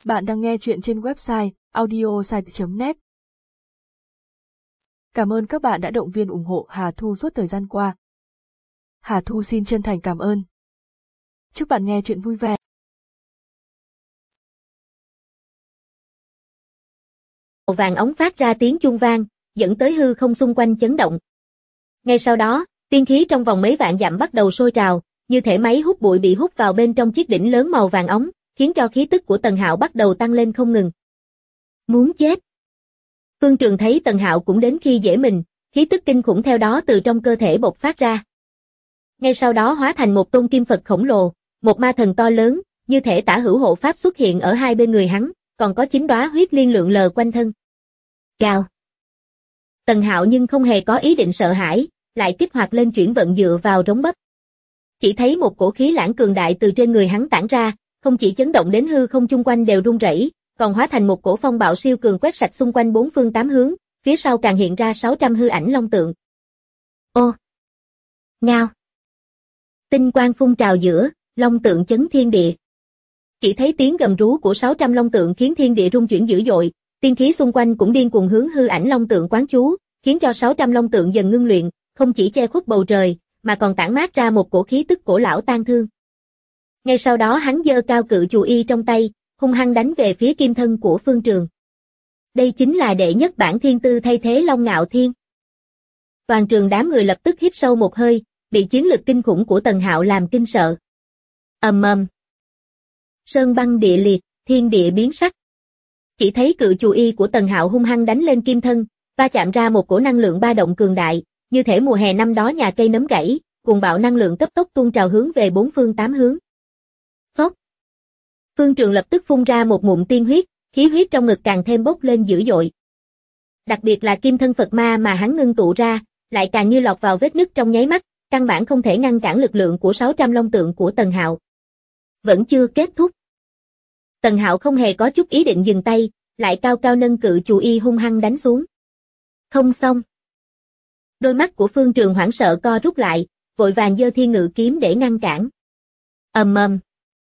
Bạn đang nghe chuyện trên website audiosite.net. Cảm ơn các bạn đã động viên ủng hộ Hà Thu suốt thời gian qua. Hà Thu xin chân thành cảm ơn. Chúc bạn nghe chuyện vui vẻ. Màu vàng óng phát ra tiếng chuông vang, dẫn tới hư không xung quanh chấn động. Ngay sau đó, tiên khí trong vòng mấy vạn dặm bắt đầu sôi trào, như thể máy hút bụi bị hút vào bên trong chiếc đỉnh lớn màu vàng óng, khiến cho khí tức của Tần Hạo bắt đầu tăng lên không ngừng. Muốn chết. Phương Trường thấy Tần Hạo cũng đến khi dễ mình, khí tức kinh khủng theo đó từ trong cơ thể bộc phát ra. Ngay sau đó hóa thành một tôn kim Phật khổng lồ, một ma thần to lớn, như thể tả hữu hộ pháp xuất hiện ở hai bên người hắn, còn có 9 đóa huyết liên lượn lờ quanh thân. Gào. Tần Hạo nhưng không hề có ý định sợ hãi, lại kích hoạt lên chuyển vận dựa vào rống bắp. Chỉ thấy một cổ khí lãng cường đại từ trên người hắn tản ra, không chỉ chấn động đến hư không chung quanh đều rung rẩy, còn hóa thành một cổ phong bạo siêu cường quét sạch xung quanh bốn phương tám hướng, phía sau càng hiện ra 600 hư ảnh long tượng. Ô! Ngao! Tinh quang phun trào giữa, long tượng chấn thiên địa. Chỉ thấy tiếng gầm rú của 600 long tượng khiến thiên địa rung chuyển dữ dội, tiên khí xung quanh cũng điên cuồng hướng hư ảnh long tượng quán chú, khiến cho 600 long tượng dần ngưng luyện, không chỉ che khuất bầu trời, mà còn tản mát ra một cổ khí tức cổ lão tang thương. Ngay sau đó hắn giơ cao cự chù y trong tay, hung hăng đánh về phía kim thân của Phương Trường. Đây chính là đệ nhất bản thiên tư thay thế Long Ngạo Thiên. Toàn trường đám người lập tức hít sâu một hơi, bị chiến lực kinh khủng của Tần Hạo làm kinh sợ. Ầm ầm. Sơn băng địa liệt, thiên địa biến sắc. Chỉ thấy cự chù y của Tần Hạo hung hăng đánh lên kim thân, va chạm ra một cổ năng lượng ba động cường đại, như thể mùa hè năm đó nhà cây nấm gãy, cuồng bạo năng lượng cấp tốc tuôn trào hướng về bốn phương tám hướng. Phốc. Phương Trường lập tức phun ra một ngụm tiên huyết, khí huyết trong ngực càng thêm bốc lên dữ dội. Đặc biệt là kim thân Phật ma mà hắn ngưng tụ ra, lại càng như lọt vào vết nứt trong nháy mắt, căn bản không thể ngăn cản lực lượng của 600 long tượng của Tần Hạo. Vẫn chưa kết thúc. Tần Hạo không hề có chút ý định dừng tay, lại cao cao nâng cự chù y hung hăng đánh xuống. Không xong. Đôi mắt của Phương Trường hoảng sợ co rút lại, vội vàng giơ thiên ngự kiếm để ngăn cản. Ầm ầm.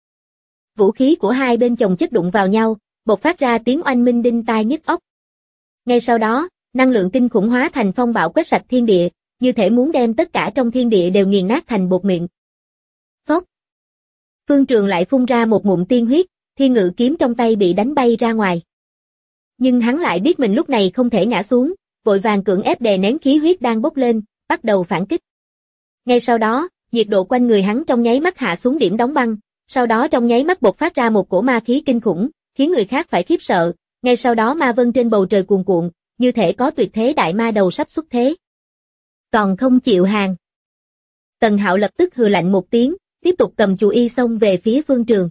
Vũ khí của hai bên chồng chất đụng vào nhau, bộc phát ra tiếng oanh minh đinh tai nhức óc. Ngay sau đó, năng lượng kinh khủng hóa thành phong bạo quét sạch thiên địa, như thể muốn đem tất cả trong thiên địa đều nghiền nát thành bột mịn. Phốc. Phương Trường lại phun ra một ngụm tiên huyết, thiên ngự kiếm trong tay bị đánh bay ra ngoài. Nhưng hắn lại biết mình lúc này không thể ngã xuống, vội vàng cưỡng ép đè nén khí huyết đang bốc lên, bắt đầu phản kích. Ngay sau đó, nhiệt độ quanh người hắn trong nháy mắt hạ xuống điểm đóng băng, sau đó trong nháy mắt bộc phát ra một cổ ma khí kinh khủng, khiến người khác phải khiếp sợ, ngay sau đó ma vân trên bầu trời cuồn cuộn, như thể có tuyệt thế đại ma đầu sắp xuất thế. Còn không chịu hàng. Tần Hạo lập tức hừ lạnh một tiếng, tiếp tục cầm chù y xông về phía Phương Trường.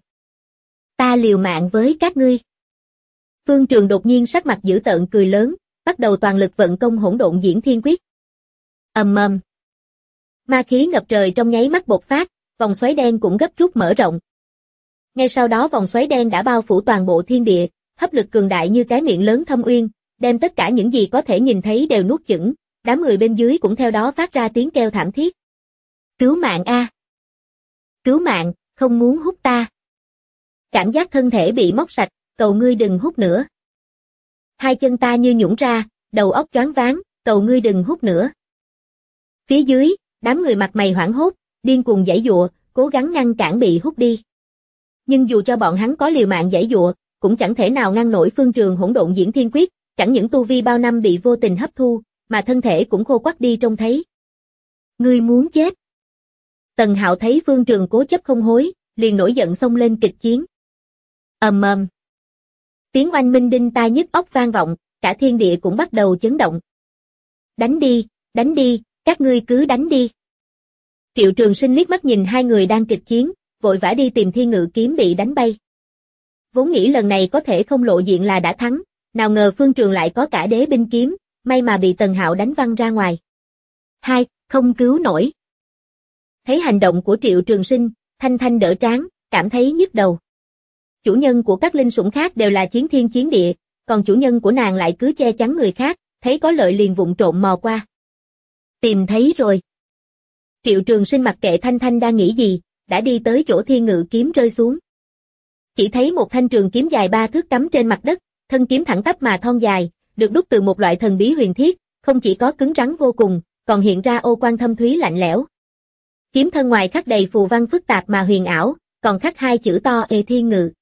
Ta liều mạng với các ngươi. Phương Trường đột nhiên sắc mặt dữ tợn cười lớn, bắt đầu toàn lực vận công hỗn độn diễn thiên quyết. Ầm ầm. Ma khí ngập trời trong nháy mắt bộc phát, vòng xoáy đen cũng gấp rút mở rộng. Ngay sau đó vòng xoáy đen đã bao phủ toàn bộ thiên địa, hấp lực cường đại như cái miệng lớn thâm uyên, đem tất cả những gì có thể nhìn thấy đều nuốt chửng, đám người bên dưới cũng theo đó phát ra tiếng kêu thảm thiết. Cứu mạng a! Cứu mạng, không muốn hút ta. Cảm giác thân thể bị móc sạch, cầu ngươi đừng hút nữa. Hai chân ta như nhũn ra, đầu óc choáng váng, cầu ngươi đừng hút nữa. Phía dưới, đám người mặt mày hoảng hốt, điên cuồng giãy giụa, cố gắng ngăn cản bị hút đi. Nhưng dù cho bọn hắn có liều mạng giãy giụa, cũng chẳng thể nào ngăn nổi Phương Trường hỗn độn diễn thiên quyết, chẳng những tu vi bao năm bị vô tình hấp thu, mà thân thể cũng khô quắt đi trông thấy. Ngươi muốn chết. Tần Hạo thấy Phương Trường cố chấp không hối, liền nổi giận xông lên kịch chiến. Ầm ầm. Tiếng oanh minh đinh tai nhức óc vang vọng, cả thiên địa cũng bắt đầu chấn động. Đánh đi, các ngươi cứ đánh đi. Triệu Trường Sinh liếc mắt nhìn hai người đang kịch chiến, vội vã đi tìm thiên ngự kiếm bị đánh bay. Vốn nghĩ lần này có thể không lộ diện là đã thắng, nào ngờ Phương Trường lại có cả đế binh kiếm, may mà bị Tần Hạo đánh văng ra ngoài. Hai, không cứu nổi. Thấy hành động của Triệu Trường Sinh, Thanh Thanh đỡ trán, cảm thấy nhức đầu. Chủ nhân của các linh sủng khác đều là chiến thiên chiến địa, còn chủ nhân của nàng lại cứ che chắn người khác, thấy có lợi liền vụng trộm mò qua. Tìm thấy rồi. Triệu Trường Sinh mặc kệ Thanh Thanh đang nghĩ gì, đã đi tới chỗ thiên ngự kiếm rơi xuống. Chỉ thấy một thanh trường kiếm dài 3 thước cắm trên mặt đất, thân kiếm thẳng tắp mà thon dài, được đúc từ một loại thần bí huyền thiết, không chỉ có cứng rắn vô cùng, còn hiện ra ô quang thâm thúy lạnh lẽo. Kiếm thân ngoài khắc đầy phù văn phức tạp mà huyền ảo, còn khắc 2 chữ to Ê Thiên Ngự.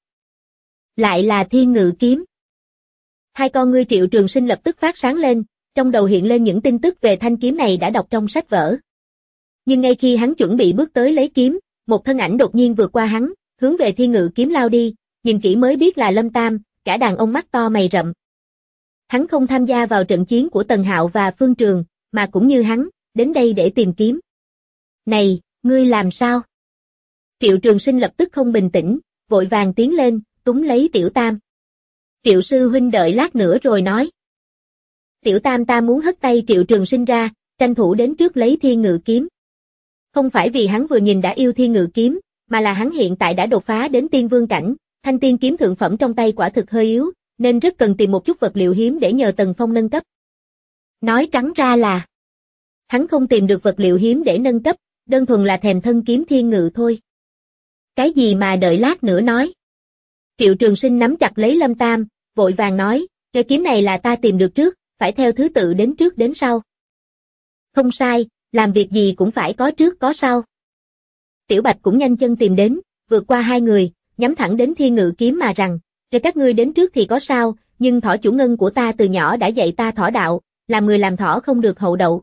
Lại là Thiên Ngự kiếm. Hai con ngươi Triệu Trường Sinh lập tức phát sáng lên, trong đầu hiện lên những tin tức về thanh kiếm này đã đọc trong sách vở. Nhưng ngay khi hắn chuẩn bị bước tới lấy kiếm, một thân ảnh đột nhiên vượt qua hắn, hướng về Thiên Ngự kiếm lao đi, nhìn kỹ mới biết là Lâm Tam, cả đàn ông mắt to mày rậm. Hắn không tham gia vào trận chiến của Tần Hạo và Phương Trường, mà cũng như hắn, đến đây để tìm kiếm. Này, ngươi làm sao? Triệu Trường Sinh lập tức không bình tĩnh, vội vàng tiến lên, túm lấy Tiểu Tam. Triệu sư huynh đợi lát nữa rồi nói. Tiểu Tam ta muốn hất tay Triệu Trường Sinh ra, tranh thủ đến trước lấy Thiên Ngự kiếm. Không phải vì hắn vừa nhìn đã yêu Thiên Ngự kiếm, mà là hắn hiện tại đã đột phá đến tiên vương cảnh, thanh tiên kiếm thượng phẩm trong tay quả thực hơi yếu, nên rất cần tìm một chút vật liệu hiếm để nhờ Tần Phong nâng cấp. Nói trắng ra là, hắn không tìm được vật liệu hiếm để nâng cấp, đơn thuần là thèm thân kiếm Thiên Ngự thôi. Cái gì mà đợi lát nữa nói? Triệu Trường Sinh nắm chặt lấy Lâm Tam, vội vàng nói, cái kiếm này là ta tìm được trước, phải theo thứ tự đến trước đến sau. Không sai, làm việc gì cũng phải có trước có sau. Tiểu Bạch cũng nhanh chân tìm đến, vượt qua hai người, nhắm thẳng đến Thiên Ngự kiếm mà rằng, rồi các ngươi đến trước thì có sao, nhưng thỏ chủ ngân của ta từ nhỏ đã dạy ta thỏ đạo, làm người làm thỏ không được hậu đậu.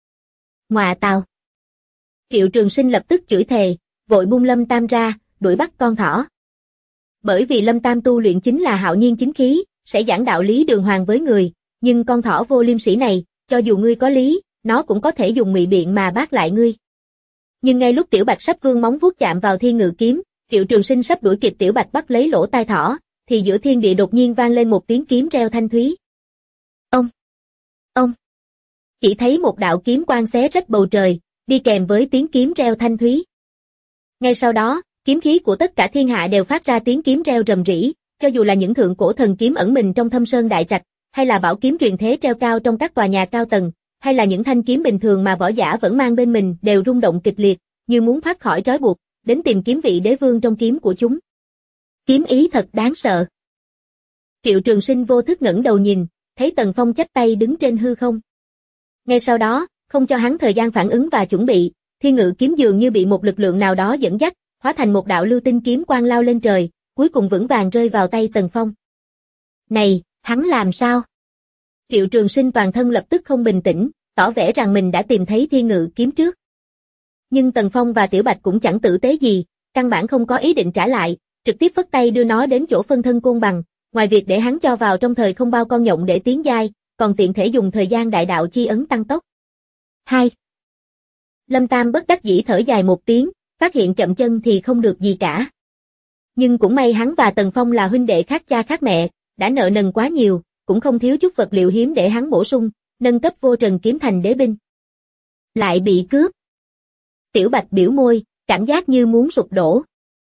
Ngoà tào. Triệu Trường Sinh lập tức chửi thề, vội buông Lâm Tam ra, đuổi bắt con thỏ. Bởi vì Lâm Tam tu luyện chính là hạo nhiên chính khí, sẽ giảng đạo lý đường hoàng với người, nhưng con thỏ vô liêm sỉ này, cho dù ngươi có lý, nó cũng có thể dùng ngụy biện mà bác lại ngươi. Nhưng ngay lúc Tiểu Bạch sắp vươn móng vuốt chạm vào Thiên Ngự kiếm, Triệu Trường Sinh sắp đuổi kịp Tiểu Bạch bắt lấy lỗ tai thỏ, thì giữa thiên địa đột nhiên vang lên một tiếng kiếm reo thanh thúy. Ông! Chỉ thấy một đạo kiếm quang xé rách bầu trời, đi kèm với tiếng kiếm reo thanh thúy. Ngay sau đó, kiếm khí của tất cả thiên hạ đều phát ra tiếng kiếm reo rầm rĩ, cho dù là những thượng cổ thần kiếm ẩn mình trong thâm sơn đại trạch, hay là bảo kiếm truyền thế treo cao trong các tòa nhà cao tầng, hay là những thanh kiếm bình thường mà võ giả vẫn mang bên mình đều rung động kịch liệt, như muốn thoát khỏi trói buộc, đến tìm kiếm vị đế vương trong kiếm của chúng. Kiếm ý thật đáng sợ. Triệu Trường Sinh vô thức ngẩng đầu nhìn, thấy Tần Phong chắp tay đứng trên hư không. Ngay sau đó, không cho hắn thời gian phản ứng và chuẩn bị, Thiên Ngự kiếm dường như bị một lực lượng nào đó dẫn dắt, hóa thành một đạo lưu tinh kiếm quang lao lên trời, cuối cùng vững vàng rơi vào tay Tần Phong. Này, hắn làm sao? Triệu Trường Sinh toàn thân lập tức không bình tĩnh, tỏ vẻ rằng mình đã tìm thấy Thiên Ngự kiếm trước. Nhưng Tần Phong và Tiểu Bạch cũng chẳng tử tế gì, căn bản không có ý định trả lại, trực tiếp phất tay đưa nó đến chỗ phân thân côn bằng, ngoài việc để hắn cho vào trong thời không bao con nhộng để tiến giai, còn tiện thể dùng thời gian đại đạo chi ấn tăng tốc. 2. Lâm Tam bất đắc dĩ thở dài một tiếng, phát hiện chậm chân thì không được gì cả. Nhưng cũng may hắn và Tần Phong là huynh đệ khác cha khác mẹ, đã nợ nần quá nhiều, cũng không thiếu chút vật liệu hiếm để hắn bổ sung, nâng cấp vô trần kiếm thành đế binh. Lại bị cướp. Tiểu Bạch biểu môi, cảm giác như muốn sụp đổ.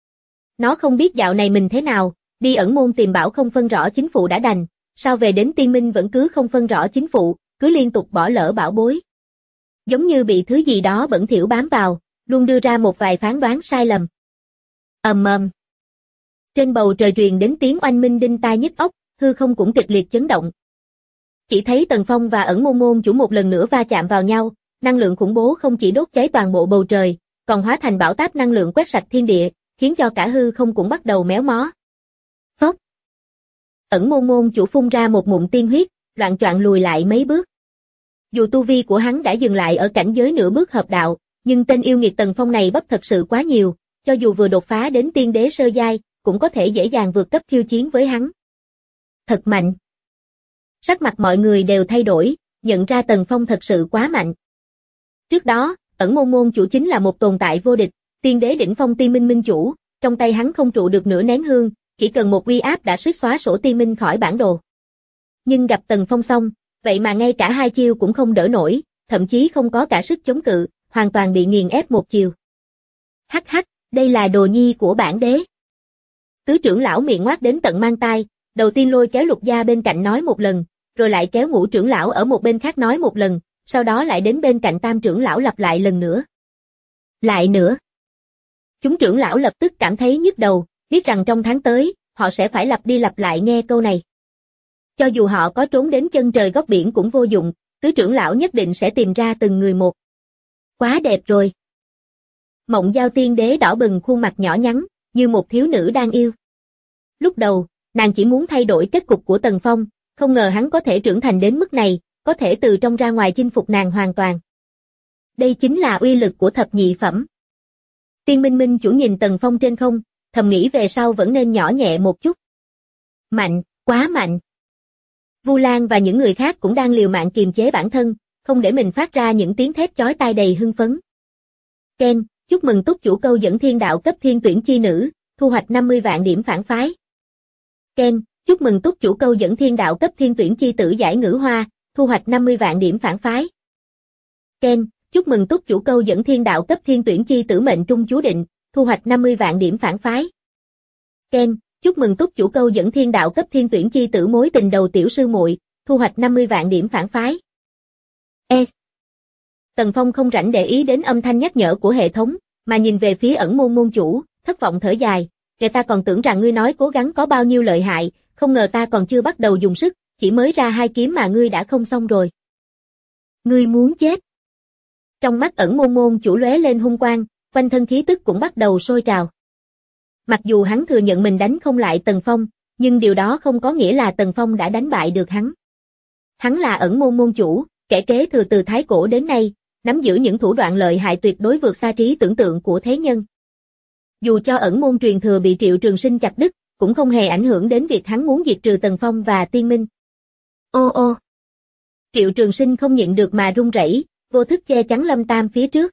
Nó không biết dạo này mình thế nào, đi ẩn môn tìm bảo không phân rõ chính phụ đã đành, sao về đến tiên minh vẫn cứ không phân rõ chính phụ, cứ liên tục bỏ lỡ bảo bối. Giống như bị thứ gì đó bẩn thỉu bám vào, luôn đưa ra một vài phán đoán sai lầm. Ầm ầm. Trên bầu trời truyền đến tiếng oanh minh đinh tai nhức óc, hư không cũng kịch liệt chấn động. Chỉ thấy Tần Phong và ẩn môn môn chủ một lần nữa va chạm vào nhau, năng lượng khủng bố không chỉ đốt cháy toàn bộ bầu trời, còn hóa thành bão táp năng lượng quét sạch thiên địa, khiến cho cả hư không cũng bắt đầu méo mó. Phốc. Ẩn môn môn chủ phun ra một ngụm tiên huyết, loạng choạng lùi lại mấy bước. Dù tu vi của hắn đã dừng lại ở cảnh giới nửa bước hợp đạo, nhưng tên yêu nghiệt Tần Phong này bấp thật sự quá nhiều, cho dù vừa đột phá đến tiên đế sơ giai, cũng có thể dễ dàng vượt cấp khiêu chiến với hắn. Thật mạnh. Sắc mặt mọi người đều thay đổi, nhận ra Tần Phong thật sự quá mạnh. Trước đó, ẩn môn môn chủ chính là một tồn tại vô địch, tiên đế đỉnh phong tiên minh minh chủ, trong tay hắn không trụ được nửa nén hương, chỉ cần một uy áp đã xóa xóa sổ tiên minh khỏi bản đồ. Nhưng gặp Tần Phong xong, vậy mà ngay cả hai chiêu cũng không đỡ nổi, thậm chí không có cả sức chống cự, hoàn toàn bị nghiền ép một chiều. Hắc hắc, đây là đồ nhi của bản đế. Tứ trưởng lão miệng ngoác đến tận mang tai, đầu tiên lôi kéo Lục Gia bên cạnh nói một lần, rồi lại kéo Ngũ trưởng lão ở một bên khác nói một lần, sau đó lại đến bên cạnh Tam trưởng lão lặp lại lần nữa. Lại nữa. Chúng trưởng lão lập tức cảm thấy nhức đầu, biết rằng trong tháng tới, họ sẽ phải lặp đi lặp lại nghe câu này. Cho dù họ có trốn đến chân trời góc biển cũng vô dụng, tứ trưởng lão nhất định sẽ tìm ra từng người một. Quá đẹp rồi. Mộng Giao Tiên Đế đỏ bừng khuôn mặt nhỏ nhắn, như một thiếu nữ đang yêu. Lúc đầu, nàng chỉ muốn thay đổi kết cục của Tần Phong, không ngờ hắn có thể trưởng thành đến mức này, có thể từ trong ra ngoài chinh phục nàng hoàn toàn. Đây chính là uy lực của thập nhị phẩm. Tiên Minh Minh chủ nhìn Tần Phong trên không, thầm nghĩ về sau vẫn nên nhỏ nhẹ một chút. Mạnh, quá mạnh. Vu Lan và những người khác cũng đang liều mạng kiềm chế bản thân, không để mình phát ra những tiếng thét chói tai đầy hưng phấn. Ken, chúc mừng túc chủ câu dẫn thiên đạo cấp thiên tuyển chi nữ, thu hoạch 50 vạn điểm phản phái. Ken, chúc mừng túc chủ câu dẫn thiên đạo cấp thiên tuyển chi tử giải ngữ hoa, thu hoạch 50 vạn điểm phản phái. Ken, chúc mừng túc chủ câu dẫn thiên đạo cấp thiên tuyển chi tử mệnh trung chú định, thu hoạch 50 vạn điểm phản phái. Ken, chúc mừng túc chủ câu dẫn thiên đạo cấp thiên tuyển chi tử mối tình đầu tiểu sư muội, thu hoạch 50 vạn điểm phản phái. Tần Phong không rảnh để ý đến âm thanh nhắc nhở của hệ thống, mà nhìn về phía ẩn môn môn chủ, thất vọng thở dài, kẻ ta còn tưởng rằng ngươi nói cố gắng có bao nhiêu lợi hại, không ngờ ta còn chưa bắt đầu dùng sức, chỉ mới ra 2 kiếm mà ngươi đã không xong rồi. Ngươi muốn chết. Trong mắt ẩn môn môn chủ lóe lên hung quang, quanh thân khí tức cũng bắt đầu sôi trào. Mặc dù hắn thừa nhận mình đánh không lại Tần Phong, nhưng điều đó không có nghĩa là Tần Phong đã đánh bại được hắn. Hắn là ẩn môn môn chủ, kẻ kế thừa từ thái cổ đến nay, nắm giữ những thủ đoạn lợi hại tuyệt đối vượt xa trí tưởng tượng của thế nhân. Dù cho ẩn môn truyền thừa bị Triệu Trường Sinh chặt đứt, cũng không hề ảnh hưởng đến việc hắn muốn diệt trừ Tần Phong và Tiên Minh. Ô. Triệu Trường Sinh không nhịn được mà run rẩy, vô thức che chắn Lâm Tam phía trước.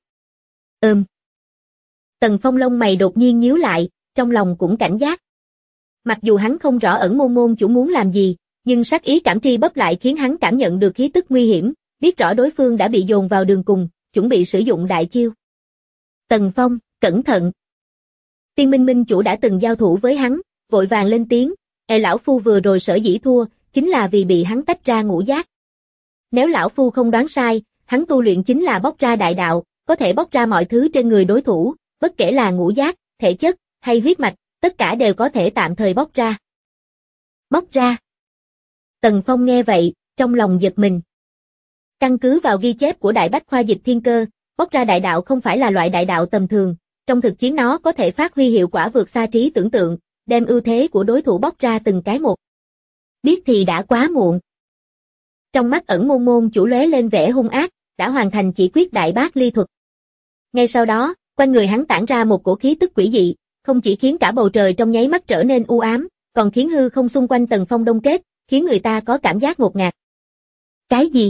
Tần Phong lông mày đột nhiên nhíu lại, trong lòng cũng cảnh giác. Mặc dù hắn không rõ ẩn môn môn chủ muốn làm gì, nhưng sát ý cảm tri bấp lại khiến hắn cảm nhận được khí tức nguy hiểm, biết rõ đối phương đã bị dồn vào đường cùng, chuẩn bị sử dụng đại chiêu. Tần Phong, cẩn thận. Tiên Minh Minh chủ đã từng giao thủ với hắn, vội vàng lên tiếng, lão phu vừa rồi sở dĩ thua, chính là vì bị hắn tách ra ngũ giác. Nếu lão phu không đoán sai, hắn tu luyện chính là bóc ra đại đạo, có thể bóc ra mọi thứ trên người đối thủ, bất kể là ngũ giác, thể chất, hay huyết mạch, tất cả đều có thể tạm thời bóc ra. Bóc ra. Tần Phong nghe vậy, trong lòng giật mình. Căn cứ vào ghi chép của Đại Bách Khoa Dịch Thiên Cơ, bóc ra đại đạo không phải là loại đại đạo tầm thường, trong thực chiến nó có thể phát huy hiệu quả vượt xa trí tưởng tượng, đem ưu thế của đối thủ bóc ra từng cái một. Biết thì đã quá muộn. Trong mắt ẩn môn môn chủ lóe lên vẻ hung ác, đã hoàn thành chỉ quyết đại bác ly thuật. Ngay sau đó, quanh người hắn tản ra một cổ khí tức quỷ dị, không chỉ khiến cả bầu trời trong nháy mắt trở nên u ám, còn khiến hư không xung quanh Tần Phong đông kết, khiến người ta có cảm giác ngột ngạt. Cái gì?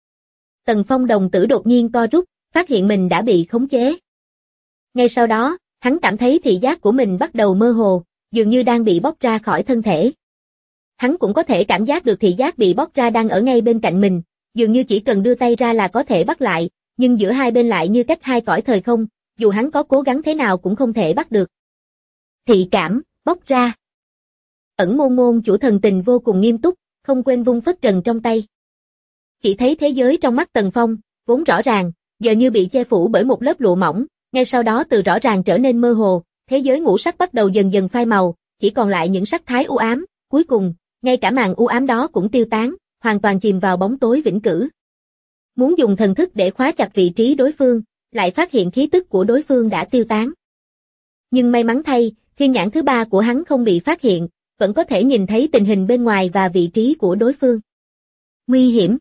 Tần Phong đồng tử đột nhiên co rút, phát hiện mình đã bị khống chế. Ngay sau đó, hắn cảm thấy thị giác của mình bắt đầu mơ hồ, dường như đang bị bóc ra khỏi thân thể. Hắn cũng có thể cảm giác được thị giác bị bóc ra đang ở ngay bên cạnh mình, dường như chỉ cần đưa tay ra là có thể bắt lại, nhưng giữa hai bên lại như cách hai cõi thời không, dù hắn có cố gắng thế nào cũng không thể bắt được. Thị cảm, bóc ra. Ẩn môn môn chủ thần tình vô cùng nghiêm túc, không quên vung phất trần trong tay. Chỉ thấy thế giới trong mắt Tần Phong, vốn rõ ràng, giờ như bị che phủ bởi một lớp lụa mỏng, ngay sau đó từ rõ ràng trở nên mơ hồ, thế giới ngũ sắc bắt đầu dần dần phai màu, chỉ còn lại những sắc thái u ám, cuối cùng, ngay cả màn u ám đó cũng tiêu tán, hoàn toàn chìm vào bóng tối vĩnh cửu. Muốn dùng thần thức để khóa chặt vị trí đối phương, lại phát hiện khí tức của đối phương đã tiêu tán. Nhưng may mắn thay, thiên nhãn thứ ba của hắn không bị phát hiện, vẫn có thể nhìn thấy tình hình bên ngoài và vị trí của đối phương. Nguy hiểm.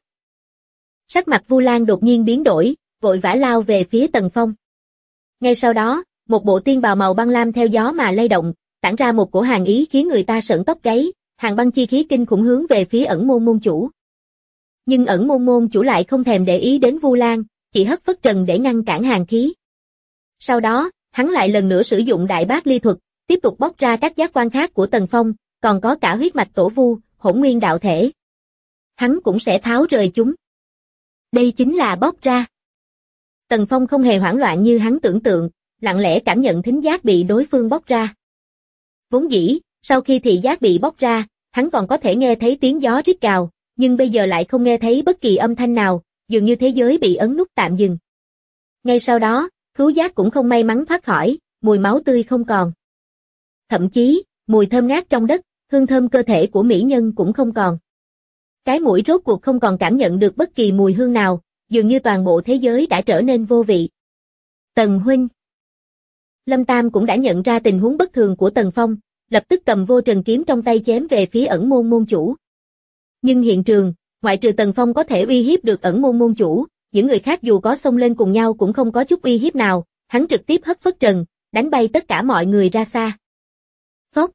Sắc mặt Vu Lan đột nhiên biến đổi, vội vã lao về phía Tần Phong. Ngay sau đó, một bộ tiên bào màu băng lam theo gió mà lay động, tản ra một cổ hàn ý khiến người ta sởn tóc gáy, hàn băng chi khí kinh khủng hướng về phía ẩn môn môn chủ. Nhưng ẩn môn môn chủ lại không thèm để ý đến Vu Lan, chỉ hất phất trần để ngăn cản hàn khí. Sau đó, hắn lại lần nữa sử dụng đại bác ly thuật, tiếp tục bóc ra các giác quan khác của Tần Phong, còn có cả huyết mạch tổ vu, hỗn nguyên đạo thể. Hắn cũng sẽ tháo rời chúng. Đây chính là bóc ra. Tần Phong không hề hoảng loạn như hắn tưởng tượng, lặng lẽ cảm nhận thính giác bị đối phương bóc ra. Vốn dĩ, sau khi thị giác bị bóc ra, hắn còn có thể nghe thấy tiếng gió rít gào, nhưng bây giờ lại không nghe thấy bất kỳ âm thanh nào, dường như thế giới bị ấn nút tạm dừng. Ngay sau đó, khứu giác cũng không may mắn thoát khỏi, mùi máu tươi không còn. thậm chí, mùi thơm ngát trong đất, hương thơm cơ thể của mỹ nhân cũng không còn. Cái mũi rốt cuộc không còn cảm nhận được bất kỳ mùi hương nào, dường như toàn bộ thế giới đã trở nên vô vị. Tần huynh. Lâm Tam cũng đã nhận ra tình huống bất thường của Tần Phong, lập tức cầm vô trần kiếm trong tay chém về phía ẩn môn môn chủ. Nhưng hiện trường, ngoại trừ Tần Phong có thể uy hiếp được ẩn môn môn chủ, những người khác dù có xông lên cùng nhau cũng không có chút uy hiếp nào, hắn trực tiếp hất phất trần, đánh bay tất cả mọi người ra xa. Phốc.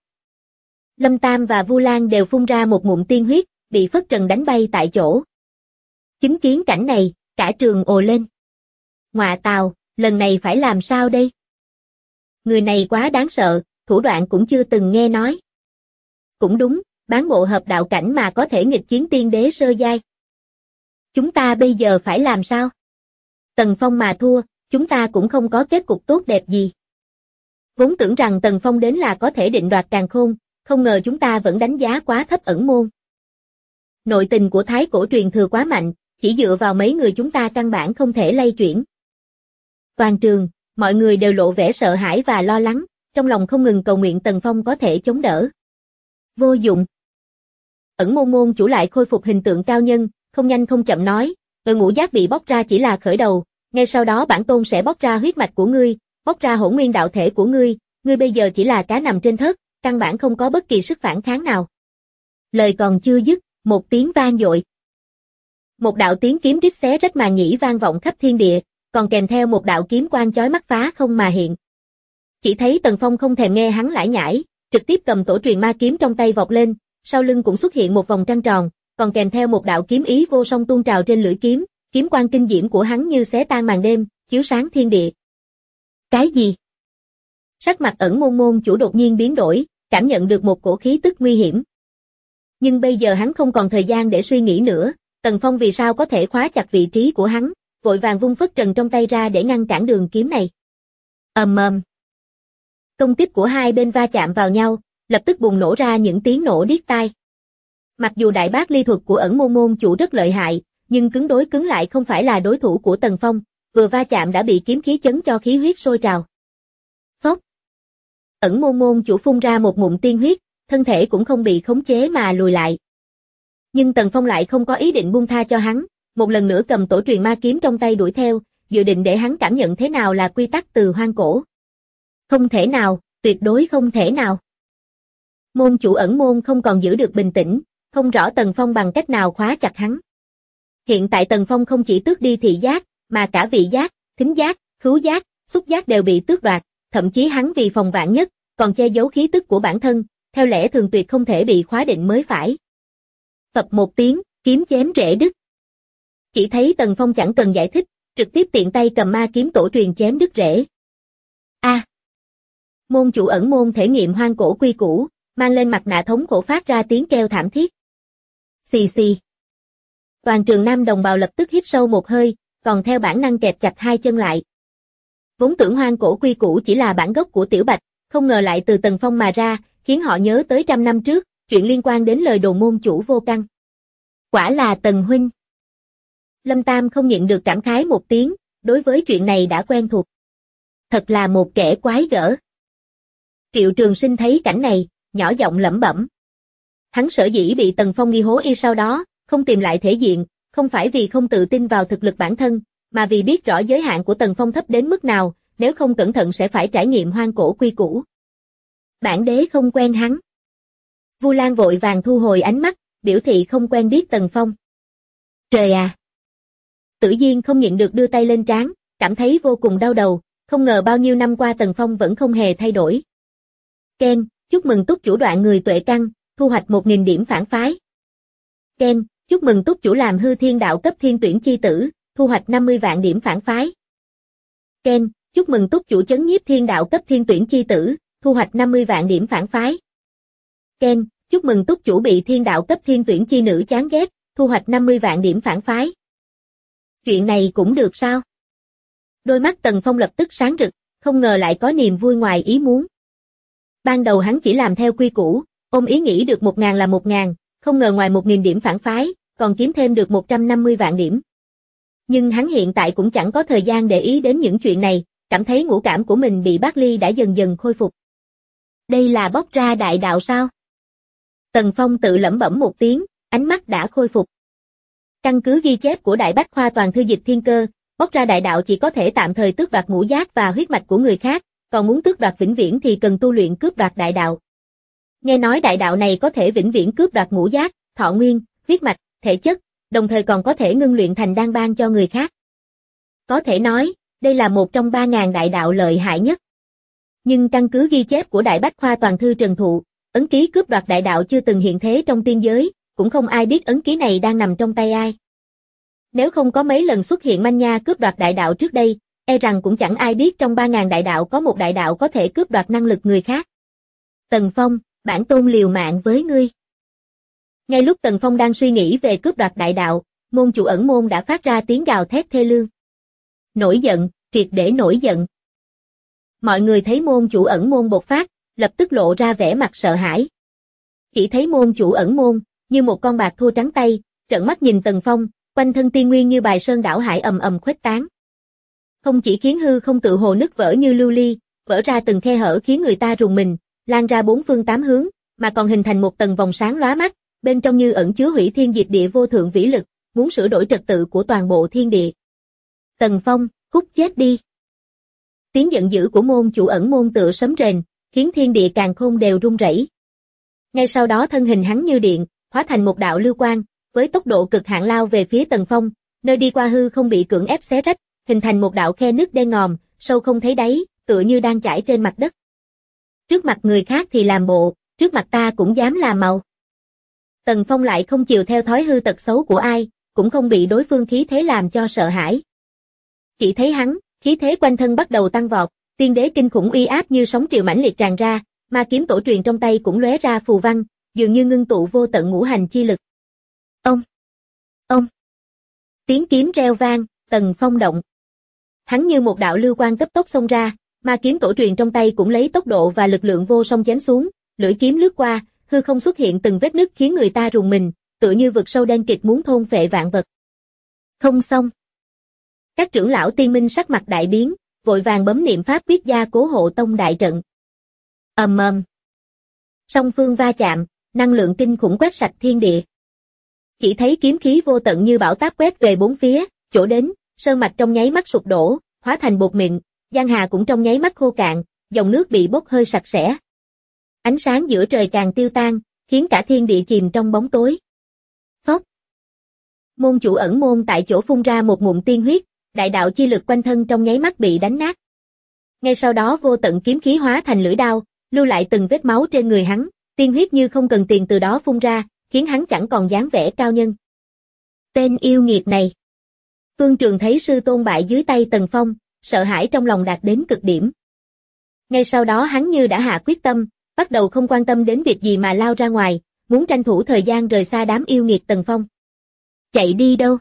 Lâm Tam và Vu Lan đều phun ra một ngụm tiên huyết, bị phất trần đánh bay tại chỗ. Chứng kiến cảnh này, cả trường ồ lên. Ngọa tào, lần này phải làm sao đây? Người này quá đáng sợ, thủ đoạn cũng chưa từng nghe nói. Cũng đúng, bán bộ hợp đạo cảnh mà có thể nghịch chiến tiên đế sơ giai. Chúng ta bây giờ phải làm sao? Tần Phong mà thua, chúng ta cũng không có kết cục tốt đẹp gì. Vốn tưởng rằng Tần Phong đến là có thể định đoạt càn khôn, không ngờ chúng ta vẫn đánh giá quá thấp ẩn môn. Nội tình của Thái Cổ truyền thừa quá mạnh, chỉ dựa vào mấy người chúng ta căn bản không thể lay chuyển. Toàn trường, mọi người đều lộ vẻ sợ hãi và lo lắng, trong lòng không ngừng cầu nguyện Tần Phong có thể chống đỡ. Vô dụng. Ẩn môn môn chủ lại khôi phục hình tượng cao nhân, không nhanh không chậm nói, ngũ giác bị bóc ra chỉ là khởi đầu, ngay sau đó bản tôn sẽ bóc ra huyết mạch của ngươi, bóc ra hỗn nguyên đạo thể của ngươi bây giờ chỉ là cá nằm trên thớt, căn bản không có bất kỳ sức phản kháng nào. Lời còn chưa dứt, một tiếng vang dội. Một đạo tiếng kiếm rít xé rách màn nhĩ vang vọng khắp thiên địa, còn kèm theo một đạo kiếm quang chói mắt phá không mà hiện. Chỉ thấy Tần Phong không thèm nghe hắn lải nhải, trực tiếp cầm tổ truyền ma kiếm trong tay vọt lên, sau lưng cũng xuất hiện một vòng trăng tròn, còn kèm theo một đạo kiếm ý vô song tuôn trào trên lưỡi kiếm, kiếm quang kinh diễm của hắn như xé tan màn đêm, chiếu sáng thiên địa. Cái gì? Sắc mặt ẩn môn môn chủ đột nhiên biến đổi, cảm nhận được một cổ khí tức nguy hiểm. Nhưng bây giờ hắn không còn thời gian để suy nghĩ nữa, Tần Phong vì sao có thể khóa chặt vị trí của hắn, vội vàng vung phất trần trong tay ra để ngăn cản đường kiếm này. Ầm ầm. Công kích của hai bên va chạm vào nhau, lập tức bùng nổ ra những tiếng nổ điếc tai. Mặc dù đại bác ly thuật của ẩn môn môn chủ rất lợi hại, nhưng cứng đối cứng lại không phải là đối thủ của Tần Phong, vừa va chạm đã bị kiếm khí chấn cho khí huyết sôi trào. Phốc. Ẩn môn môn chủ phun ra một ngụm tiên huyết, thân thể cũng không bị khống chế mà lùi lại. Nhưng Tần Phong lại không có ý định buông tha cho hắn, một lần nữa cầm tổ truyền ma kiếm trong tay đuổi theo, dự định để hắn cảm nhận thế nào là quy tắc từ hoang cổ. Không thể nào, tuyệt đối không thể nào. Môn chủ ẩn môn không còn giữ được bình tĩnh, không rõ Tần Phong bằng cách nào khóa chặt hắn. Hiện tại Tần Phong không chỉ tước đi thị giác, mà cả vị giác, thính giác, khứu giác, xúc giác đều bị tước đoạt, thậm chí hắn vì phòng vạn nhất, còn che giấu khí tức của bản thân, theo lẽ thường tuyệt không thể bị khóa định mới phải. Phập một tiếng, kiếm chém rễ đứt. Chỉ thấy Tần Phong chẳng cần giải thích, trực tiếp tiện tay cầm ma kiếm tổ truyền chém đứt rễ. A. Môn chủ ẩn môn thể nghiệm hoang cổ quy củ, mang lên mặt nạ thống khổ phát ra tiếng kêu thảm thiết. Xì xì. Toàn trường nam đồng bào lập tức hít sâu một hơi, còn theo bản năng kẹp chặt hai chân lại. Vốn tưởng hoang cổ quy củ chỉ là bản gốc của Tiểu Bạch, không ngờ lại từ Tần Phong mà ra, khiến họ nhớ tới 100 năm trước, chuyện liên quan đến lời đồn môn chủ vô căn. Quả là Tần huynh. Lâm Tam không nhịn được cảm khái một tiếng, đối với chuyện này đã quen thuộc. Thật là một kẻ quái gở. Triệu Trường Sinh thấy cảnh này, nhỏ giọng lẩm bẩm. Hắn sở dĩ bị Tần Phong nghi hố y sau đó, không tìm lại thể diện, không phải vì không tự tin vào thực lực bản thân, mà vì biết rõ giới hạn của Tần Phong thấp đến mức nào, nếu không cẩn thận sẽ phải trải nghiệm hoang cổ quy củ. Bản đế không quen hắn. Vu Lan vội vàng thu hồi ánh mắt, biểu thị không quen biết Tần Phong. Trời à! Tử Diên không nhịn được đưa tay lên trán, cảm thấy vô cùng đau đầu, không ngờ bao nhiêu năm qua Tần Phong vẫn không hề thay đổi. Ken, chúc mừng túc chủ đoạn người tuệ căn, thu hoạch 1000 điểm phản phái. Ken, chúc mừng túc chủ làm hư thiên đạo cấp thiên tuyển chi tử, thu hoạch 50 vạn điểm phản phái. Ken, chúc mừng túc chủ chấn nhiếp thiên đạo cấp thiên tuyển chi tử, thu hoạch 50 vạn điểm phản phái. Ken, chúc mừng túc chủ bị thiên đạo cấp thiên tuyển chi nữ chán ghét, thu hoạch 50 vạn điểm phản phái. Chuyện này cũng được sao? Đôi mắt Tần Phong lập tức sáng rực, không ngờ lại có niềm vui ngoài ý muốn. Ban đầu hắn chỉ làm theo quy củ, ôm ý nghĩ được 1000 là 1000, không ngờ ngoài 1000 điểm phản phái, còn kiếm thêm được 150 vạn điểm. Nhưng hắn hiện tại cũng chẳng có thời gian để ý đến những chuyện này, cảm thấy ngũ cảm của mình bị Bác Ly đã dần dần khôi phục. Đây là bóc ra đại đạo sao? Tần Phong tự lẩm bẩm một tiếng, ánh mắt đã khôi phục. Căn cứ ghi chép của Đại Bách Khoa Toàn Thư Dịch Thiên Cơ, bóc ra đại đạo chỉ có thể tạm thời tước đoạt ngũ giác và huyết mạch của người khác, còn muốn tước đoạt vĩnh viễn thì cần tu luyện cướp đoạt đại đạo. Nghe nói đại đạo này có thể vĩnh viễn cướp đoạt ngũ giác, thọ nguyên, huyết mạch, thể chất, đồng thời còn có thể ngưng luyện thành đan ban cho người khác. Có thể nói, đây là một trong 3.000 đại đạo lợi hại nhất. Nhưng căn cứ ghi chép của Đại Bách Khoa Toàn Thư Trần Thụ, ấn ký cướp đoạt đại đạo chưa từng hiện thế trong tiên giới, cũng không ai biết ấn ký này đang nằm trong tay ai. Nếu không có mấy lần xuất hiện manh nha cướp đoạt đại đạo trước đây, e rằng cũng chẳng ai biết trong 3.000 đại đạo có một đại đạo có thể cướp đoạt năng lực người khác. Tần Phong, bản tôn liều mạng với ngươi. Ngay lúc Tần Phong đang suy nghĩ về cướp đoạt đại đạo, môn chủ ẩn môn đã phát ra tiếng gào thét thê lương. Nổi giận, triệt để nổi giận. Mọi người thấy môn chủ ẩn môn bộc phát, lập tức lộ ra vẻ mặt sợ hãi. Chỉ thấy môn chủ ẩn môn, như một con bạc thô trắng tay, trợn mắt nhìn Tần Phong, quanh thân tiên nguyên như bài sơn đảo hải ầm ầm khuếch tán. Không chỉ khiến hư không tự hồ nứt vỡ như lưu ly, vỡ ra từng khe hở khiến người ta rùng mình, lan ra bốn phương tám hướng, mà còn hình thành một tầng vòng sáng lóa mắt, bên trong như ẩn chứa hủy thiên diệt địa vô thượng vĩ lực, muốn sửa đổi trật tự của toàn bộ thiên địa. Tần Phong, cút chết đi. Tiếng giận dữ của môn chủ ẩn môn tựa sấm rền, khiến thiên địa càn khôn đều rung rẩy. Ngay sau đó thân hình hắn như điện, hóa thành một đạo lưu quang, với tốc độ cực hạn lao về phía Tần Phong, nơi đi qua hư không bị cưỡng ép xé rách, hình thành một đạo khe nứt đen ngòm, sâu không thấy đáy, tựa như đang chảy trên mặt đất. Trước mặt người khác thì làm bộ, trước mặt ta cũng dám làm màu. Tần Phong lại không chiều theo thói hư tật xấu của ai, cũng không bị đối phương khí thế làm cho sợ hãi. Chỉ thấy hắn, khí thế quanh thân bắt đầu tăng vọt, tiên đế kinh khủng uy áp như sóng triều mãnh liệt tràn ra, ma kiếm tổ truyền trong tay cũng lóe ra phù văn, dường như ngưng tụ vô tận ngũ hành chi lực. Ông. Tiếng kiếm reo vang, Tần Phong động. Hắn như một đạo lưu quang cấp tốc xông ra, ma kiếm tổ truyền trong tay cũng lấy tốc độ và lực lượng vô song chém xuống, lưỡi kiếm lướt qua, hư không xuất hiện từng vết nứt khiến người ta rùng mình, tựa như vực sâu đen kịt muốn thôn phệ vạn vật. Không xong. Các trưởng lão tiên minh sắc mặt đại biến, vội vàng bấm niệm pháp quyết gia cố hộ tông đại trận. Ầm ầm. Song phương va chạm, năng lượng kinh khủng quét sạch thiên địa. Chỉ thấy kiếm khí vô tận như bão táp quét về bốn phía, chỗ đến, sơn mạch trong nháy mắt sụp đổ, hóa thành bột mịn, giang hà cũng trong nháy mắt khô cạn, dòng nước bị bốc hơi sạch sẽ. Ánh sáng giữa trời càng tiêu tan, khiến cả thiên địa chìm trong bóng tối. Phốc. Môn chủ ẩn môn tại chỗ phun ra một ngụm tiên huyết, đại đạo chi lực quanh thân trong nháy mắt bị đánh nát. Ngay sau đó vô tận kiếm khí hóa thành lưỡi đao, lưu lại từng vết máu trên người hắn, tiên huyết như không cần tiền từ đó phun ra, khiến hắn chẳng còn dáng vẻ cao nhân. Tên yêu nghiệt này. Phương Trường thấy sư tôn bại dưới tay Tần Phong, sợ hãi trong lòng đạt đến cực điểm. Ngay sau đó hắn như đã hạ quyết tâm, bắt đầu không quan tâm đến việc gì mà lao ra ngoài, muốn tranh thủ thời gian rời xa đám yêu nghiệt Tần Phong. Chạy đi đâu?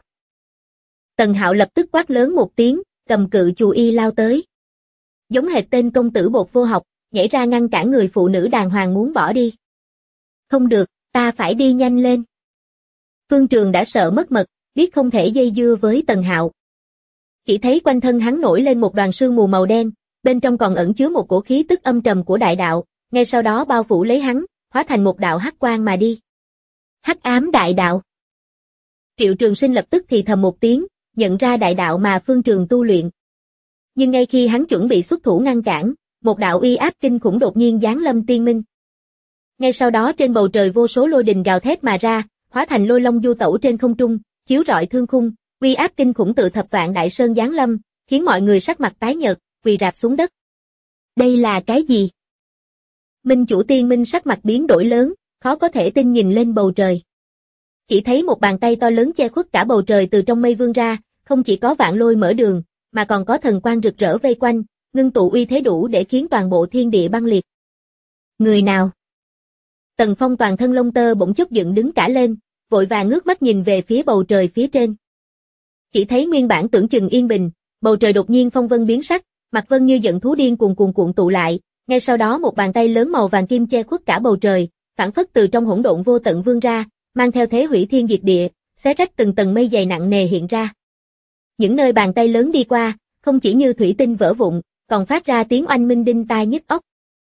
Tần Hạo lập tức quát lớn một tiếng, cầm cự chù y lao tới. Giống hệt tên công tử bột vô học, nhảy ra ngăn cản người phụ nữ đàng hoàng muốn bỏ đi. Không được, ta phải đi nhanh lên. Phương Trường đã sợ mất mật, biết không thể dây dưa với Tần Hạo. Chỉ thấy quanh thân hắn nổi lên một đoàn sương mù màu đen, bên trong còn ẩn chứa một cổ khí tức âm trầm của đại đạo, ngay sau đó bao phủ lấy hắn, hóa thành một đạo hắc quang mà đi. Hắc ám đại đạo. Triệu Trường Sinh lập tức thì thầm một tiếng, nhận ra đại đạo mà Phương Trường tu luyện. Nhưng ngay khi hắn chuẩn bị xuất thủ ngăn cản, một đạo uy áp kinh khủng đột nhiên giáng lâm tiên minh. Ngay sau đó trên bầu trời vô số lôi đình gào thét mà ra, hóa thành lôi long du tẩu trên không trung, chiếu rọi thương khung, uy áp kinh khủng tự thập vạn đại sơn giáng lâm, khiến mọi người sắc mặt tái nhợt, quỳ rạp xuống đất. Đây là cái gì? Minh chủ tiên minh sắc mặt biến đổi lớn, khó có thể tin nhìn lên bầu trời. Chỉ thấy một bàn tay to lớn che khuất cả bầu trời từ trong mây vươn ra, không chỉ có vạn lôi mở đường, mà còn có thần quang rực rỡ vây quanh, ngưng tụ uy thế đủ để khiến toàn bộ thiên địa băng liệt. Người nào? Tần Phong toàn thân lông tơ bỗng chốc dựng đứng cả lên, vội vàng ngước mắt nhìn về phía bầu trời phía trên. Chỉ thấy nguyên bản tưởng chừng yên bình, bầu trời đột nhiên phong vân biến sắc, mặt vân như giận thú điên cuồn tụ lại, ngay sau đó một bàn tay lớn màu vàng kim che khuất cả bầu trời, phảng phất từ trong hỗn độn vô tận vươn ra, mang theo thế hủy thiên diệt địa, xé rách từng tầng mây dày nặng nề hiện ra. Những nơi bàn tay lớn đi qua, không chỉ như thủy tinh vỡ vụn, còn phát ra tiếng oanh minh đinh tai nhức óc.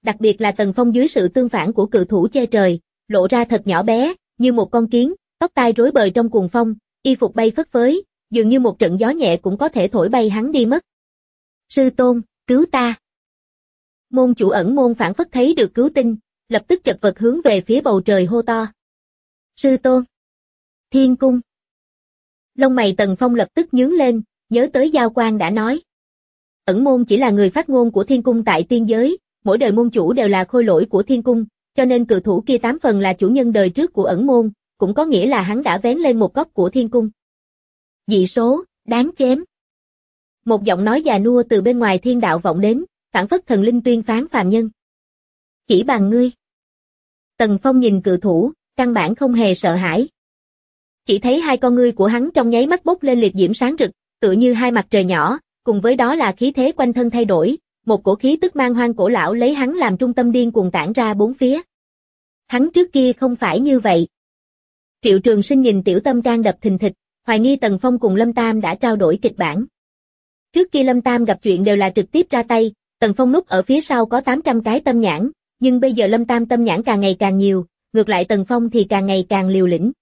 Đặc biệt là Tần Phong dưới sự tương phản của cự thủ che trời, lộ ra thật nhỏ bé, như một con kiến, tóc tai rối bời trong cuồng phong, y phục bay phất phới, dường như một trận gió nhẹ cũng có thể thổi bay hắn đi mất. Sư tôn, cứu ta. Môn chủ ẩn môn phảng phất thấy được cứu tinh, lập tức chật vật hướng về phía bầu trời hô to. Sư tôn. Thiên cung. Lông mày Tần Phong lập tức nhướng lên, nhớ tới Giao Quang đã nói. Ẩn môn chỉ là người phát ngôn của thiên cung tại tiên giới, mỗi đời môn chủ đều là khôi lỗi của thiên cung, cho nên cự thủ kia 8 phần là chủ nhân đời trước của ẩn môn, cũng có nghĩa là hắn đã vén lên một góc của thiên cung. Dị số, đáng chém. Một giọng nói già nua từ bên ngoài thiên đạo vọng đến, phảng phất thần linh tuyên phán phàm nhân. Chỉ bằng ngươi. Tần Phong nhìn cự thủ, căn bản không hề sợ hãi. Chỉ thấy hai con ngươi của hắn trong nháy mắt bốc lên liệt diễm sáng rực, tựa như hai mặt trời nhỏ, cùng với đó là khí thế quanh thân thay đổi, một cổ khí tức man hoang cổ lão lấy hắn làm trung tâm điên cuồng tản ra bốn phía. Hắn trước kia không phải như vậy. Triệu Trường Sinh nhìn tiểu tâm can đập thình thịch, hoài nghi Tần Phong cùng Lâm Tam đã trao đổi kịch bản. Trước kia Lâm Tam gặp chuyện đều là trực tiếp ra tay, Tần Phong núp ở phía sau có 800 cái tâm nhãn, nhưng bây giờ Lâm Tam tâm nhãn càng ngày càng nhiều, ngược lại Tần Phong thì càng ngày càng liều lĩnh.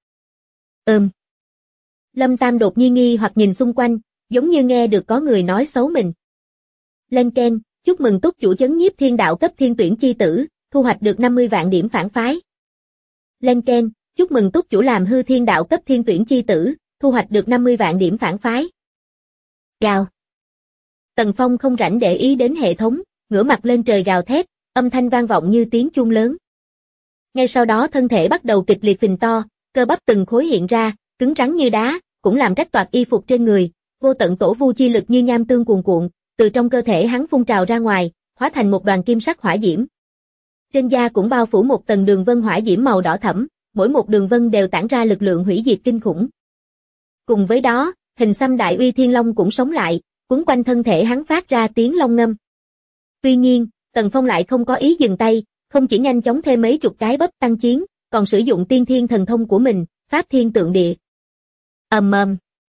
Lâm Tam đột nhiên nghi hoặc nhìn xung quanh, giống như nghe được có người nói xấu mình. Lên Ken, chúc mừng túc chủ chấn nhiếp thiên đạo cấp thiên tuyển chi tử, thu hoạch được 50 vạn điểm phản phái. Lên Ken, chúc mừng túc chủ làm hư thiên đạo cấp thiên tuyển chi tử, thu hoạch được 50 vạn điểm phản phái. Gào. Tần Phong không rảnh để ý đến hệ thống, ngửa mặt lên trời gào thét, âm thanh vang vọng như tiếng chuông lớn. Ngay sau đó thân thể bắt đầu kịch liệt phình to, cơ bắp từng khối hiện ra, cứng rắn như đá, cũng làm rách toạc y phục trên người, vô tận tổ vu chi lực như nham tương cuồn cuộn, từ trong cơ thể hắn phun trào ra ngoài, hóa thành một đoàn kim sắc hỏa diễm. Trên da cũng bao phủ một tầng đường vân hỏa diễm màu đỏ thẫm, mỗi một đường vân đều tản ra lực lượng hủy diệt kinh khủng. Cùng với đó, hình xăm đại uy thiên long cũng sống lại, quấn quanh thân thể hắn phát ra tiếng long ngâm. Tuy nhiên, Tần Phong lại không có ý dừng tay, không chỉ nhanh chóng thêm mấy chục cái bắp tăng chiến, còn sử dụng tiên thiên thần thông của mình, Pháp Thiên Tượng Địa. Ầm ầm.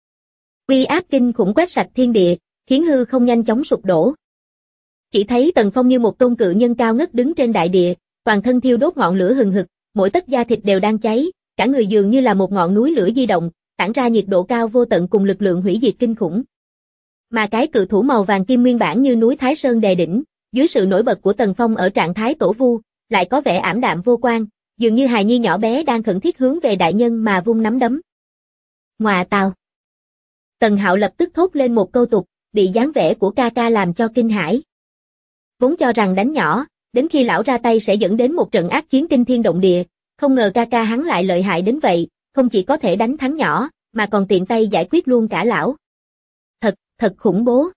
Uy áp kinh khủng quét sạch thiên địa, khiến hư không nhanh chóng sụp đổ. Chỉ thấy Tần Phong như một tôn cự nhân cao ngất đứng trên đại địa, toàn thân thiêu đốt ngọn lửa hừng hực, mỗi tấc da thịt đều đang cháy, cả người dường như là một ngọn núi lửa di động, tản ra nhiệt độ cao vô tận cùng lực lượng hủy diệt kinh khủng. Mà cái cự thủ màu vàng kim nguyên bản như núi Thái Sơn đè đỉnh, dưới sự nổi bật của Tần Phong ở trạng thái tổ vu, lại có vẻ ảm đạm vô quan, dường như hài nhi nhỏ bé đang khẩn thiết hướng về đại nhân mà vung nắm đấm. Ngoà tào. Tần Hạo lập tức thốt lên một câu tục, bị dáng vẻ của ca ca làm cho kinh hãi. Vốn cho rằng đánh nhỏ, đến khi lão ra tay sẽ dẫn đến một trận ác chiến kinh thiên động địa, không ngờ ca ca hắn lại lợi hại đến vậy, không chỉ có thể đánh thắng nhỏ, mà còn tiện tay giải quyết luôn cả lão. Thật khủng bố.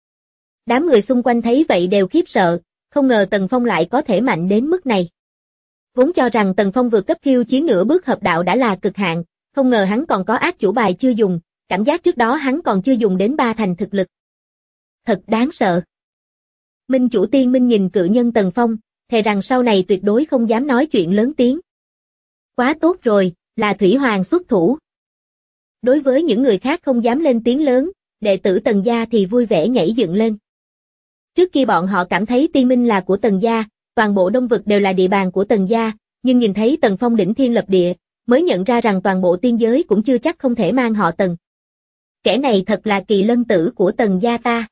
Đám người xung quanh thấy vậy đều khiếp sợ, không ngờ Tần Phong lại có thể mạnh đến mức này. Vốn cho rằng Tần Phong vượt cấp khiêu chiến nửa bước hợp đạo đã là cực hạn, không ngờ hắn còn có ác chủ bài chưa dùng, cảm giác trước đó hắn còn chưa dùng đến 3 thành thực lực. Thật đáng sợ. Minh chủ tiên minh nhìn cự nhân Tần Phong, thề rằng sau này tuyệt đối không dám nói chuyện lớn tiếng. Quá tốt rồi, là Thủy Hoàng xuất thủ. Đối với những người khác không dám lên tiếng lớn, đệ tử Tần gia thì vui vẻ nhảy dựng lên. Trước khi bọn họ cảm thấy tiên minh là của Tần gia, toàn bộ đông vực đều là địa bàn của Tần gia, nhưng nhìn thấy Tần Phong đỉnh thiên lập địa, mới nhận ra rằng toàn bộ tiên giới cũng chưa chắc không thể mang họ Tần. Kẻ này thật là kỳ lân tử của Tần gia ta.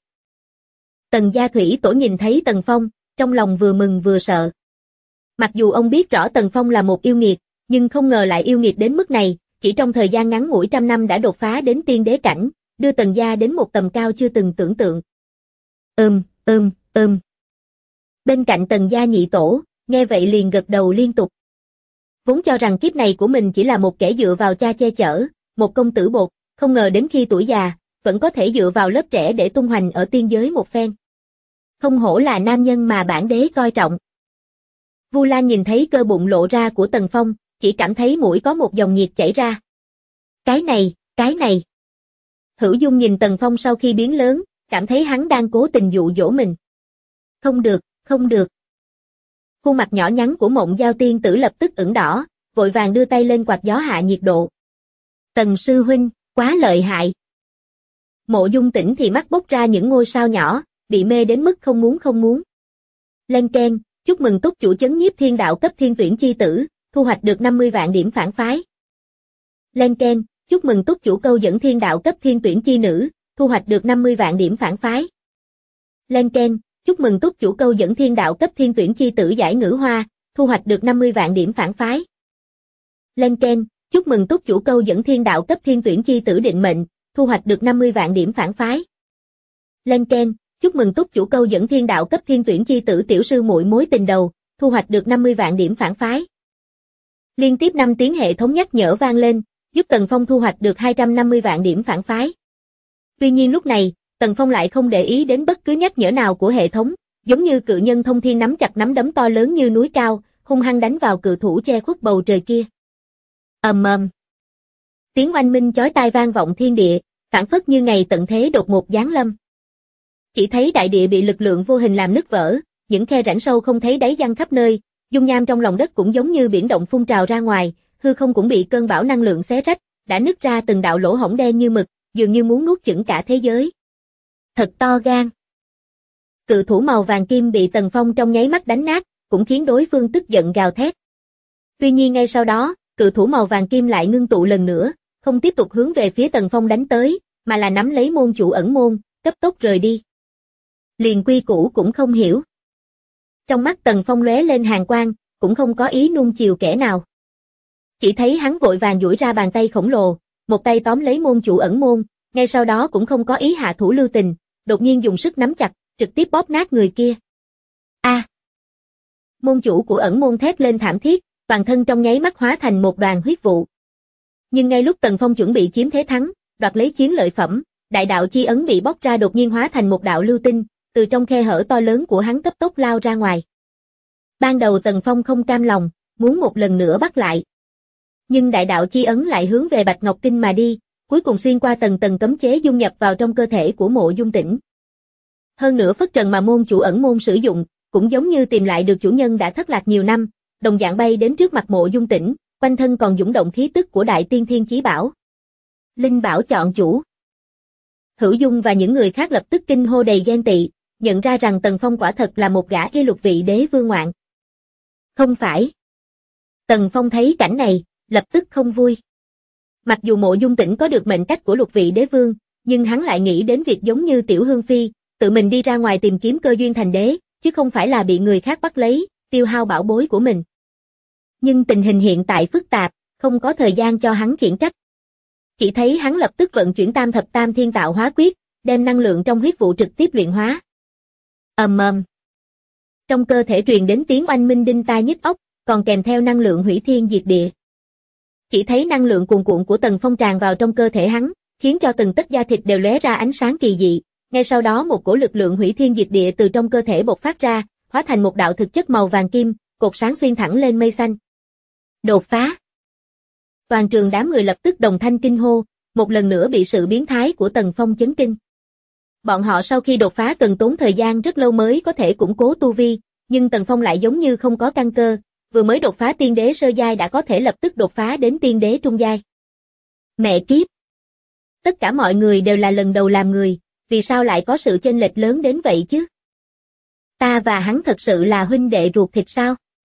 Tần gia thủy tổ nhìn thấy Tần Phong, trong lòng vừa mừng vừa sợ. Mặc dù ông biết rõ Tần Phong là một yêu nghiệt, nhưng không ngờ lại yêu nghiệt đến mức này, chỉ trong thời gian ngắn ngủi trăm năm đã đột phá đến tiên đế cảnh, đưa Tần gia đến một tầm cao chưa từng tưởng tượng. Bên cạnh Tần gia nhị tổ, nghe vậy liền gật đầu liên tục. Vốn cho rằng kiếp này của mình chỉ là một kẻ dựa vào cha che chở, một công tử bột, không ngờ đến khi tuổi già, vẫn có thể dựa vào lớp trẻ để tung hoành ở tiên giới một phen. Không hổ là nam nhân mà bản đế coi trọng. Vu Lan nhìn thấy cơ bụng lộ ra của Tần Phong, chỉ cảm thấy mũi có một dòng nhiệt chảy ra. Cái này. Hữu Dung nhìn Tần Phong sau khi biến lớn, cảm thấy hắn đang cố tình dụ dỗ mình. Không được. Khuôn mặt nhỏ nhắn của Mộng Giao tiên tử lập tức ửng đỏ, vội vàng đưa tay lên quạt gió hạ nhiệt độ. Tần sư huynh, quá lợi hại. Mộ Dung Tĩnh thì mắt bốc ra những ngôi sao nhỏ, bị mê đến mức không muốn. Lên Ken, chúc mừng túc chủ chấn nhiếp thiên đạo cấp thiên tuyển chi tử, thu hoạch được 50 vạn điểm phản phái. Len Ken, chúc mừng túc chủ câu dẫn thiên đạo cấp thiên tuyển chi nữ, thu hoạch được 50 vạn điểm phản phái. Len Ken, chúc mừng túc chủ câu dẫn thiên đạo cấp thiên tuyển chi tử giải ngữ hoa, thu hoạch được 50 vạn điểm phản phái. Len Ken, chúc mừng túc chủ câu dẫn thiên đạo cấp thiên tuyển chi tử định mệnh, thu hoạch được 50 vạn điểm phản phái. Len Ken, chúc mừng túc chủ câu dẫn thiên đạo cấp thiên tuyển chi tử tiểu sư muội mối tình đầu, thu hoạch được 50 vạn điểm phản phái. Liên tiếp 5 tiếng hệ thống nhắc nhở vang lên, giúp Tần Phong thu hoạch được 250 vạn điểm phản phái. Tuy nhiên lúc này, Tần Phong lại không để ý đến bất cứ nhắc nhở nào của hệ thống, giống như cự nhân thông thiên nắm chặt nắm đấm to lớn như núi cao, hung hăng đánh vào cự thủ che khuất bầu trời kia. Ầm ầm. Tiếng oanh minh chói tai vang vọng thiên địa, phảng phất như ngày tận thế đột ngột giáng lâm. Chỉ thấy đại địa bị lực lượng vô hình làm nứt vỡ, những khe rãnh sâu không thấy đáy giăng khắp nơi, dung nham trong lòng đất cũng giống như biển động phun trào ra ngoài, hư không cũng bị cơn bão năng lượng xé rách, đã nứt ra từng đạo lỗ hổng đen như mực, dường như muốn nuốt chửng cả thế giới. Thật to gan. Cự thủ màu vàng kim bị Tần Phong trong nháy mắt đánh nát, cũng khiến đối phương tức giận gào thét. Tuy nhiên ngay sau đó, cự thủ màu vàng kim lại ngưng tụ lần nữa, không tiếp tục hướng về phía Tần Phong đánh tới, mà là nắm lấy môn chủ ẩn môn, cấp tốc rời đi. Liền quy củ cũng không hiểu. Trong mắt Tần Phong lóe lên hàn quang, cũng không có ý nuông chiều kẻ nào. Chỉ thấy hắn vội vàng duỗi ra bàn tay khổng lồ, một tay tóm lấy môn chủ ẩn môn, ngay sau đó cũng không có ý hạ thủ lưu tình, đột nhiên dùng sức nắm chặt, trực tiếp bóp nát người kia. A! Môn chủ của ẩn môn thét lên thảm thiết, toàn thân trong nháy mắt hóa thành một đoàn huyết vụ. Nhưng ngay lúc Tần Phong chuẩn bị chiếm thế thắng, đoạt lấy chiến lợi phẩm, đại đạo chi ấn bị bóc ra đột nhiên hóa thành một đạo lưu tinh, từ trong khe hở to lớn của hắn cấp tốc lao ra ngoài. Ban đầu Tần Phong không cam lòng, muốn một lần nữa bắt lại. Nhưng đại đạo chi ấn lại hướng về Bạch Ngọc Kinh mà đi, cuối cùng xuyên qua tầng tầng cấm chế dung nhập vào trong cơ thể của Mộ Dung Tĩnh. Hơn nữa phất trần mà môn chủ ẩn môn sử dụng, cũng giống như tìm lại được chủ nhân đã thất lạc nhiều năm, đồng dạng bay đến trước mặt Mộ Dung Tĩnh, quanh thân còn dũng động khí tức của Đại Tiên Thiên Chí Bảo. Linh bảo chọn chủ. Hữu Dung và những người khác lập tức kinh hô đầy ghen tị, nhận ra rằng Tần Phong quả thật là một gã kê lục vị đế vương ngoạn. Không phải. Tần Phong thấy cảnh này, lập tức không vui. Mặc dù Mộ Dung Tĩnh có được mệnh cách của lục vị đế vương, nhưng hắn lại nghĩ đến việc giống như Tiểu Hương Phi, tự mình đi ra ngoài tìm kiếm cơ duyên thành đế, chứ không phải là bị người khác bắt lấy, tiêu hao bảo bối của mình. Nhưng tình hình hiện tại phức tạp, không có thời gian cho hắn khiển trách. Chỉ thấy hắn lập tức vận chuyển Tam Thập Tam Thiên Tạo Hóa Quyết, đem năng lượng trong huyết vụ trực tiếp luyện hóa. Ầm ầm. Trong cơ thể truyền đến tiếng oanh minh đinh tai nhức óc, còn kèm theo năng lượng hủy thiên diệt địa. Chỉ thấy năng lượng cuồn cuộn của Tần Phong tràn vào trong cơ thể hắn, khiến cho từng tấc da thịt đều lóe ra ánh sáng kỳ dị. Ngay sau đó một cổ lực lượng hủy thiên diệt địa từ trong cơ thể bộc phát ra, hóa thành một đạo thực chất màu vàng kim, cột sáng xuyên thẳng lên mây xanh. Đột phá. Toàn trường đám người lập tức đồng thanh kinh hô, một lần nữa bị sự biến thái của Tần Phong chấn kinh. Bọn họ sau khi đột phá cần tốn thời gian rất lâu mới có thể củng cố tu vi, nhưng Tần Phong lại giống như không có căn cơ, vừa mới đột phá tiên đế sơ giai đã có thể lập tức đột phá đến tiên đế trung giai. Mẹ kiếp! Tất cả mọi người đều là lần đầu làm người, vì sao lại có sự chênh lệch lớn đến vậy chứ? Ta và hắn thật sự là huynh đệ ruột thịt sao?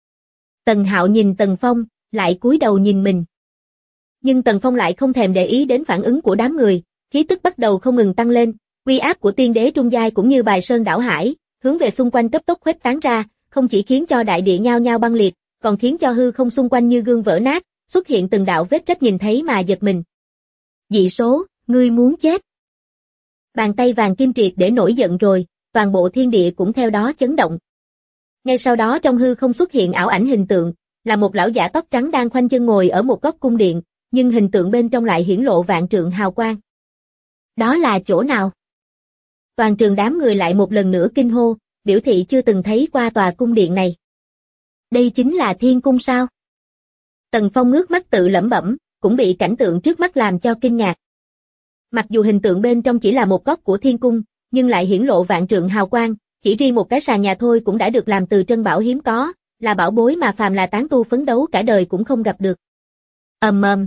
Tần Hạo nhìn Tần Phong, lại cúi đầu nhìn mình. Nhưng Tần Phong lại không thèm để ý đến phản ứng của đám người, khí tức bắt đầu không ngừng tăng lên, uy áp của tiên đế trung giai cũng như bài sơn đảo hải, hướng về xung quanh cấp tốc khuếch tán ra, không chỉ khiến cho đại địa nhao nhao băng liệt, còn khiến cho hư không xung quanh như gương vỡ nát, xuất hiện từng đạo vết rách nhìn thấy mà giật mình. Dị số, ngươi muốn chết. Bàn tay vàng kim triệt để nổi giận rồi, toàn bộ thiên địa cũng theo đó chấn động. Ngay sau đó trong hư không xuất hiện ảo ảnh hình tượng, là một lão giả tóc trắng đang khoanh chân ngồi ở một góc cung điện, nhưng hình tượng bên trong lại hiển lộ vạn trượng hào quang. Đó là chỗ nào? Toàn trường đám người lại một lần nữa kinh hô, biểu thị chưa từng thấy qua tòa cung điện này. Đây chính là thiên cung sao? Tần Phong ngước mắt tự lẩm bẩm, cũng bị cảnh tượng trước mắt làm cho kinh ngạc. Mặc dù hình tượng bên trong chỉ là một góc của thiên cung, nhưng lại hiển lộ vạn trượng hào quang, chỉ riêng một cái sàn nhà thôi cũng đã được làm từ trân bảo hiếm có, là bảo bối mà phàm là tán tu phấn đấu cả đời cũng không gặp được. Ầm ầm.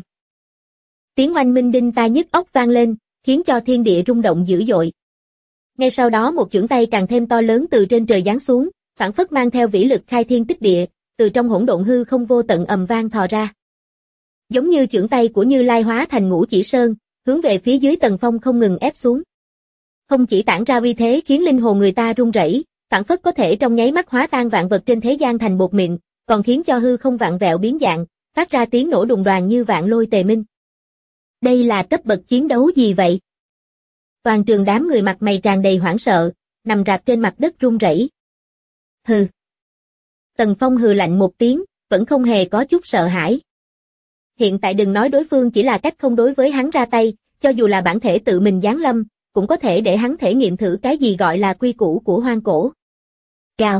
Tiếng oanh minh đinh tai nhức óc vang lên, khiến cho thiên địa rung động dữ dội. Ngay sau đó một chưởng tay càng thêm to lớn từ trên trời giáng xuống, phảng phất mang theo vĩ lực khai thiên tích địa, từ trong hỗn độn hư không vô tận ầm vang thò ra. Giống như chưởng tay của Như Lai hóa thành Ngũ Chỉ Sơn, hướng về phía dưới Tần Phong không ngừng ép xuống. Không chỉ tản ra uy thế khiến linh hồn người ta run rẩy, phảng phất có thể trong nháy mắt hóa tan vạn vật trên thế gian thành bột mịn, còn khiến cho hư không vạn vẹo biến dạng, phát ra tiếng nổ đùng đoàng như vạn lôi tề minh. Đây là cấp bậc chiến đấu gì vậy? Toàn trường đám người mặt mày tràn đầy hoảng sợ, nằm rạp trên mặt đất run rẩy. Hừ. Tần Phong hừ lạnh một tiếng, vẫn không hề có chút sợ hãi. Hiện tại đừng nói đối phương chỉ là cách không đối với hắn ra tay, cho dù là bản thể tự mình giáng lâm, cũng có thể để hắn thể nghiệm thử cái gì gọi là quy củ của hoang cổ. Gào.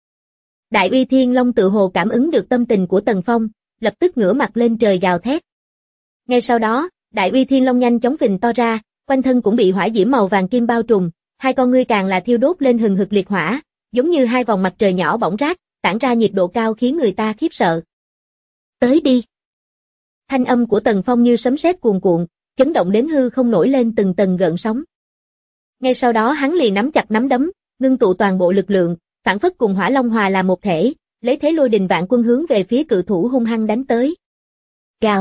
Đại Uy Thiên Long tự hồ cảm ứng được tâm tình của Tần Phong, lập tức ngửa mặt lên trời gào thét. Ngay sau đó, Đại Uy Thiên Long nhanh chóng phình to ra, quanh thân cũng bị hỏa diễm màu vàng kim bao trùm, hai con ngươi càng là thiêu đốt lên hừng hực liệt hỏa, giống như hai vòng mặt trời nhỏ bỏng rát, tản ra nhiệt độ cao khiến người ta khiếp sợ. Tới đi. Thanh âm của Tần Phong như sấm sét cuồn cuộn, chấn động đến hư không nổi lên từng tầng gợn sóng. Ngay sau đó hắn liền nắm chặt nắm đấm, ngưng tụ toàn bộ lực lượng, phảng phất cùng Hỏa Long hòa là một thể, lấy thế lôi đình vạn quân hướng về phía cự thủ hung hăng đánh tới. Gào.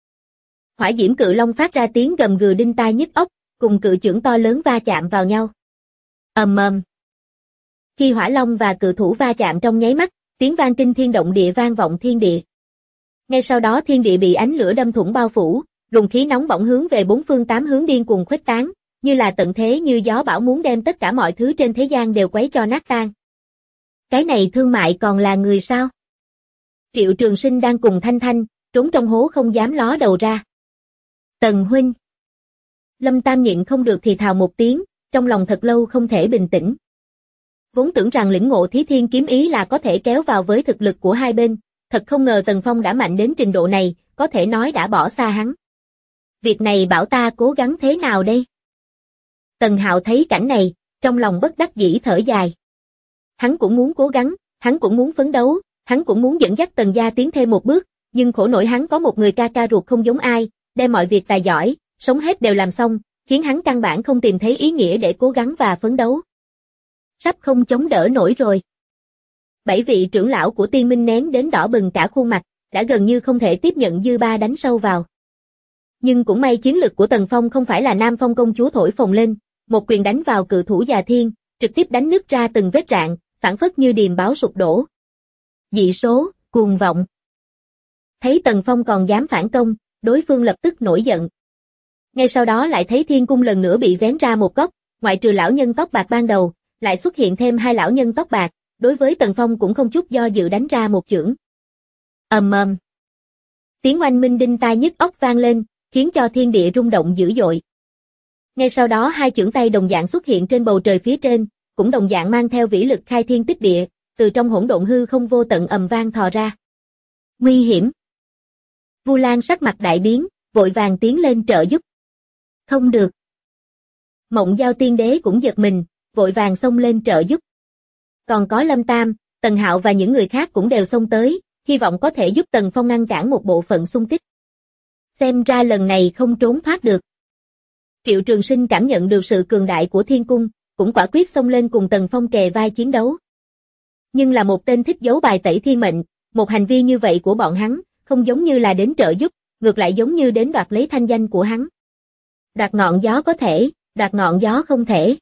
Hỏa diễm cự long phát ra tiếng gầm gừ đinh tai nhức óc, cùng cự chưởng to lớn va chạm vào nhau. Ầm ầm. Khi Hỏa Long và cự thủ va chạm trong nháy mắt, tiếng vang kinh thiên động địa vang vọng thiên địa. Ngay sau đó thiên địa bị ánh lửa đâm thủng bao phủ, luồng khí nóng bỏng hướng về bốn phương tám hướng điên cuồng khuếch tán, như là tận thế như gió bão muốn đem tất cả mọi thứ trên thế gian đều quấy cho nát tan. Cái này Thương Mại còn là người sao? Triệu Trường Sinh đang cùng Thanh Thanh, trốn trong hố không dám ló đầu ra. Tần huynh. Lâm Tam nhịn không được thì thào một tiếng, trong lòng thật lâu không thể bình tĩnh. Vốn tưởng rằng lĩnh ngộ Thí Thiên kiếm ý là có thể kéo vào với thực lực của hai bên, thật không ngờ Tần Phong đã mạnh đến trình độ này, có thể nói đã bỏ xa hắn. Việc này bảo ta cố gắng thế nào đây? Tần Hạo thấy cảnh này, trong lòng bất đắc dĩ thở dài. Hắn cũng muốn cố gắng, hắn cũng muốn phấn đấu, hắn cũng muốn dẫn dắt Tần gia tiến thêm một bước, nhưng khổ nổi hắn có một người ca ca ruột không giống ai, đem mọi việc tài giỏi, sống hết đều làm xong, khiến hắn căn bản không tìm thấy ý nghĩa để cố gắng và phấn đấu. Sắp không chống đỡ nổi rồi. 7 vị trưởng lão của Tiên Minh nén đến đỏ bừng cả khuôn mặt, đã gần như không thể tiếp nhận dư ba đánh sâu vào. Nhưng cũng may chiến lực của Tần Phong không phải là Nam Phong công chúa thổi phồng lên, một quyền đánh vào cự thủ già thiên, trực tiếp đánh nứt ra từng vết rạn, phảng phất như điềm báo sụp đổ. Dị số, cuồng vọng. Thấy Tần Phong còn dám phản công, đối phương lập tức nổi giận. Ngay sau đó lại thấy thiên cung lần nữa bị vén ra một góc, ngoại trừ lão nhân tóc bạc ban đầu, lại xuất hiện thêm hai lão nhân tóc bạc, đối với Tần Phong cũng không chút do dự đánh ra một chưởng. Ầm ầm. Tiếng oanh minh đinh tai nhức óc vang lên, khiến cho thiên địa rung động dữ dội. Ngay sau đó hai chưởng tay đồng dạng xuất hiện trên bầu trời phía trên, cũng đồng dạng mang theo vĩ lực khai thiên tích địa, từ trong hỗn độn hư không vô tận ầm vang thò ra. Nguy hiểm. Vu Lan sắc mặt đại biến, vội vàng tiến lên trợ giúp. Không được. Mộng Giao Tiên Đế cũng giật mình, vội vàng xông lên trợ giúp. Còn có Lâm Tam, Tần Hạo và những người khác cũng đều xông tới, hy vọng có thể giúp Tần Phong ngăn cản một bộ phận xung kích. Xem ra lần này không trốn thoát được. Triệu Trường Sinh cảm nhận được sự cường đại của thiên cung, cũng quả quyết xông lên cùng Tần Phong kề vai chiến đấu. Nhưng là một tên thích giấu bài tẩy thiên mệnh, một hành vi như vậy của bọn hắn, không giống như là đến trợ giúp, ngược lại giống như đến đoạt lấy thanh danh của hắn. Đoạt ngọn gió có thể, đoạt ngọn gió không thể.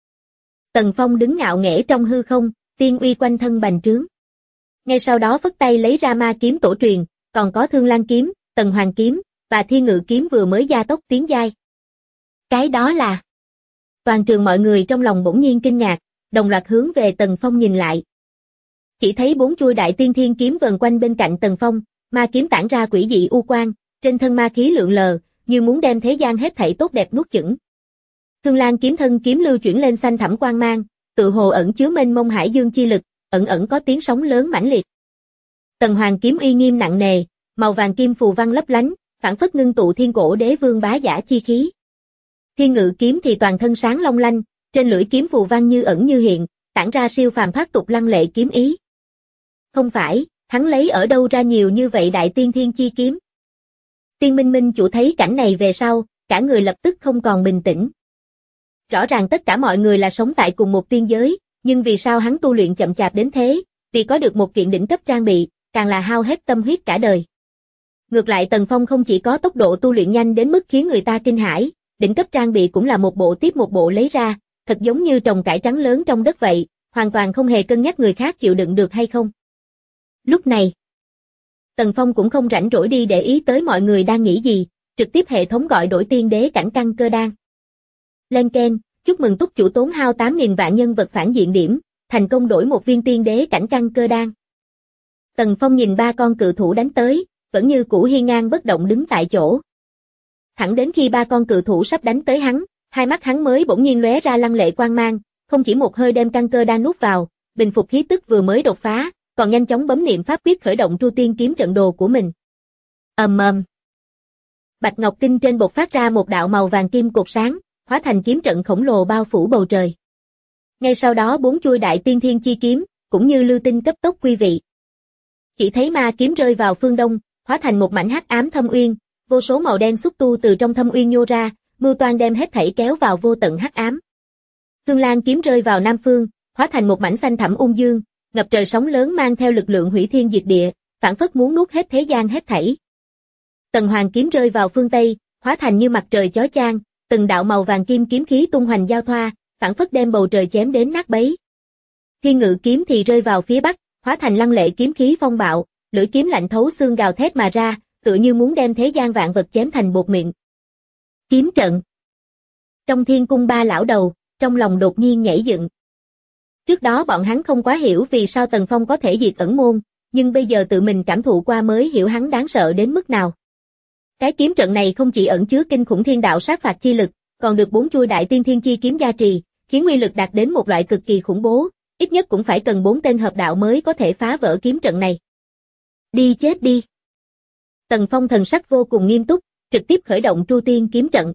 Tần Phong đứng ngạo nghễ trong hư không, tiên uy quanh thân bành trướng. Ngay sau đó phất tay lấy ra ma kiếm tổ truyền, còn có Thương Lan kiếm, Tần Hoàng kiếm, và Thiên Ngự kiếm vừa mới gia tốc tiến giai. Cái đó là... Toàn trường mọi người trong lòng bỗng nhiên kinh ngạc, đồng loạt hướng về Tần Phong nhìn lại. Chỉ thấy 4 chuôi đại tiên thiên kiếm vần quanh bên cạnh Tần Phong, ma kiếm tản ra quỷ dị u quang, trên thân ma khí lượn lờ, như muốn đem thế gian hết thảy tốt đẹp nuốt chửng. Thương Lan kiếm thân kiếm lưu chuyển lên xanh thẳm quang mang, tự hồ ẩn chứa mênh mông hải dương chi lực, ẩn ẩn có tiếng sóng lớn mãnh liệt. Tần Hoàng kiếm uy nghiêm nặng nề, màu vàng kim phù văn lấp lánh, phảng phất ngưng tụ thiên cổ đế vương bá giả chi khí. Thiên Ngự kiếm thì toàn thân sáng long lanh, trên lưỡi kiếm phù văn như ẩn như hiện, tản ra siêu phàm thoát tục lăng lệ kiếm ý. Không phải, hắn lấy ở đâu ra nhiều như vậy đại tiên thiên chi kiếm? Tiên Minh Minh chủ thấy cảnh này về sau, cả người lập tức không còn bình tĩnh. Rõ ràng tất cả mọi người là sống tại cùng một tiên giới, nhưng vì sao hắn tu luyện chậm chạp đến thế, vì có được một kiện đỉnh cấp trang bị, càng là hao hết tâm huyết cả đời. Ngược lại Tần Phong không chỉ có tốc độ tu luyện nhanh đến mức khiến người ta kinh hãi, đỉnh cấp trang bị cũng là một bộ tiếp một bộ lấy ra, thật giống như trồng cải trắng lớn trong đất vậy, hoàn toàn không hề cân nhắc người khác chịu đựng được hay không. Lúc này, Tần Phong cũng không rảnh rỗi đi để ý tới mọi người đang nghĩ gì, trực tiếp hệ thống gọi đổi tiên đế cảnh căn cơ đan. Lên keng, chúc mừng túc chủ tốn hao 8.000 vạn nhân vật phản diện điểm, thành công đổi một viên tiên đế cảnh căn cơ đan. Tần Phong nhìn ba con cự thủ đánh tới, vẫn như cũ hiên ngang bất động đứng tại chỗ. Thẳng đến khi ba con cự thủ sắp đánh tới hắn, hai mắt hắn mới bỗng nhiên lóe ra lăng lệ quang mang, không chỉ một hơi đem căn cơ đan nuốt vào, bình phục khí tức vừa mới đột phá, còn nhanh chóng bấm niệm pháp quyết khởi động Tru Tiên kiếm trận đồ của mình. Ầm ầm. Bạch Ngọc Kinh trên bộc phát ra một đạo màu vàng kim cột sáng, hóa thành kiếm trận khổng lồ bao phủ bầu trời. Ngay sau đó bốn chuôi đại tiên thiên chi kiếm, cũng như lưu tinh cấp tốc quy vị. Chỉ thấy ma kiếm rơi vào phương đông, hóa thành một mảnh hắc ám thâm uyên, vô số màu đen xúc tu từ trong thâm uyên nhô ra, mưu toan đem hết thảy kéo vào vô tận hắc ám. Thương Lan kiếm rơi vào nam phương, hóa thành một mảnh xanh thẳm ung dương, ngập trời sóng lớn mang theo lực lượng hủy thiên diệt địa, phảng phất muốn nuốt hết thế gian hết thảy. Tần Hoàng kiếm rơi vào phương tây, hóa thành như mặt trời chói chang, từng đạo màu vàng kim kiếm khí tung hoành giao thoa, phảng phất đem bầu trời chém đến nát bấy. Thiên Ngự kiếm thì rơi vào phía bắc, hóa thành lăng lệ kiếm khí phong bạo, lưỡi kiếm lạnh thấu xương gào thét mà ra, tựa như muốn đem thế gian vạn vật chém thành bột mịn. Kiếm trận. Trong thiên cung ba lão đầu, trong lòng đột nhiên nhảy dựng. Trước đó bọn hắn không quá hiểu vì sao Tần Phong có thể diệt ẩn môn, nhưng bây giờ tự mình cảm thụ qua mới hiểu hắn đáng sợ đến mức nào. Cái kiếm trận này không chỉ ẩn chứa kinh khủng thiên đạo sát phạt chi lực, còn được 4 chuôi đại tiên thiên chi kiếm gia trì, khiến uy lực đạt đến một loại cực kỳ khủng bố, ít nhất cũng phải cần 4 tên hợp đạo mới có thể phá vỡ kiếm trận này. Đi chết đi. Tần Phong thần sắc vô cùng nghiêm túc, trực tiếp khởi động Tru Tiên kiếm trận.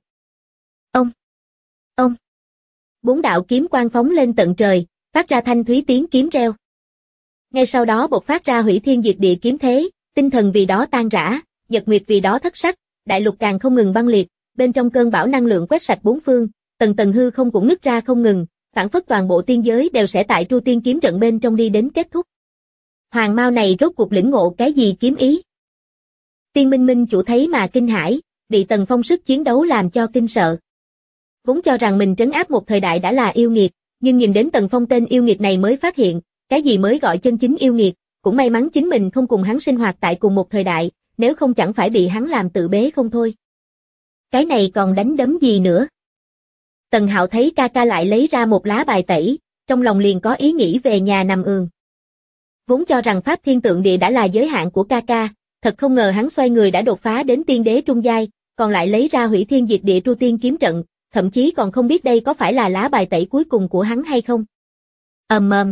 Ông. 4 đạo kiếm quang phóng lên tận trời, phát ra thanh thúy tiếng kiếm reo. Ngay sau đó bộc phát ra hủy thiên diệt địa kiếm thế, tinh thần vì đó tan rã, nhật nguyệt vì đó thất sắc, đại lục càng không ngừng băng liệt, bên trong cơn bão năng lượng quét sạch bốn phương, tầng tầng hư không cũng nứt ra không ngừng, phảng phất toàn bộ tiên giới đều sẽ tại Tru Tiên kiếm trận bên trong đi đến kết thúc. Hoàng Mao này rốt cuộc lĩnh ngộ cái gì kiếm ý? Tiên Minh Minh chủ thấy mà kinh hãi, bị Tần Phong sức chiến đấu làm cho kinh sợ. Vốn cho rằng mình trấn áp một thời đại đã là yêu nghiệt, nhưng nhìn đến Tần Phong tên yêu nghiệt này mới phát hiện, cái gì mới gọi chân chính yêu nghiệt, cũng may mắn chính mình không cùng hắn sinh hoạt tại cùng một thời đại, nếu không chẳng phải bị hắn làm tự bế không thôi. Cái này còn đánh đấm gì nữa? Tần Hạo thấy ca ca lại lấy ra một lá bài tẩy, trong lòng liền có ý nghĩ về nhà nằm ườn. Vốn cho rằng Pháp Thiên Tượng Địa đã là giới hạn của ca ca, thật không ngờ hắn xoay người đã đột phá đến tiên đế trung giai, còn lại lấy ra hủy thiên diệt địa Tru Tiên kiếm trận, thậm chí còn không biết đây có phải là lá bài tẩy cuối cùng của hắn hay không. Ầm ầm.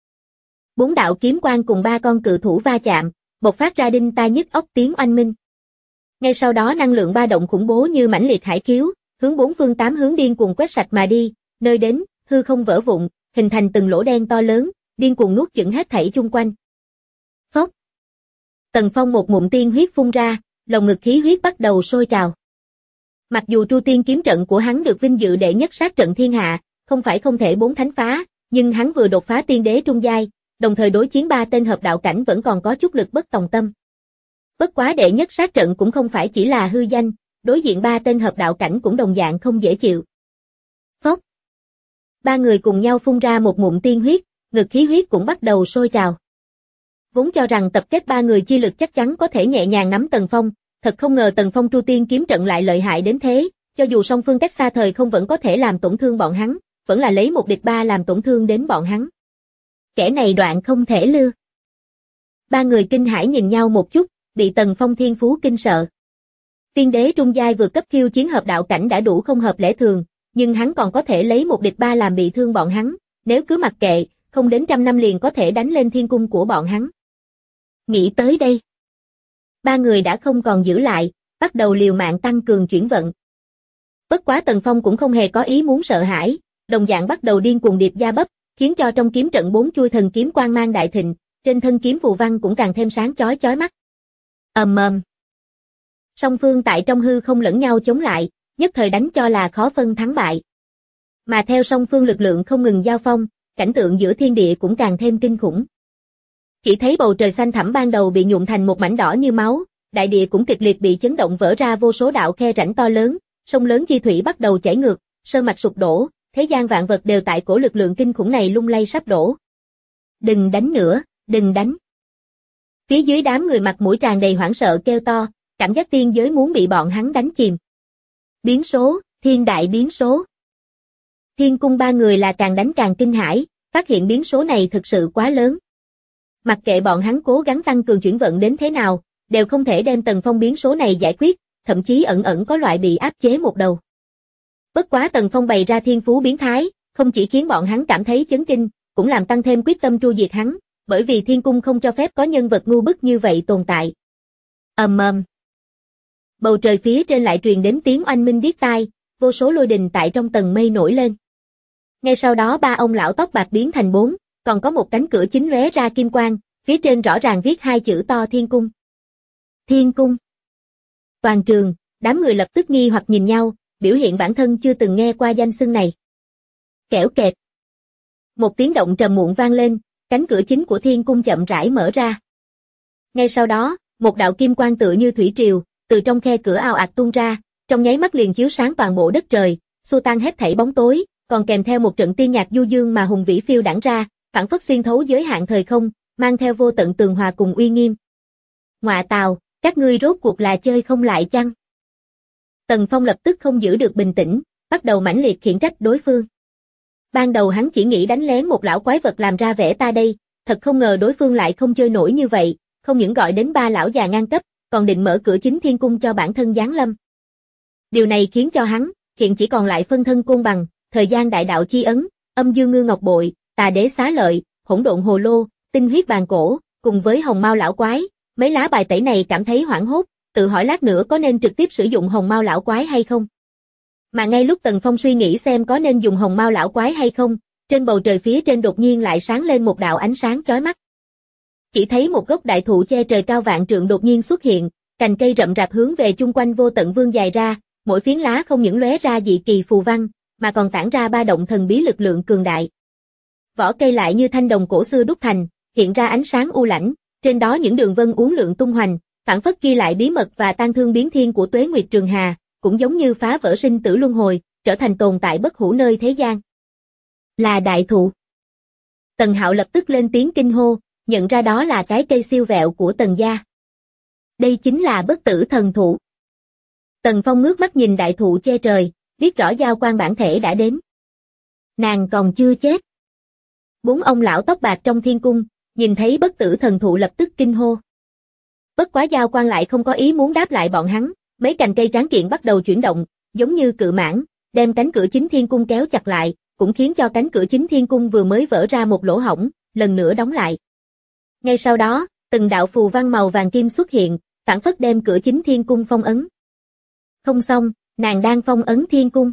4 đạo kiếm quang cùng 3 con cự thủ va chạm, bộc phát ra đinh tai nhức óc tiếng oanh minh. Ngay sau đó năng lượng ba động khủng bố như mãnh liệt hải khiếu, hướng 4 phương 8 hướng điên cuồng quét sạch mà đi, nơi đến, hư không vỡ vụn, hình thành từng lỗ đen to lớn, điên cuồng nuốt chửng hết thảy chung quanh. Phốc. Tần Phong một ngụm tiên huyết phun ra, lồng ngực khí huyết bắt đầu sôi trào. Mặc dù Tru Tiên kiếm trận của hắn được vinh dự đệ nhất sát trận thiên hạ, không phải không thể 4 thánh phá, nhưng hắn vừa đột phá tiên đế trung giai, đồng thời đối chiến 3 tên hợp đạo cảnh vẫn còn có chút lực bất tòng tâm. Bất quá đệ nhất sát trận cũng không phải chỉ là hư danh, đối diện 3 tên hợp đạo cảnh cũng đồng dạng không dễ chịu. Phốc. 3 người cùng nhau phun ra một ngụm tiên huyết, ngực khí huyết cũng bắt đầu sôi trào. Vốn cho rằng tập kết 3 người chi lực chắc chắn có thể nhẹ nhàng nắm Tần Phong, thật không ngờ Tần Phong Tru Tiên kiếm trận lại lợi hại đến thế, cho dù song phương cách xa thời không vẫn có thể làm tổn thương bọn hắn, vẫn là lấy 1 địch 3 làm tổn thương đến bọn hắn. Kẻ này đoạn không thể lừa. 3 người kinh hãi nhìn nhau một chút, bị Tần Phong thiên phú kinh sợ. Tiên đế trung giai vượt cấp khiêu chiến hợp đạo cảnh đã đủ không hợp lẽ thường, nhưng hắn còn có thể lấy 1 địch 3 làm bị thương bọn hắn, nếu cứ mặc kệ, không đến 100 năm liền có thể đánh lên thiên cung của bọn hắn. Nghĩ tới đây, 3 người đã không còn giữ lại, bắt đầu liều mạng tăng cường chuyển vận. Bất quá Tần Phong cũng không hề có ý muốn sợ hãi, đồng dạng bắt đầu điên cuồng điệp gia bấp, khiến cho trong kiếm trận 4 chuôi thần kiếm quang mang đại thịnh, trên thân kiếm phù văn cũng càng thêm sáng chói chói mắt. Ầm ầm. Song phương tại trong hư không lẫn nhau chống lại, nhất thời đánh cho là khó phân thắng bại. Mà theo song phương lực lượng không ngừng giao phong, cảnh tượng giữa thiên địa cũng càng thêm kinh khủng. Chỉ thấy bầu trời xanh thẳm ban đầu bị nhuộm thành một mảnh đỏ như máu, đại địa cũng kịch liệt bị chấn động vỡ ra vô số đạo khe rãnh to lớn, sông lớn chi thủy bắt đầu chảy ngược, sơn mạch sụp đổ, thế gian vạn vật đều tại cổ lực lượng kinh khủng này lung lay sắp đổ. Đừng đánh nữa, đừng đánh. Phía dưới đám người mặt mũi tràn đầy hoảng sợ kêu to, cảm giác tiên giới muốn bị bọn hắn đánh chìm. Biến số, thiên đại biến số. Thiên cung ba người là càng đánh càng kinh hãi, phát hiện biến số này thực sự quá lớn. Mặc kệ bọn hắn cố gắng tăng cường chuyển vận đến thế nào, đều không thể đem Tần Phong biến số này giải quyết, thậm chí ẩn ẩn có loại bị áp chế một đầu. Bất quá Tần Phong bày ra thiên phú biến thái, không chỉ khiến bọn hắn cảm thấy chấn kinh, cũng làm tăng thêm quyết tâm tru diệt hắn, bởi vì thiên cung không cho phép có nhân vật ngu bức như vậy tồn tại. Ầm ầm. Bầu trời phía trên lại truyền đến tiếng oanh minh điếc tai, vô số lôi đình tại trong tầng mây nổi lên. Ngay sau đó ba ông lão tóc bạc biến thành bốn, còn có một cánh cửa chính lóe ra kim quang, phía trên rõ ràng viết hai chữ to Thiên Cung. Thiên Cung. Toàn trường, đám người lập tức nghi hoặc nhìn nhau, biểu hiện bản thân chưa từng nghe qua danh xưng này. Kẽo kẹt. Một tiếng động trầm muộn vang lên, cánh cửa chính của Thiên Cung chậm rãi mở ra. Ngay sau đó, một đạo kim quang tựa như thủy triều, từ trong khe cửa ào ạt tuôn ra, trong nháy mắt liền chiếu sáng toàn bộ đất trời, xua tan hết thảy bóng tối, còn kèm theo một trận tiên nhạc du dương mà hùng vĩ phiêu đãng ra, phảng phất xuyên thấu giới hạn thời không, mang theo vô tận tường hòa cùng uy nghiêm. Ngọa tào, các ngươi rốt cuộc là chơi không lại chăng? Tần Phong lập tức không giữ được bình tĩnh, bắt đầu mãnh liệt khiển trách đối phương. Ban đầu hắn chỉ nghĩ đánh lén một lão quái vật làm ra vẻ ta đây, thật không ngờ đối phương lại không chơi nổi như vậy, không những gọi đến ba lão già ngang cấp, còn định mở cửa chính thiên cung cho bản thân giáng lâm. Điều này khiến cho hắn, hiện chỉ còn lại phân thân côn bằng, thời gian đại đạo chi ấn, âm dương ngư ngọc bội, tà đế xá lợi, hỗn độn hồ lô, tinh huyết bàn cổ, cùng với hồng mao lão quái, mấy lá bài tẩy này cảm thấy hoảng hốt, tự hỏi lát nữa có nên trực tiếp sử dụng hồng mao lão quái hay không. Mà ngay lúc Tần Phong suy nghĩ xem có nên dùng hồng mao lão quái hay không, trên bầu trời phía trên đột nhiên lại sáng lên một đạo ánh sáng chói mắt. Chỉ thấy một gốc đại thụ che trời cao vạn trượng đột nhiên xuất hiện, cành cây rậm rạp hướng về chung quanh vô tận vươn dài ra, mỗi phiến lá không những lóe ra dị kỳ phù văn, mà còn tản ra ba động thần bí lực lượng cường đại. Vỏ cây lại như thanh đồng cổ xưa đúc thành, hiện ra ánh sáng u lãnh, trên đó những đường vân uốn lượn tung hoành, phảng phất ghi lại bí mật và tang thương biến thiên của Tuế Nguyệt Trường Hà, cũng giống như phá vỡ sinh tử luân hồi, trở thành tồn tại bất hủ nơi thế gian. Là đại thụ. Tần Hạo lập tức lên tiếng kinh hô, nhận ra đó là cái cây siêu vẹo của Tần gia. Đây chính là bất tử thần thụ. Tần Phong ngước mắt nhìn đại thụ che trời, biết rõ giao quan bản thể đã đến. Nàng còn chưa chết. Bốn ông lão tóc bạc trong thiên cung, nhìn thấy bất tử thần thụ lập tức kinh hô. Bất quá giao quan lại không có ý muốn đáp lại bọn hắn, mấy cành cây tráng kiện bắt đầu chuyển động, giống như cự mãng, đem cánh cửa chính thiên cung kéo chặt lại, cũng khiến cho cánh cửa chính thiên cung vừa mới vỡ ra một lỗ hổng, lần nữa đóng lại. Ngay sau đó, từng đạo phù văn màu vàng kim xuất hiện, phảng phất đem cửa chính thiên cung phong ấn. Không xong, nàng đang phong ấn thiên cung.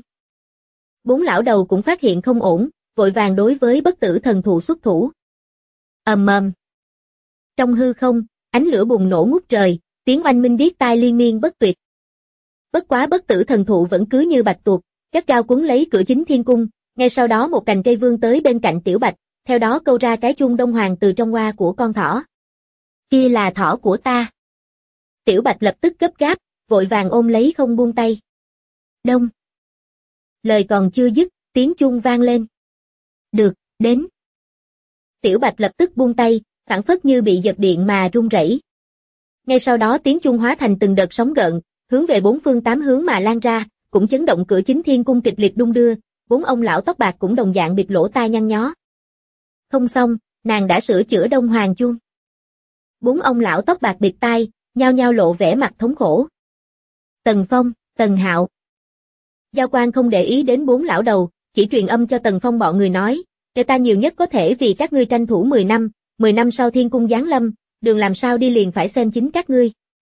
Bốn lão đầu cũng phát hiện không ổn, vội vàng đối với bất tử thần thụ xuất thủ. Ầm ầm. Trong hư không, ánh lửa bùng nổ ngút trời, tiếng oanh minh điếc tai liên miên bất tuyệt. Bất quá bất tử thần thụ vẫn cứ như bạch tuộc, gắt gao quấn lấy cửa chính thiên cung, ngay sau đó một cành cây vươn tới bên cạnh Tiểu Bạch, theo đó câu ra cái chuông đông hoàng từ trong hoa của con thỏ. Kia là thỏ của ta. Tiểu Bạch lập tức gấp gáp, vội vàng ôm lấy không buông tay. Đông. Lời còn chưa dứt, tiếng chuông vang lên. Được, đến. Tiểu Bạch lập tức buông tay, phảng phất như bị giật điện mà run rẩy. Ngay sau đó tiếng chuông hóa thành từng đợt sóng gợn, hướng về bốn phương tám hướng mà lan ra, cũng chấn động cửa chính thiên cung kịch liệt đung đưa, bốn ông lão tóc bạc cũng đồng dạng bịt lỗ tai nhăn nhó. Không xong, nàng đã sửa chữa đông hoàng chuông. Bốn ông lão tóc bạc bịt tai, nhao nhao lộ vẻ mặt thống khổ. Tần Phong, Tần Hạo. Giao quan không để ý đến bốn lão đầu, chỉ truyền âm cho Tần Phong bọn người nói, để ta nhiều nhất có thể vì các ngươi tranh thủ 10 năm sau thiên cung giáng lâm, đường làm sao đi liền phải xem chính các ngươi.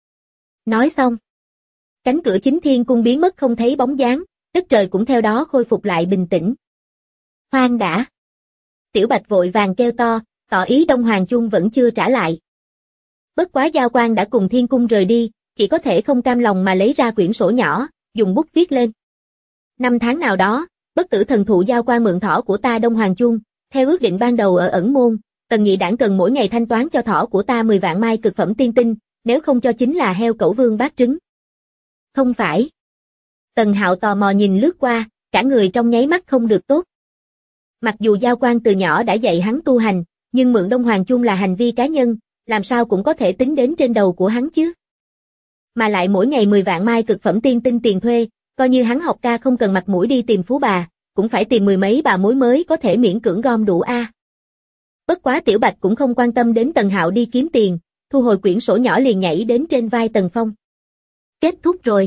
Nói xong, cánh cửa chính thiên cung biến mất không thấy bóng dáng, đất trời cũng theo đó khôi phục lại bình tĩnh. Khoan đã. Tiểu Bạch vội vàng kêu to, tỏ ý đông hoàng chuông vẫn chưa trả lại. Bất quá giao quan đã cùng thiên cung rời đi, chỉ có thể không cam lòng mà lấy ra quyển sổ nhỏ, dùng bút viết lên. Năm tháng nào đó, bất tử thần thụ giao quan mượn thỏ của ta đông hoàng chuông, Theo ước định ban đầu ở ẩn môn, Tần nhị đảng cần mỗi ngày thanh toán cho thỏ của ta 10 vạn mai cực phẩm tiên tinh, nếu không cho chính là heo cẩu vương bát trứng. Không phải. Tần Hạo tò mò nhìn lướt qua, cả người trong nháy mắt không được tốt. Mặc dù Giao Quan từ nhỏ đã dạy hắn tu hành, nhưng mượn Đông Hoàng chung là hành vi cá nhân, làm sao cũng có thể tính đến trên đầu của hắn chứ. Mà lại mỗi ngày 10 vạn mai cực phẩm tiên tinh tiền thuê, coi như hắn học ca không cần mặt mũi đi tìm phú bà, cũng phải tìm mười mấy bà mối mới có thể miễn cưỡng gom đủ a. Bất quá Tiểu Bạch cũng không quan tâm đến Tần Hạo đi kiếm tiền, thu hồi quyển sổ nhỏ liền nhảy đến trên vai Tần Phong. Kết thúc rồi.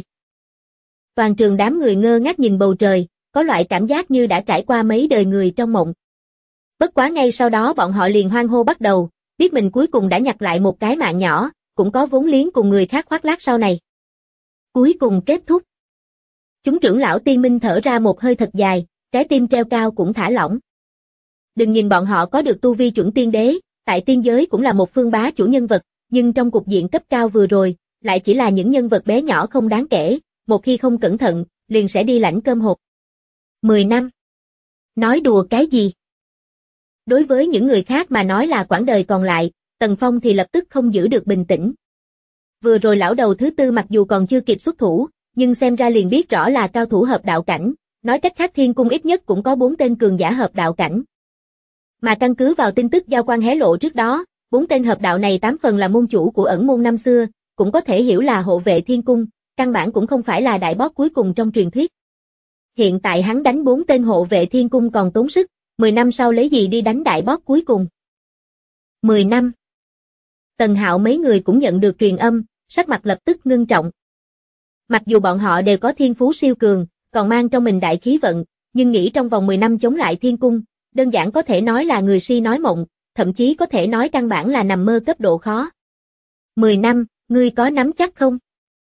Toàn trường đám người ngơ ngác nhìn bầu trời, có loại cảm giác như đã trải qua mấy đời người trong mộng. Bất quá ngay sau đó bọn họ liền hoan hô bắt đầu, biết mình cuối cùng đã nhặt lại một cái mạng nhỏ, cũng có vốn liếng cùng người khác khoác lác sau này. Cuối cùng kết thúc. Chúng trưởng lão Tiên Minh thở ra một hơi thật dài, trái tim treo cao cũng thả lỏng. Đừng nhìn bọn họ có được tu vi chuẩn tiên đế, tại tiên giới cũng là một phương bá chủ nhân vật, nhưng trong cục diện cấp cao vừa rồi, lại chỉ là những nhân vật bé nhỏ không đáng kể, một khi không cẩn thận, liền sẽ đi lãnh cơm hộp. 10 năm. Nói đùa cái gì? Đối với những người khác mà nói là quãng đời còn lại, Tần Phong thì lập tức không giữ được bình tĩnh. Vừa rồi lão đầu thứ tư mặc dù còn chưa kịp xuất thủ, nhưng xem ra liền biết rõ là cao thủ hợp đạo cảnh, nói cách khác Thiên Cung ít nhất cũng có 4 tên cường giả hợp đạo cảnh. Mà căn cứ vào tin tức Giao Quan hé lộ trước đó, 4 tên hợp đạo này 8 phần là môn chủ của ẩn môn năm xưa, cũng có thể hiểu là hộ vệ Thiên Cung, căn bản cũng không phải là đại boss cuối cùng trong truyền thuyết. Hiện tại hắn đánh 4 tên hộ vệ Thiên Cung còn tốn sức, 10 năm sau lấy gì đi đánh đại boss cuối cùng. 10 năm. Tần Hạo mấy người cũng nhận được truyền âm, sắc mặt lập tức ngưng trọng. Mặc dù bọn họ đều có thiên phú siêu cường, còn mang trong mình đại khí vận, nhưng nghĩ trong vòng 10 năm chống lại Thiên Cung, đơn giản có thể nói là người si nói mộng, thậm chí có thể nói căn bản là nằm mơ cấp độ khó. 10 năm, ngươi có nắm chắc không?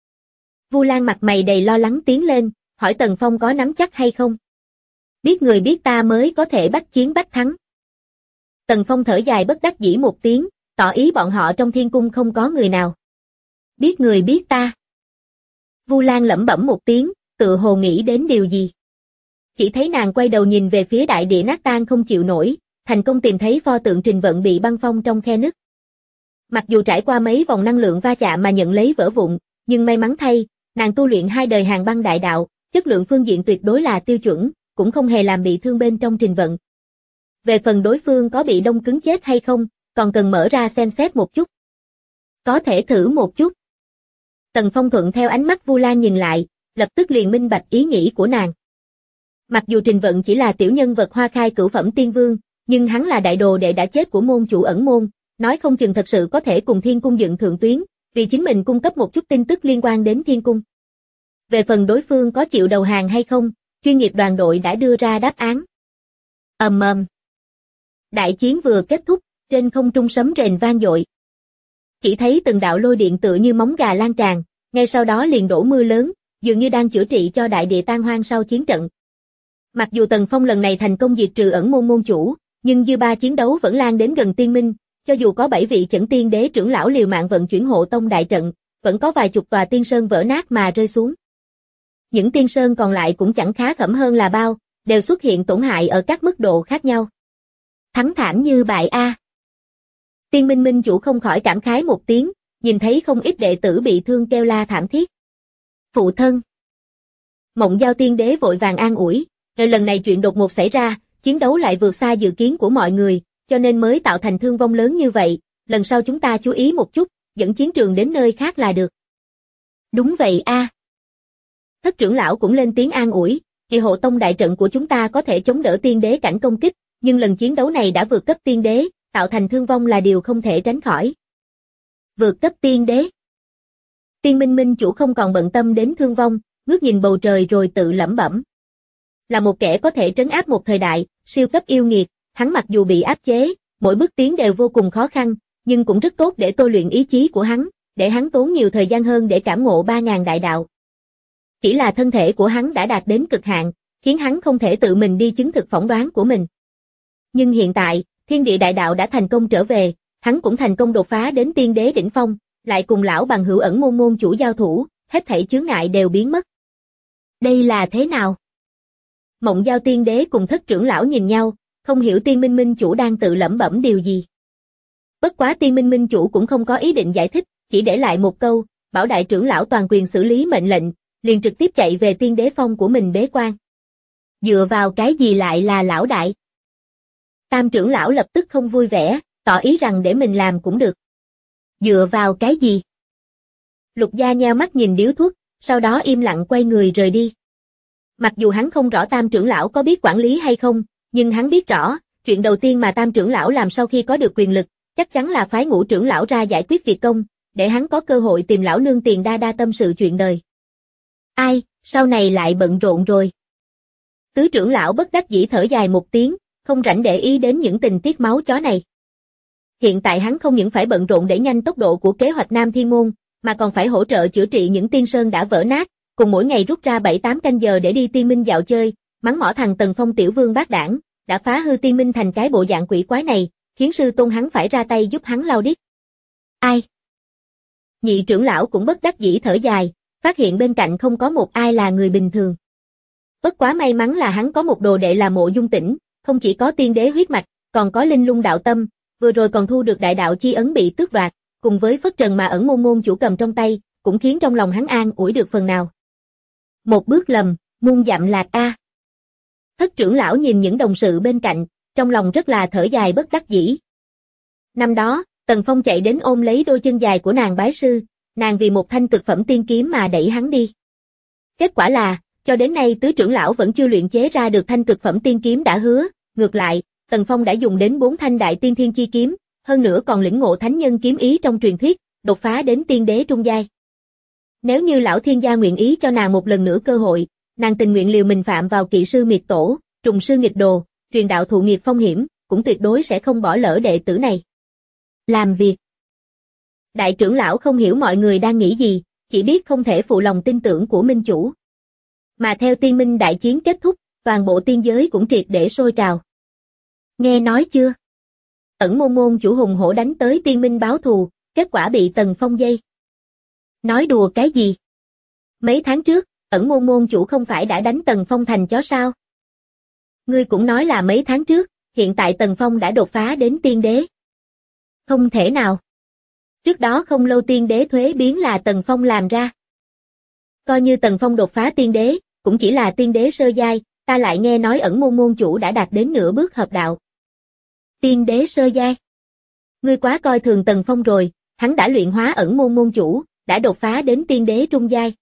Vu Lan mặt mày đầy lo lắng tiến lên, hỏi Tần Phong có nắm chắc hay không? Biết người biết ta mới có thể bách chiến bách thắng. Tần Phong thở dài bất đắc dĩ một tiếng, tỏ ý bọn họ trong Thiên Cung không có người nào. Biết người biết ta. Vu Lan lẩm bẩm một tiếng, tự hồ nghĩ đến điều gì. Chỉ thấy nàng quay đầu nhìn về phía đại địa nát tan không chịu nổi, thành công tìm thấy pho tượng Trình Vận bị băng phong trong khe nứt. Mặc dù trải qua mấy vòng năng lượng va chạm mà nhận lấy vỡ vụn, nhưng may mắn thay, nàng tu luyện 2 đời hàng băng đại đạo, chất lượng phương diện tuyệt đối là tiêu chuẩn, cũng không hề làm bị thương bên trong Trình Vận. Về phần đối phương có bị đông cứng chết hay không, còn cần mở ra xem xét một chút. Có thể thử một chút. Tần Phong thuận theo ánh mắt Vu Lan nhìn lại, lập tức liền minh bạch ý nghĩ của nàng. Mặc dù Trình Vận chỉ là tiểu nhân vật hoa khai cửu phẩm tiên vương, nhưng hắn là đại đồ đệ đã chết của môn chủ ẩn môn, nói không chừng thật sự có thể cùng Thiên Cung dựng thượng tuyến, vì chính mình cung cấp một chút tin tức liên quan đến Thiên Cung. Về phần đối phương có chịu đầu hàng hay không, chuyên nghiệp đoàn đội đã đưa ra đáp án. Ầm ầm. Đại chiến vừa kết thúc, trên không trung sấm rền vang dội. Chỉ thấy từng đạo lôi điện tựa như móng gà lan tràn, ngay sau đó liền đổ mưa lớn, dường như đang chữa trị cho đại địa tan hoang sau chiến trận. Mặc dù Tần Phong lần này thành công diệt trừ ẩn môn môn chủ, nhưng dư ba chiến đấu vẫn lan đến gần tiên minh, cho dù có 7 vị chẩn tiên đế trưởng lão liều mạng vận chuyển hộ tông đại trận, vẫn có vài chục tòa tiên sơn vỡ nát mà rơi xuống. Những tiên sơn còn lại cũng chẳng khá khẩm hơn là bao, đều xuất hiện tổn hại ở các mức độ khác nhau. Thắng thảm như bại a. Tiên minh minh chủ không khỏi cảm khái một tiếng, nhìn thấy không ít đệ tử bị thương kêu la thảm thiết. Phụ thân. Mộng Giao tiên đế vội vàng an ủi, lần này chuyện đột ngột xảy ra, chiến đấu lại vượt xa dự kiến của mọi người, cho nên mới tạo thành thương vong lớn như vậy, lần sau chúng ta chú ý một chút, dẫn chiến trường đến nơi khác là được. Đúng vậy a. Thất trưởng lão cũng lên tiếng an ủi, kỳ hộ tông đại trận của chúng ta có thể chống đỡ tiên đế cảnh công kích, nhưng lần chiến đấu này đã vượt cấp tiên đế, tạo thành thương vong là điều không thể tránh khỏi. Vượt cấp tiên đế. Tiên minh minh chủ không còn bận tâm đến thương vong, ngước nhìn bầu trời rồi tự lẩm bẩm. Là một kẻ có thể trấn áp một thời đại, siêu cấp yêu nghiệt, hắn mặc dù bị áp chế, mỗi bước tiến đều vô cùng khó khăn, nhưng cũng rất tốt để tôi luyện ý chí của hắn, để hắn tốn nhiều thời gian hơn để cảm ngộ 3.000 đại đạo. Chỉ là thân thể của hắn đã đạt đến cực hạn, khiến hắn không thể tự mình đi chứng thực phỏng đoán của mình. Nhưng hiện tại, thiên địa đại đạo đã thành công trở về, hắn cũng thành công đột phá đến tiên đế đỉnh phong, lại cùng lão bằng hữu ẩn môn môn chủ giao thủ, hết thảy chướng ngại đều biến mất. Đây là thế nào? Mộng Giao tiên đế cùng thất trưởng lão nhìn nhau, không hiểu Tiên Minh Minh chủ đang tự lẩm bẩm điều gì. Bất quá Tiên Minh Minh chủ cũng không có ý định giải thích, chỉ để lại một câu, bảo đại trưởng lão toàn quyền xử lý mệnh lệnh, liền trực tiếp chạy về Tiên Đế Phong của mình bế quan. Dựa vào cái gì lại là lão đại? Tam trưởng lão lập tức không vui vẻ, tỏ ý rằng để mình làm cũng được. Dựa vào cái gì? Lục Gia nheo mắt nhìn điếu thuốc, sau đó im lặng quay người rời đi. Mặc dù hắn không rõ Tam trưởng lão có biết quản lý hay không, nhưng hắn biết rõ, chuyện đầu tiên mà Tam trưởng lão làm sau khi có được quyền lực, chắc chắn là phái Ngũ trưởng lão ra giải quyết việc công, để hắn có cơ hội tìm lão nương Tiền Đa Đa tâm sự chuyện đời. Ai, sau này lại bận rộn rồi. Tứ trưởng lão bất đắc dĩ thở dài một tiếng, không rảnh để ý đến những tình tiết máu chó này. Hiện tại hắn không những phải bận rộn để nhanh tốc độ của kế hoạch Nam Thiên Môn, mà còn phải hỗ trợ chữa trị những tiên sơn đã vỡ nát, cùng mỗi ngày rút ra 7-8 canh giờ để đi Tiên Minh dạo chơi, mắng mỏ thằng Tần Phong tiểu vương bát đảng, đã phá hư Tiên Minh thành cái bộ dạng quỷ quái này, khiến sư tôn hắn phải ra tay giúp hắn lau điếc. Ai? Nhị trưởng lão cũng bất đắc dĩ thở dài, phát hiện bên cạnh không có một ai là người bình thường. Bất quá may mắn là hắn có một đồ đệ là Mộ Dung Tĩnh, không chỉ có tiên đế huyết mạch, còn có linh lung đạo tâm, vừa rồi còn thu được đại đạo chi ấn bị tước đoạt, cùng với phất trần mà ẩn môn môn chủ cầm trong tay, cũng khiến trong lòng hắn an ủi được phần nào. Một bước lầm, muôn dặm lạc a. Thất trưởng lão nhìn những đồng sự bên cạnh, trong lòng rất là thở dài bất đắc dĩ. Năm đó, Tần Phong chạy đến ôm lấy đôi chân dài của nàng bái sư, nàng vì một thanh cực phẩm tiên kiếm mà đẩy hắn đi. Kết quả là, cho đến nay tứ trưởng lão vẫn chưa luyện chế ra được thanh cực phẩm tiên kiếm đã hứa, ngược lại, Tần Phong đã dùng đến 4 thanh đại tiên thiên chi kiếm, hơn nữa còn lĩnh ngộ thánh nhân kiếm ý trong truyền thuyết, đột phá đến tiên đế trung giai. Nếu như lão thiên gia nguyện ý cho nàng một lần nữa cơ hội, nàng tình nguyện liều mình phạm vào kỵ sư miệt tổ, trùng sư nghịch đồ, truyền đạo thụ nghiệp phong hiểm, cũng tuyệt đối sẽ không bỏ lỡ đệ tử này. Làm việc. Đại trưởng lão không hiểu mọi người đang nghĩ gì, chỉ biết không thể phụ lòng tin tưởng của minh chủ. Mà theo tiên minh đại chiến kết thúc, toàn bộ tiên giới cũng triệt để sôi trào. Nghe nói chưa? Ẩn môn môn chủ hùng hổ đánh tới tiên minh báo thù, kết quả bị Tần Phong dây. Nói đùa cái gì? Mấy tháng trước, ẩn môn môn chủ không phải đã đánh Tần Phong thành chó sao? Ngươi cũng nói là mấy tháng trước, hiện tại Tần Phong đã đột phá đến tiên đế. Không thể nào. Trước đó không lâu tiên đế thuế biến là Tần Phong làm ra. Coi như Tần Phong đột phá tiên đế, cũng chỉ là tiên đế sơ giai, ta lại nghe nói ẩn môn môn chủ đã đạt đến nửa bước hợp đạo. Tiên đế sơ giai. Ngươi quá coi thường Tần Phong rồi, hắn đã luyện hóa ẩn môn môn chủ, đã đột phá đến tiên đế trung giai.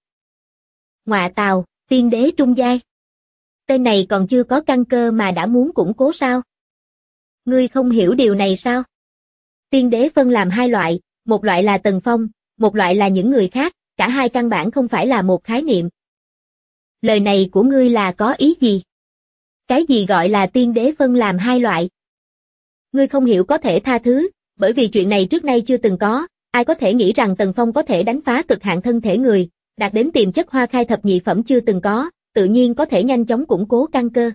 Ngọa tào, tiên đế trung giai. Tên này còn chưa có căn cơ mà đã muốn củng cố sao? Ngươi không hiểu điều này sao? Tiên đế phân làm hai loại, một loại là Tần Phong, một loại là những người khác, cả hai căn bản không phải là một khái niệm. Lời này của ngươi là có ý gì? Cái gì gọi là tiên đế phân làm hai loại? Ngươi không hiểu có thể tha thứ, bởi vì chuyện này trước nay chưa từng có, ai có thể nghĩ rằng Tần Phong có thể đánh phá cực hạn thân thể người, đạt đến tiềm chất hoa khai thập nhị phẩm chưa từng có, tự nhiên có thể nhanh chóng củng cố căn cơ.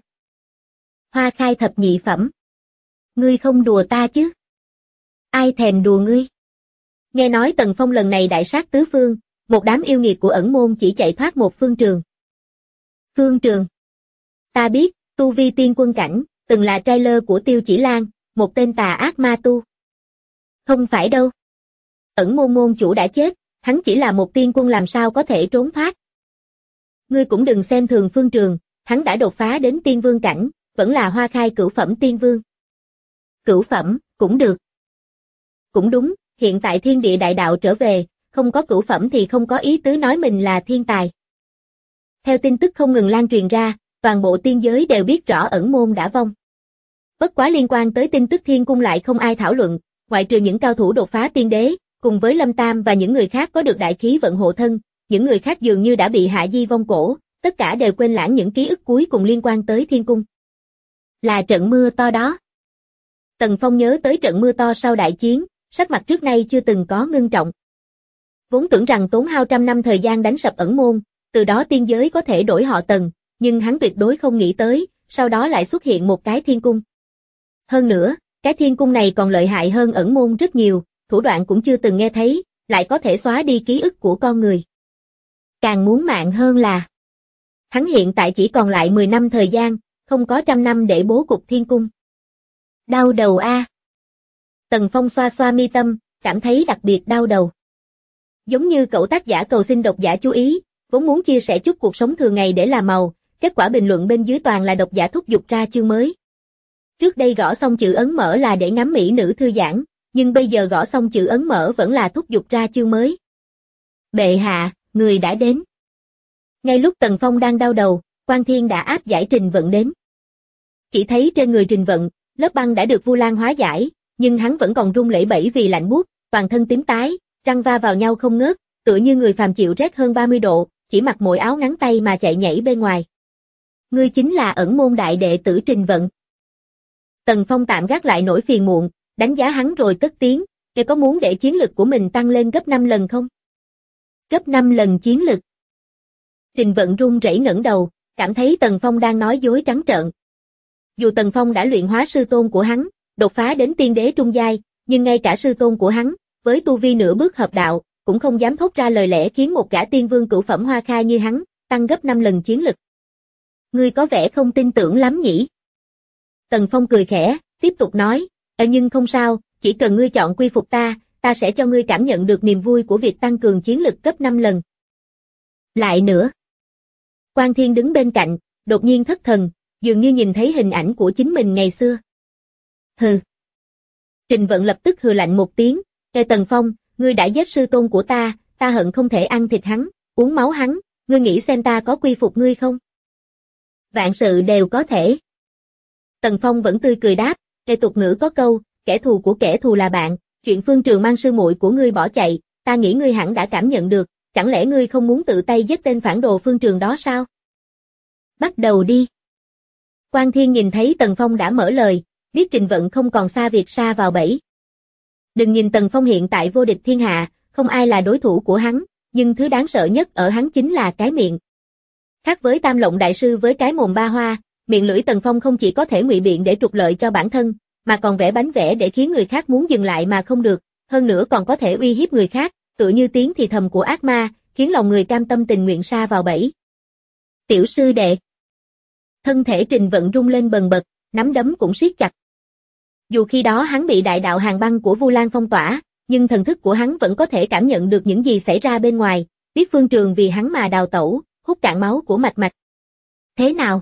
Hoa khai thập nhị phẩm. Ngươi không đùa ta chứ? Ai thèm đùa ngươi? Nghe nói Tần Phong lần này đại sát tứ phương, một đám yêu nghiệt của ẩn môn chỉ chạy thoát một phương trường. Phương trường. Ta biết, tu vi tiên quân cảnh, từng là trailer của Tiêu Chỉ Lan, một tên tà ác ma tu. Không phải đâu. Ẩn môn môn chủ đã chết, hắn chỉ là một tiên quân làm sao có thể trốn thoát. Ngươi cũng đừng xem thường phương trường, hắn đã đột phá đến tiên vương cảnh, vẫn là hoa khai cửu phẩm tiên vương. Cửu phẩm, cũng được. Cũng đúng, hiện tại thiên địa đại đạo trở về, không có cửu phẩm thì không có ý tứ nói mình là thiên tài. Theo tin tức không ngừng lan truyền ra, toàn bộ tiên giới đều biết rõ ẩn môn đã vong. Bất quá liên quan tới tin tức thiên cung lại không ai thảo luận, ngoại trừ những cao thủ đột phá tiên đế, cùng với Lâm Tam và những người khác có được đại khí vận hộ thân, những người khác dường như đã bị hạ di vong cổ, tất cả đều quên lãng những ký ức cuối cùng liên quan tới thiên cung. Là trận mưa to đó. Tần Phong nhớ tới trận mưa to sau đại chiến, sắc mặt trước nay chưa từng có ngưng trọng. Vốn tưởng rằng tốn hao trăm năm thời gian đánh sập ẩn môn, từ đó tiên giới có thể đổi họ Tần, nhưng hắn tuyệt đối không nghĩ tới, sau đó lại xuất hiện một cái thiên cung. Hơn nữa, cái thiên cung này còn lợi hại hơn ẩn môn rất nhiều, thủ đoạn cũng chưa từng nghe thấy, lại có thể xóa đi ký ức của con người. Càng muốn mạng hơn là, hắn hiện tại chỉ còn lại 10 năm thời gian, không có trăm năm để bố cục thiên cung. Đau đầu a. Tần Phong xoa xoa mi tâm, cảm thấy đặc biệt đau đầu. Giống như cậu tác giả cầu xin độc giả chú ý, vốn muốn chia sẻ chút cuộc sống thường ngày để làm màu, kết quả bình luận bên dưới toàn là độc giả thúc giục ra chương mới. Trước đây gõ xong chữ ấn mở là để ngắm mỹ nữ thư giãn, nhưng bây giờ gõ xong chữ ấn mở vẫn là thúc giục ra chương mới. Bệ hạ, người đã đến. Ngay lúc Tần Phong đang đau đầu, Quan Thiên đã áp giải Trình Vận đến. Chỉ thấy trên người Trình Vận, lớp băng đã được Vu Lan hóa giải, nhưng hắn vẫn còn run lẩy bẩy vì lạnh buốt, toàn thân tím tái, răng va vào nhau không ngớt, tựa như người phàm chịu rét hơn 30 độ, chỉ mặc mỗi áo ngắn tay mà chạy nhảy bên ngoài. Ngươi chính là ẩn môn đại đệ tử Trình Vận. Tần Phong tạm gác lại nỗi phiền muộn, đánh giá hắn rồi cất tiếng, "Ngươi có muốn để chiến lực của mình tăng lên gấp 5 lần không?" Gấp 5 lần chiến lực. Trình Vận run rẩy ngẩng đầu, cảm thấy Tần Phong đang nói dối trắng trợn. Dù Tần Phong đã luyện hóa sư tôn của hắn, đột phá đến tiên đế trung giai, nhưng ngay cả sư tôn của hắn, với tu vi nửa bước hợp đạo, cũng không dám thốt ra lời lẽ khiến một gã tiên vương cửu phẩm hoa khai như hắn, tăng gấp 5 lần chiến lực. Ngươi có vẻ không tin tưởng lắm nhỉ? Tần Phong cười khẽ, tiếp tục nói, nhưng không sao, chỉ cần ngươi chọn quy phục ta sẽ cho ngươi cảm nhận được niềm vui của việc tăng cường chiến lực gấp 5 lần. Lại nữa. Quan Thiên đứng bên cạnh, đột nhiên thất thần, dường như nhìn thấy hình ảnh của chính mình ngày xưa. Hừ. Trình Vận lập tức hừ lạnh một tiếng, Tần Phong, ngươi đã giết sư tôn của ta hận không thể ăn thịt hắn, uống máu hắn, ngươi nghĩ xem ta có quy phục ngươi không? Vạn sự đều có thể. Tần Phong vẫn tươi cười đáp, tục ngữ có câu, kẻ thù của kẻ thù là bạn, chuyện Phương Trường mang sư muội của ngươi bỏ chạy, ta nghĩ ngươi hẳn đã cảm nhận được, chẳng lẽ ngươi không muốn tự tay giết tên phản đồ Phương Trường đó sao? Bắt đầu đi. Quan Thiên nhìn thấy Tần Phong đã mở lời, biết Trình Vận không còn xa việc sa vào bẫy. Đừng nhìn Tần Phong hiện tại vô địch thiên hạ, không ai là đối thủ của hắn, nhưng thứ đáng sợ nhất ở hắn chính là cái miệng. Khác với Tam Lộng đại sư với cái mồm ba hoa, miệng lưỡi Tần Phong không chỉ có thể ngụy biện để trục lợi cho bản thân, mà còn vẽ bánh vẽ để khiến người khác muốn dừng lại mà không được, hơn nữa còn có thể uy hiếp người khác, tựa như tiếng thì thầm của ác ma, khiến lòng người cam tâm tình nguyện sa vào bẫy. Tiểu sư đệ. Thân thể Trình Vận rung lên bần bật, nắm đấm cũng siết chặt. Dù khi đó hắn bị đại đạo hàn băng của Vu Lan phong tỏa, nhưng thần thức của hắn vẫn có thể cảm nhận được những gì xảy ra bên ngoài, biết Phương Trường vì hắn mà đào tẩu, hút cạn máu của mạch mạch. Thế nào?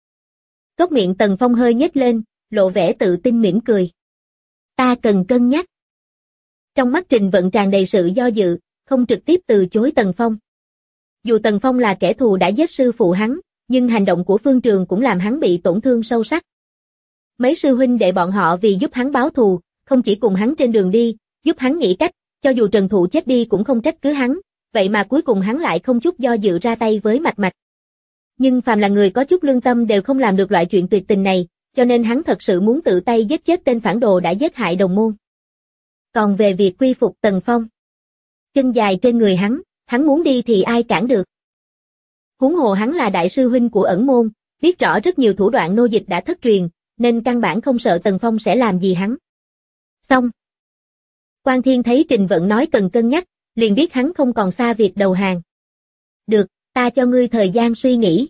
Cốc miệng Tần Phong hơi nhếch lên, lộ vẻ tự tin mỉm cười. Ta cần cân nhắc. Trong mắt Trình Vận tràn đầy sự do dự, không trực tiếp từ chối Tần Phong. Dù Tần Phong là kẻ thù đã giết sư phụ hắn, nhưng hành động của Phương Trường cũng làm hắn bị tổn thương sâu sắc. Mấy sư huynh đệ bọn họ vì giúp hắn báo thù, không chỉ cùng hắn trên đường đi, giúp hắn nghĩ cách, cho dù Trần Thụ chết đi cũng không trách cứ hắn, vậy mà cuối cùng hắn lại không chút do dự ra tay với Mạch Mạch. Nhưng phàm là người có chút lương tâm đều không làm được loại chuyện tuyệt tình này, cho nên hắn thật sự muốn tự tay giết chết tên phản đồ đã giết hại đồng môn. Còn về việc quy phục Tần Phong, chân dài trên người hắn muốn đi thì ai cản được. Huống hồ hắn là đại sư huynh của ẩn môn, biết rõ rất nhiều thủ đoạn nô dịch đã thất truyền, nên căn bản không sợ Tần Phong sẽ làm gì hắn. Xong. Quan Thiên thấy Trình Vận nói cần cân nhắc, liền biết hắn không còn xa việc đầu hàng. Được, ta cho ngươi thời gian suy nghĩ.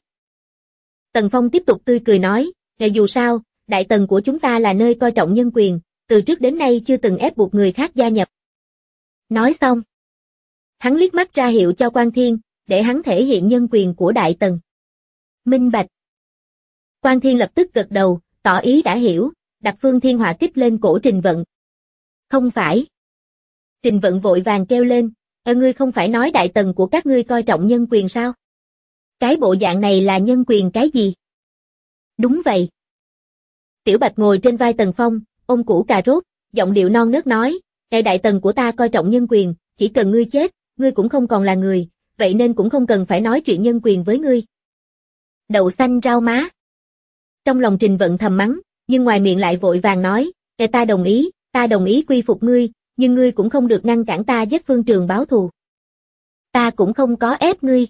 Tần Phong tiếp tục tươi cười nói, dù sao, Đại Tần của chúng ta là nơi coi trọng nhân quyền, từ trước đến nay chưa từng ép buộc người khác gia nhập. Nói xong. Hắn liếc mắt ra hiệu cho Quan Thiên, để hắn thể hiện nhân quyền của Đại Tần. Minh bạch. Quan Thiên lập tức gật đầu, tỏ ý đã hiểu, đặt phương thiên hỏa kích lên cổ Trình Vận. Không phải. Trình Vận vội vàng kêu lên, ngươi không phải nói Đại Tần của các ngươi coi trọng nhân quyền sao? Cái bộ dạng này là nhân quyền cái gì? Đúng vậy. Tiểu Bạch ngồi trên vai Tần Phong, ôm củ cà rốt, giọng điệu non nớt nói, Đại Tần của ta coi trọng nhân quyền, chỉ cần ngươi chết, ngươi cũng không còn là người, vậy nên cũng không cần phải nói chuyện nhân quyền với ngươi. Đậu xanh rau má. Trong lòng Trình Vận thầm mắng, nhưng ngoài miệng lại vội vàng nói, ta đồng ý quy phục ngươi, nhưng ngươi cũng không được ngăn cản ta giết Phương Trường báo thù. Ta cũng không có ép ngươi.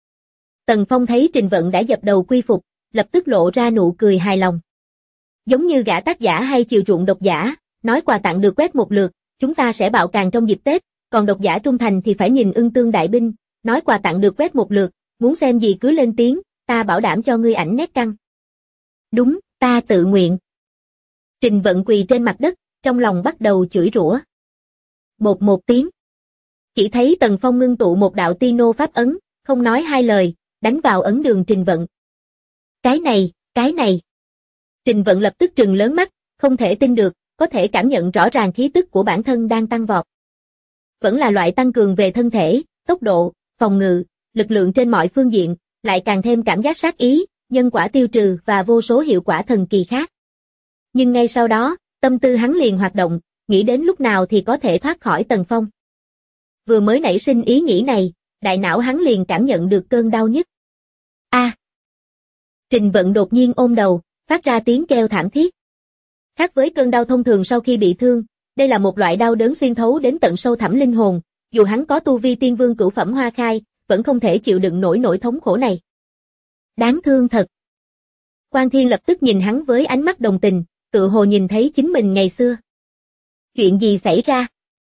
Tần Phong thấy Trình Vận đã dập đầu quy phục, lập tức lộ ra nụ cười hài lòng. Giống như gã tác giả hay chiều chuộng độc giả, nói quà tặng được quét một lượt, chúng ta sẽ bạo càng trong dịp Tết, còn độc giả trung thành thì phải nhìn Ưng Tương Đại Binh, nói quà tặng được quét một lượt, muốn xem gì cứ lên tiếng, ta bảo đảm cho ngươi ảnh nét căng. Đúng, ta tự nguyện. Trình Vận quỳ trên mặt đất, trong lòng bắt đầu chửi rủa. Bột một tiếng. Chỉ thấy Tần Phong ngưng tụ một đạo tiên nô pháp ấn, không nói hai lời, đánh vào ấn đường Trình Vận. Cái này. Trình Vận lập tức trừng lớn mắt, không thể tin được, có thể cảm nhận rõ ràng khí tức của bản thân đang tăng vọt. Vẫn là loại tăng cường về thân thể, tốc độ, phòng ngự, lực lượng trên mọi phương diện, lại càng thêm cảm giác sát ý, nhân quả tiêu trừ và vô số hiệu quả thần kỳ khác. Nhưng ngay sau đó, tâm tư hắn liền hoạt động, nghĩ đến lúc nào thì có thể thoát khỏi Tần Phong. Vừa mới nảy sinh ý nghĩ này, đại não hắn liền cảm nhận được cơn đau nhức. A! Trình Vận đột nhiên ôm đầu, phát ra tiếng kêu thảm thiết. Khác với cơn đau thông thường sau khi bị thương, đây là một loại đau đớn xuyên thấu đến tận sâu thẳm linh hồn, dù hắn có tu vi tiên vương cửu phẩm hoa khai, vẫn không thể chịu đựng nổi nỗi thống khổ này. Đáng thương thật. Quan Thiên lập tức nhìn hắn với ánh mắt đồng tình, tự hồ nhìn thấy chính mình ngày xưa. Chuyện gì xảy ra?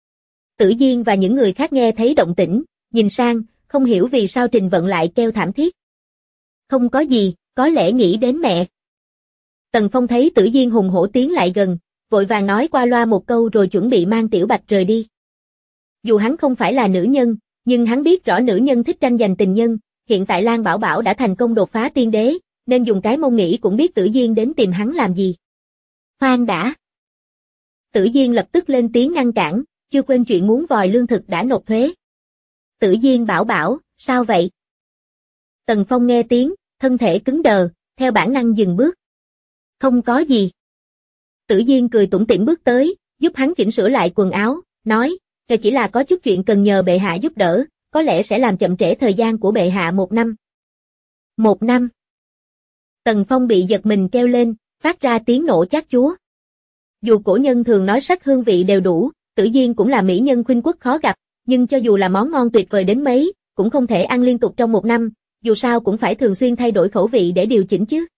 Tử Diên và những người khác nghe thấy động tĩnh, nhìn sang, không hiểu vì sao Trình Vận lại kêu thảm thiết. Không có gì, có lẽ nghĩ đến mẹ. Tần Phong thấy Tử Diên hùng hổ tiến lại gần, vội vàng nói qua loa một câu rồi chuẩn bị mang Tiểu Bạch rời đi. Dù hắn không phải là nữ nhân, nhưng hắn biết rõ nữ nhân thích tranh giành tình nhân, hiện tại Lan Bảo Bảo đã thành công đột phá tiên đế, nên dùng cái mông nghĩ cũng biết Tử Diên đến tìm hắn làm gì. Khoan đã. Tử Diên lập tức lên tiếng ngăn cản, chưa quên chuyện muốn vòi lương thực đã nộp thuế. Tử Diên Bảo Bảo, sao vậy? Tần Phong nghe tiếng, thân thể cứng đờ, theo bản năng dừng bước. Không có gì. Tử Diên cười tủm tỉm bước tới, giúp hắn chỉnh sửa lại quần áo, nói, chỉ là có chút chuyện cần nhờ bệ hạ giúp đỡ, có lẽ sẽ làm chậm trễ thời gian của bệ hạ 1 năm. 1 năm. Tần Phong bị giật mình kêu lên, phát ra tiếng nổ chát chúa. Dù cổ nhân thường nói sắc hương vị đều đủ, Tử Diên cũng là mỹ nhân khuynh quốc khó gặp, nhưng cho dù là món ngon tuyệt vời đến mấy, cũng không thể ăn liên tục trong 1 năm, dù sao cũng phải thường xuyên thay đổi khẩu vị để điều chỉnh chứ.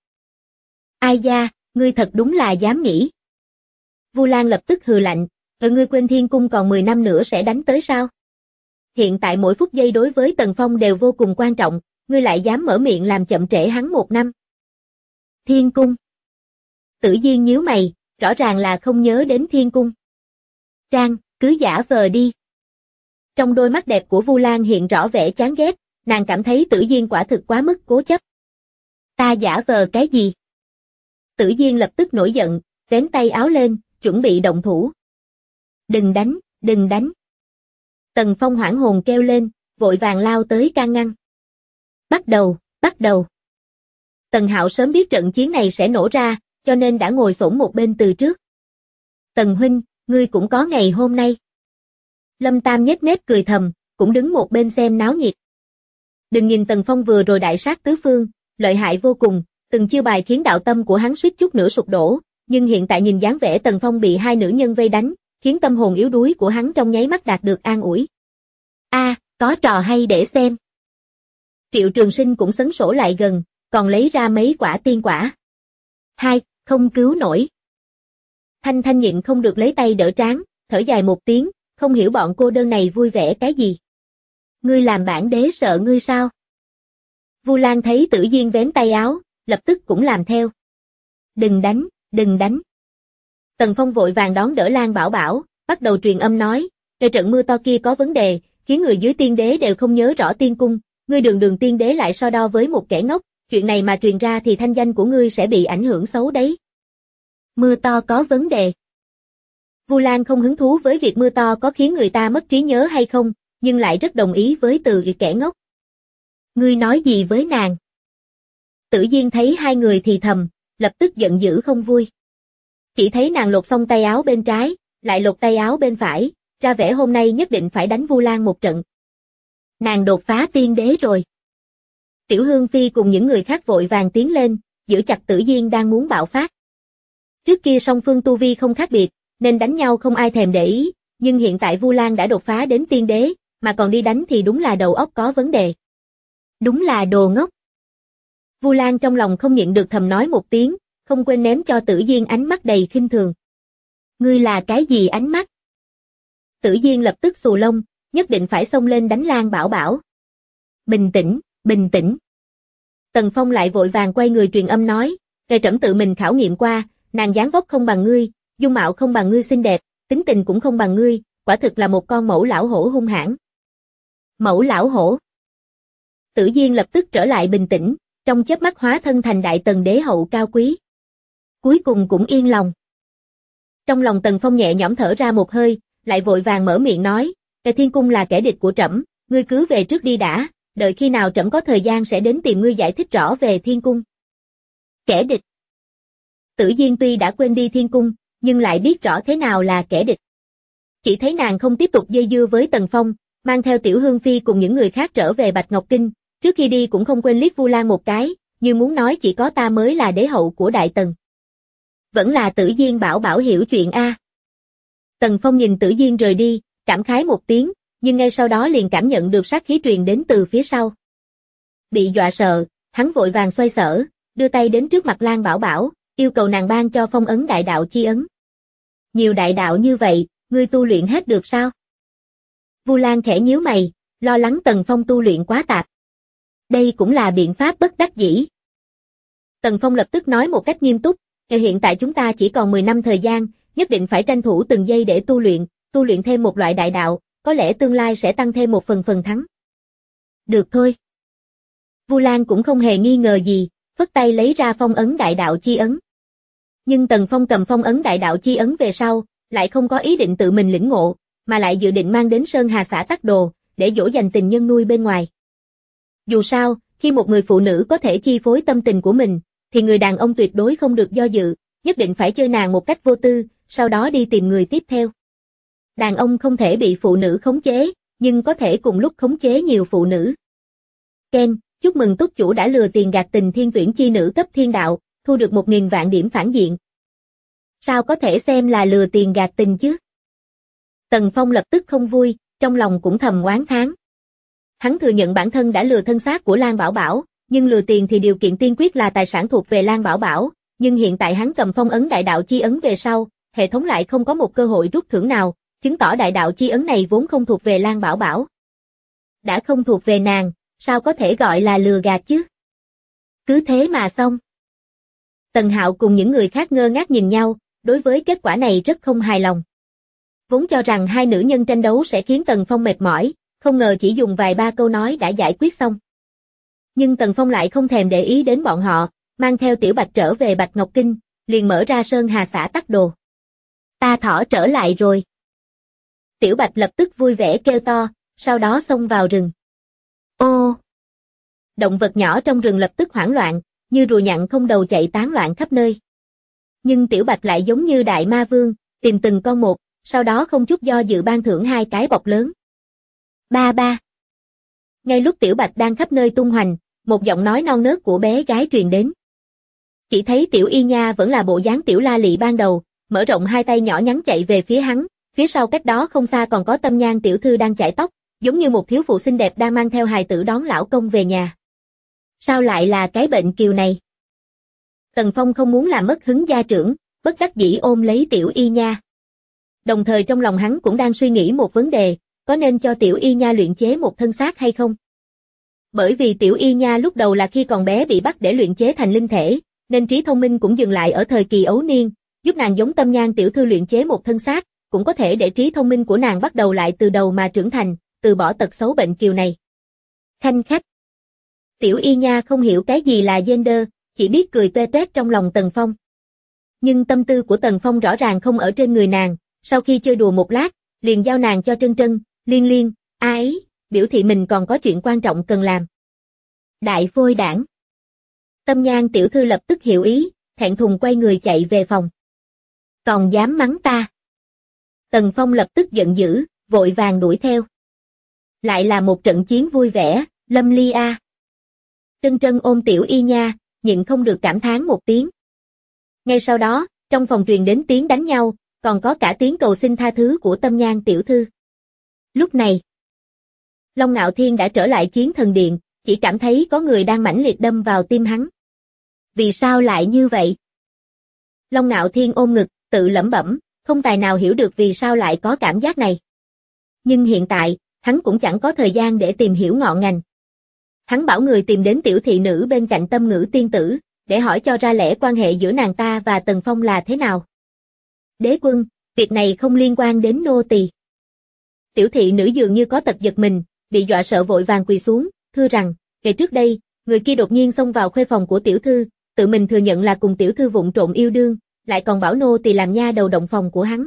Ai da, ngươi thật đúng là dám nghĩ. Vu Lan lập tức hừ lạnh, ngươi quên Thiên Cung còn 10 năm nữa sẽ đánh tới sao? Hiện tại mỗi phút giây đối với Tần Phong đều vô cùng quan trọng, ngươi lại dám mở miệng làm chậm trễ hắn 1 năm. Thiên Cung. Tử Diên nhíu mày, rõ ràng là không nhớ đến Thiên Cung. Trang, cứ giả vờ đi. Trong đôi mắt đẹp của Vu Lan hiện rõ vẻ chán ghét, nàng cảm thấy Tử Diên quả thực quá mức cố chấp. Ta giả vờ cái gì? Tử Diên lập tức nổi giận, vén tay áo lên, chuẩn bị động thủ. Đừng đánh, đừng đánh. Tần Phong hoảng hồn kêu lên, vội vàng lao tới can ngăn. Bắt đầu, bắt đầu. Tần Hạo sớm biết trận chiến này sẽ nổ ra, cho nên đã ngồi xổm một bên từ trước. Tần huynh, ngươi cũng có ngày hôm nay. Lâm Tam nhếch mép cười thầm, cũng đứng một bên xem náo nhiệt. Đừng nhìn Tần Phong vừa rồi đại sát tứ phương, lợi hại vô cùng, từng chiêu bài khiến đạo tâm của hắn suýt chút nữa sụp đổ, nhưng hiện tại nhìn dáng vẻ Tần Phong bị 2 nữ nhân vây đánh, khiến tâm hồn yếu đuối của hắn trong nháy mắt đạt được an ủi. Có trò hay để xem. Triệu Trường Sinh cũng sấn sổ lại gần, còn lấy ra mấy quả tiên quả. Không cứu nổi. Thanh Thanh nhịn không được lấy tay đỡ trán, thở dài một tiếng, không hiểu bọn cô đơn này vui vẻ cái gì. Ngươi làm bản đế sợ ngươi sao? Vu Lan thấy Tử Diên vén tay áo, lập tức cũng làm theo. Đừng đánh, đừng đánh. Tần Phong vội vàng đón đỡ Lan Bảo Bảo, bắt đầu truyền âm nói, trận mưa to kia có vấn đề, khiến người dưới tiên đế đều không nhớ rõ tiên cung, ngươi đường tiên đế lại so đo với một kẻ ngốc, chuyện này mà truyền ra thì thanh danh của ngươi sẽ bị ảnh hưởng xấu đấy. Mưa to có vấn đề. Vu Lan không hứng thú với việc mưa to có khiến người ta mất trí nhớ hay không, nhưng lại rất đồng ý với từ kẻ ngốc. Ngươi nói gì với nàng? Tử Diên thấy 2 người thì thầm, lập tức giận dữ không vui. Chỉ thấy nàng lột xong tay áo bên trái, lại lột tay áo bên phải, ra vẻ hôm nay nhất định phải đánh Vu Lan một trận. Nàng đột phá tiên đế rồi. Tiểu Hương Phi cùng những người khác vội vàng tiến lên, giữ chặt Tử Diên đang muốn bạo phát. Trước kia song phương tu vi không khác biệt, nên đánh nhau không ai thèm để ý, nhưng hiện tại Vu Lan đã đột phá đến tiên đế, mà còn đi đánh thì đúng là đầu óc có vấn đề. Đúng là đồ ngốc. Vu Lan trong lòng không nhịn được thầm nói một tiếng, không quên ném cho Tử Diên ánh mắt đầy khinh thường. Ngươi là cái gì ánh mắt? Tử Diên lập tức xù lông, nhất định phải xông lên đánh Lan Bảo Bảo. Bình tĩnh, bình tĩnh. Tần Phong lại vội vàng quay người truyền âm nói, trẫm tự mình khảo nghiệm qua, nàng dáng vóc không bằng ngươi, dung mạo không bằng ngươi xinh đẹp, tính tình cũng không bằng ngươi, quả thực là một con mẫu lão hổ hung hãn. Mẫu lão hổ. Tử Diên lập tức trở lại bình tĩnh, trong chớp mắt hóa thân thành đại tần đế hậu cao quý. Cuối cùng cũng yên lòng. Trong lòng Tần Phong nhẹ nhõm thở ra một hơi, lại vội vàng mở miệng nói, Kẻ Thiên Cung là kẻ địch của trẫm, ngươi cứ về trước đi đã, đợi khi nào trẫm có thời gian sẽ đến tìm ngươi giải thích rõ về Thiên Cung. Kẻ địch. Tử Diên tuy đã quên đi Thiên Cung, nhưng lại biết rõ thế nào là kẻ địch. Chỉ thấy nàng không tiếp tục dây dưa với Tần Phong, mang theo Tiểu Hương Phi cùng những người khác trở về Bạch Ngọc Kinh, trước khi đi cũng không quên liếc Vu Lan một cái, như muốn nói chỉ có ta mới là đế hậu của Đại Tần. Vẫn là Tử Diên bảo bảo hiểu chuyện a. Tần Phong nhìn Tử Diên rời đi, cảm khái một tiếng, nhưng ngay sau đó liền cảm nhận được sát khí truyền đến từ phía sau. Bị dọa sợ, hắn vội vàng xoay sở, đưa tay đến trước mặt Lan Bảo Bảo, yêu cầu nàng ban cho phong ấn đại đạo chi ấn. Nhiều đại đạo như vậy, ngươi tu luyện hết được sao? Vu Lan khẽ nhíu mày, lo lắng Tần Phong tu luyện quá tạp. Đây cũng là biện pháp bất đắc dĩ. Tần Phong lập tức nói một cách nghiêm túc, hiện tại chúng ta chỉ còn 10 năm thời gian, nhất định phải tranh thủ từng giây để tu luyện thêm một loại đại đạo, có lẽ tương lai sẽ tăng thêm một phần thắng. Được thôi. Vu Lan cũng không hề nghi ngờ gì, phất tay lấy ra phong ấn đại đạo chi ấn. Nhưng Tần Phong cầm phong ấn đại đạo chi ấn về sau, lại không có ý định tự mình lĩnh ngộ, mà lại dự định mang đến Sơn Hà xã Tắc Đồ, để dỗ dành tình nhân nuôi bên ngoài. Dù sao, khi một người phụ nữ có thể chi phối tâm tình của mình, thì người đàn ông tuyệt đối không được do dự, nhất định phải chơi nàng một cách vô tư, sau đó đi tìm người tiếp theo. Đàn ông không thể bị phụ nữ khống chế, nhưng có thể cùng lúc khống chế nhiều phụ nữ. Ken, chúc mừng túc chủ đã lừa tiền gạt tình thiên tuyển chi nữ cấp thiên đạo, thu được 1000 vạn điểm phản diện. Sao có thể xem là lừa tiền gạt tình chứ? Tần Phong lập tức không vui, trong lòng cũng thầm oán thán. Hắn thừa nhận bản thân đã lừa thân xác của Lan Bảo Bảo, nhưng lừa tiền thì điều kiện tiên quyết là tài sản thuộc về Lan Bảo Bảo, nhưng hiện tại hắn cầm phong ấn đại đạo chi ấn về sau, hệ thống lại không có một cơ hội rút thưởng nào, chứng tỏ đại đạo chi ấn này vốn không thuộc về Lan Bảo Bảo. Đã không thuộc về nàng, sao có thể gọi là lừa gạt chứ? Cứ thế mà xong. Tần Hạo cùng những người khác ngơ ngác nhìn nhau, đối với kết quả này rất không hài lòng. Vốn cho rằng hai nữ nhân tranh đấu sẽ khiến Tần Phong mệt mỏi, không ngờ chỉ dùng vài ba câu nói đã giải quyết xong. Nhưng Tần Phong lại không thèm để ý đến bọn họ, mang theo Tiểu Bạch trở về Bạch Ngọc Kinh, liền mở ra Sơn Hà xã Tắc Đồ. Ta thỏ trở lại rồi. Tiểu Bạch lập tức vui vẻ kêu to, sau đó xông vào rừng. Ô! Động vật nhỏ trong rừng lập tức hoảng loạn, như rùa nhặn không đầu chạy tán loạn khắp nơi. Nhưng Tiểu Bạch lại giống như đại ma vương, tìm từng con một, sau đó không chút do dự ban thưởng 2 cái bọc lớn. Ba ba. Ngay lúc Tiểu Bạch đang khắp nơi tung hoành, một giọng nói non nớt của bé gái truyền đến. Chỉ thấy Tiểu Y Nha vẫn là bộ dáng tiểu la lị ban đầu, mở rộng 2 tay nhỏ nhắn chạy về phía hắn, phía sau cách đó không xa còn có Tâm Nhan tiểu thư đang chải tóc, giống như một thiếu phụ xinh đẹp đang mang theo hài tử đón lão công về nhà. Sao lại là cái bệnh kiều này? Tần Phong không muốn làm mất hứng gia trưởng, bất đắc dĩ ôm lấy Tiểu Y Nha. Đồng thời trong lòng hắn cũng đang suy nghĩ một vấn đề, có nên cho Tiểu Y Nha luyện chế một thân xác hay không? Bởi vì Tiểu Y Nha lúc đầu là khi còn bé bị bắt để luyện chế thành linh thể, nên trí thông minh cũng dừng lại ở thời kỳ ấu niên, giúp nàng giống Tâm Nhan tiểu thư luyện chế một thân xác, cũng có thể để trí thông minh của nàng bắt đầu lại từ đầu mà trưởng thành, từ bỏ tật xấu bệnh kiều này. Khanh khách. Tiểu Y Nha không hiểu cái gì là gender, chỉ biết cười toe toét trong lòng Tần Phong. Nhưng tâm tư của Tần Phong rõ ràng không ở trên người nàng, sau khi chơi đùa một lát, liền giao nàng cho Trân Trân, Liên Liên, ấy, biểu thị mình còn có chuyện quan trọng cần làm. Đại phôi đảng. Tâm Nhan tiểu thư lập tức hiểu ý, thẹn thùng quay người chạy về phòng. Còn dám mắng ta. Tần Phong lập tức giận dữ, vội vàng đuổi theo. Lại là một trận chiến vui vẻ, lâm ly a. Trân Trân ôm Tiểu Y Nha, nhịn không được cảm thán một tiếng. Ngay sau đó, trong phòng truyền đến tiếng đánh nhau, còn có cả tiếng cầu xin tha thứ của Tâm Nhan tiểu thư. Lúc này, Long Ngạo Thiên đã trở lại Chiến Thần Điện, chỉ cảm thấy có người đang mãnh liệt đâm vào tim hắn. Vì sao lại như vậy? Long Ngạo Thiên ôm ngực, tự lẩm bẩm, không tài nào hiểu được vì sao lại có cảm giác này. Nhưng hiện tại, hắn cũng chẳng có thời gian để tìm hiểu ngọn ngành. Hắn bảo người tìm đến tiểu thị nữ bên cạnh Tâm Ngữ tiên tử, để hỏi cho ra lẽ quan hệ giữa nàng ta và Tần Phong là thế nào. Đế quân, việc này không liên quan đến nô tỳ. Tiểu thị nữ dường như có tật giật mình, bị dọa sợ vội vàng quỳ xuống, thưa rằng, kể trước đây, người kia đột nhiên xông vào khuê phòng của tiểu thư, tự mình thừa nhận là cùng tiểu thư vụng trộm yêu đương, lại còn bảo nô tỳ làm nha đầu động phòng của hắn.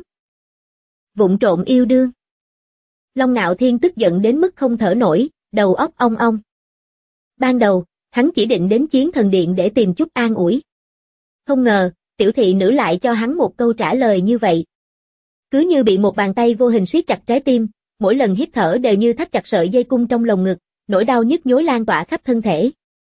Vụng trộm yêu đương. Long Nạo Thiên tức giận đến mức không thở nổi, đầu óc ong ong. Ban đầu, hắn chỉ định đến Chiến Thần Điện để tìm chút an ủi. Không ngờ, tiểu thị nữ lại cho hắn một câu trả lời như vậy. Cứ như bị một bàn tay vô hình siết chặt trái tim, mỗi lần hít thở đều như thắt chặt sợi dây cung trong lồng ngực, nỗi đau nhức nhối lan tỏa khắp thân thể.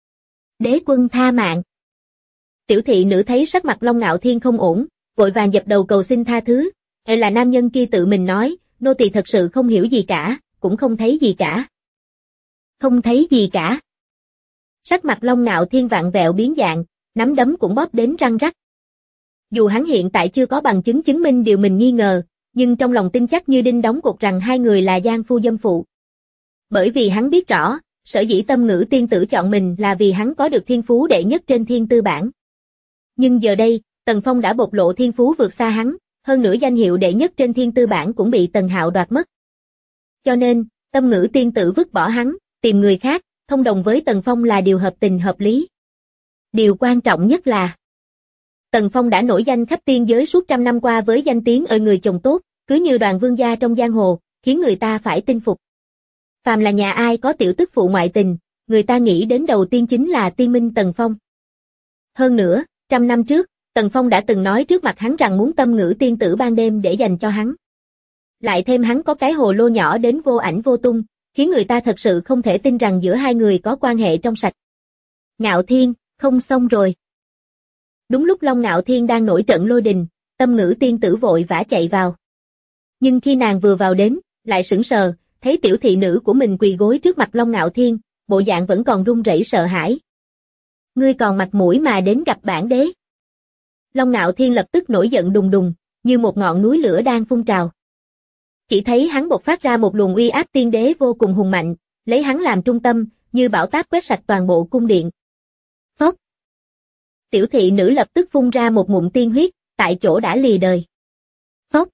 Đế quân tha mạng. Tiểu thị nữ thấy sắc mặt Long Nạo Thiên không ổn, vội vàng dập đầu cầu xin tha thứ. Là nam nhân kia tự mình nói, nô tỳ thật sự không hiểu gì cả, cũng không thấy gì cả. Không thấy gì cả. Sắc mặt Long Nạo Thiên vặn vẹo biến dạng, nắm đấm cũng bóp đến răng rắc. Dù hắn hiện tại chưa có bằng chứng chứng minh điều mình nghi ngờ, nhưng trong lòng tin chắc như đinh đóng cột rằng hai người là giang phu dâm phụ. Bởi vì hắn biết rõ, sở dĩ Tâm Ngữ tiên tử chọn mình là vì hắn có được thiên phú đệ nhất trên thiên tư bảng. Nhưng giờ đây, Tần Phong đã bộc lộ thiên phú vượt xa hắn, hơn nữa danh hiệu đệ nhất trên thiên tư bảng cũng bị Tần Hạo đoạt mất. Cho nên, Tâm Ngữ tiên tử vứt bỏ hắn, tìm người khác, thông đồng với Tần Phong là điều hợp tình hợp lý. Điều quan trọng nhất là Tần Phong đã nổi danh khắp tiên giới suốt trăm năm qua với danh tiếng ở người chồng tốt, cứ như Đoàn vương gia trong giang hồ, khiến người ta phải tin phục. Phàm là nhà ai có tiểu tức phụ ngoại tình, người ta nghĩ đến đầu tiên chính là tiên minh Tần Phong. Hơn nữa, trăm năm trước, Tần Phong đã từng nói trước mặt hắn rằng muốn Tâm Ngữ tiên tử ban đêm để dành cho hắn. Lại thêm hắn có cái hồ lô nhỏ đến vô ảnh vô tung, khiến người ta thật sự không thể tin rằng giữa hai người có quan hệ trong sạch. Ngạo Thiên, không xong rồi. Đúng lúc Long Ngạo Thiên đang nổi trận lôi đình, Tâm Ngữ tiên tử vội vã chạy vào. Nhưng khi nàng vừa vào đến, lại sững sờ, thấy tiểu thị nữ của mình quỳ gối trước mặt Long Ngạo Thiên, bộ dạng vẫn còn run rẩy sợ hãi. Ngươi còn mặt mũi mà đến gặp bản đế. Long Ngạo Thiên lập tức nổi giận đùng đùng, như một ngọn núi lửa đang phun trào. Chỉ thấy hắn bộc phát ra một luồng uy áp tiên đế vô cùng hùng mạnh, lấy hắn làm trung tâm, như bão táp quét sạch toàn bộ cung điện. Phốc. Tiểu thị nữ lập tức phun ra một ngụm tiên huyết, tại chỗ đã lìa đời. Phốc.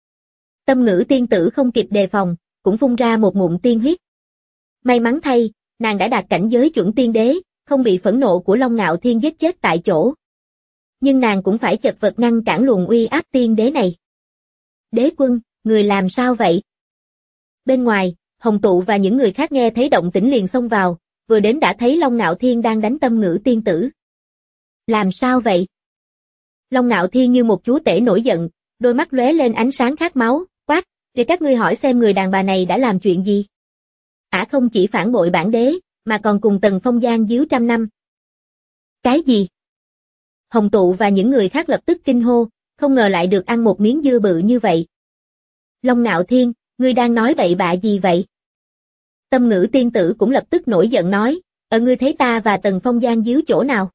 Tâm Ngữ tiên tử không kịp đề phòng, cũng phun ra một ngụm tiên huyết. May mắn thay, nàng đã đạt cảnh giới chuẩn tiên đế, không bị phẫn nộ của Long Ngạo Thiên giết chết tại chỗ. Nhưng nàng cũng phải chật vật ngăn cản luồng uy áp tiên đế này. Đế quân, người làm sao vậy? Bên ngoài, Hồng Tụ và những người khác nghe thấy động tĩnh liền xông vào, vừa đến đã thấy Long Ngạo Thiên đang đánh Tâm Ngữ tiên tử. Làm sao vậy? Long Ngạo Thiên như một chúa tể nổi giận, đôi mắt lóe lên ánh sáng khát máu, quát, để các ngươi hỏi xem người đàn bà này đã làm chuyện gì. Ả không chỉ phản bội bản đế, mà còn cùng Tần Phong gian díu trăm năm. Cái gì? Hồng Tụ và những người khác lập tức kinh hô, không ngờ lại được ăn một miếng dưa bự như vậy. Long Ngạo Thiên, ngươi đang nói bậy bạ gì vậy? Tâm Ngữ tiên tử cũng lập tức nổi giận nói, ngươi thấy ta và Tần Phong gian díu chỗ nào?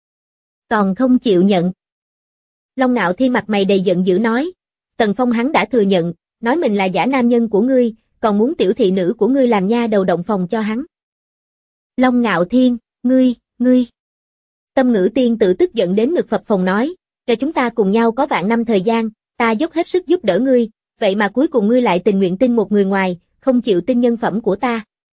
Còn không chịu nhận. Long Ngạo Thiên mặt mày đầy giận dữ nói, Tần Phong hắn đã thừa nhận, nói mình là giả nam nhân của ngươi, còn muốn tiểu thị nữ của ngươi làm nha đầu động phòng cho hắn. Long Ngạo Thiên, ngươi. Tâm Ngữ tiên tử tức giận đến ngực phập phồng nói, cho chúng ta cùng nhau có vạn năm thời gian, ta dốc hết sức giúp đỡ ngươi, vậy mà cuối cùng ngươi lại tình nguyện tin một người ngoài, không chịu tin nhân phẩm của ta.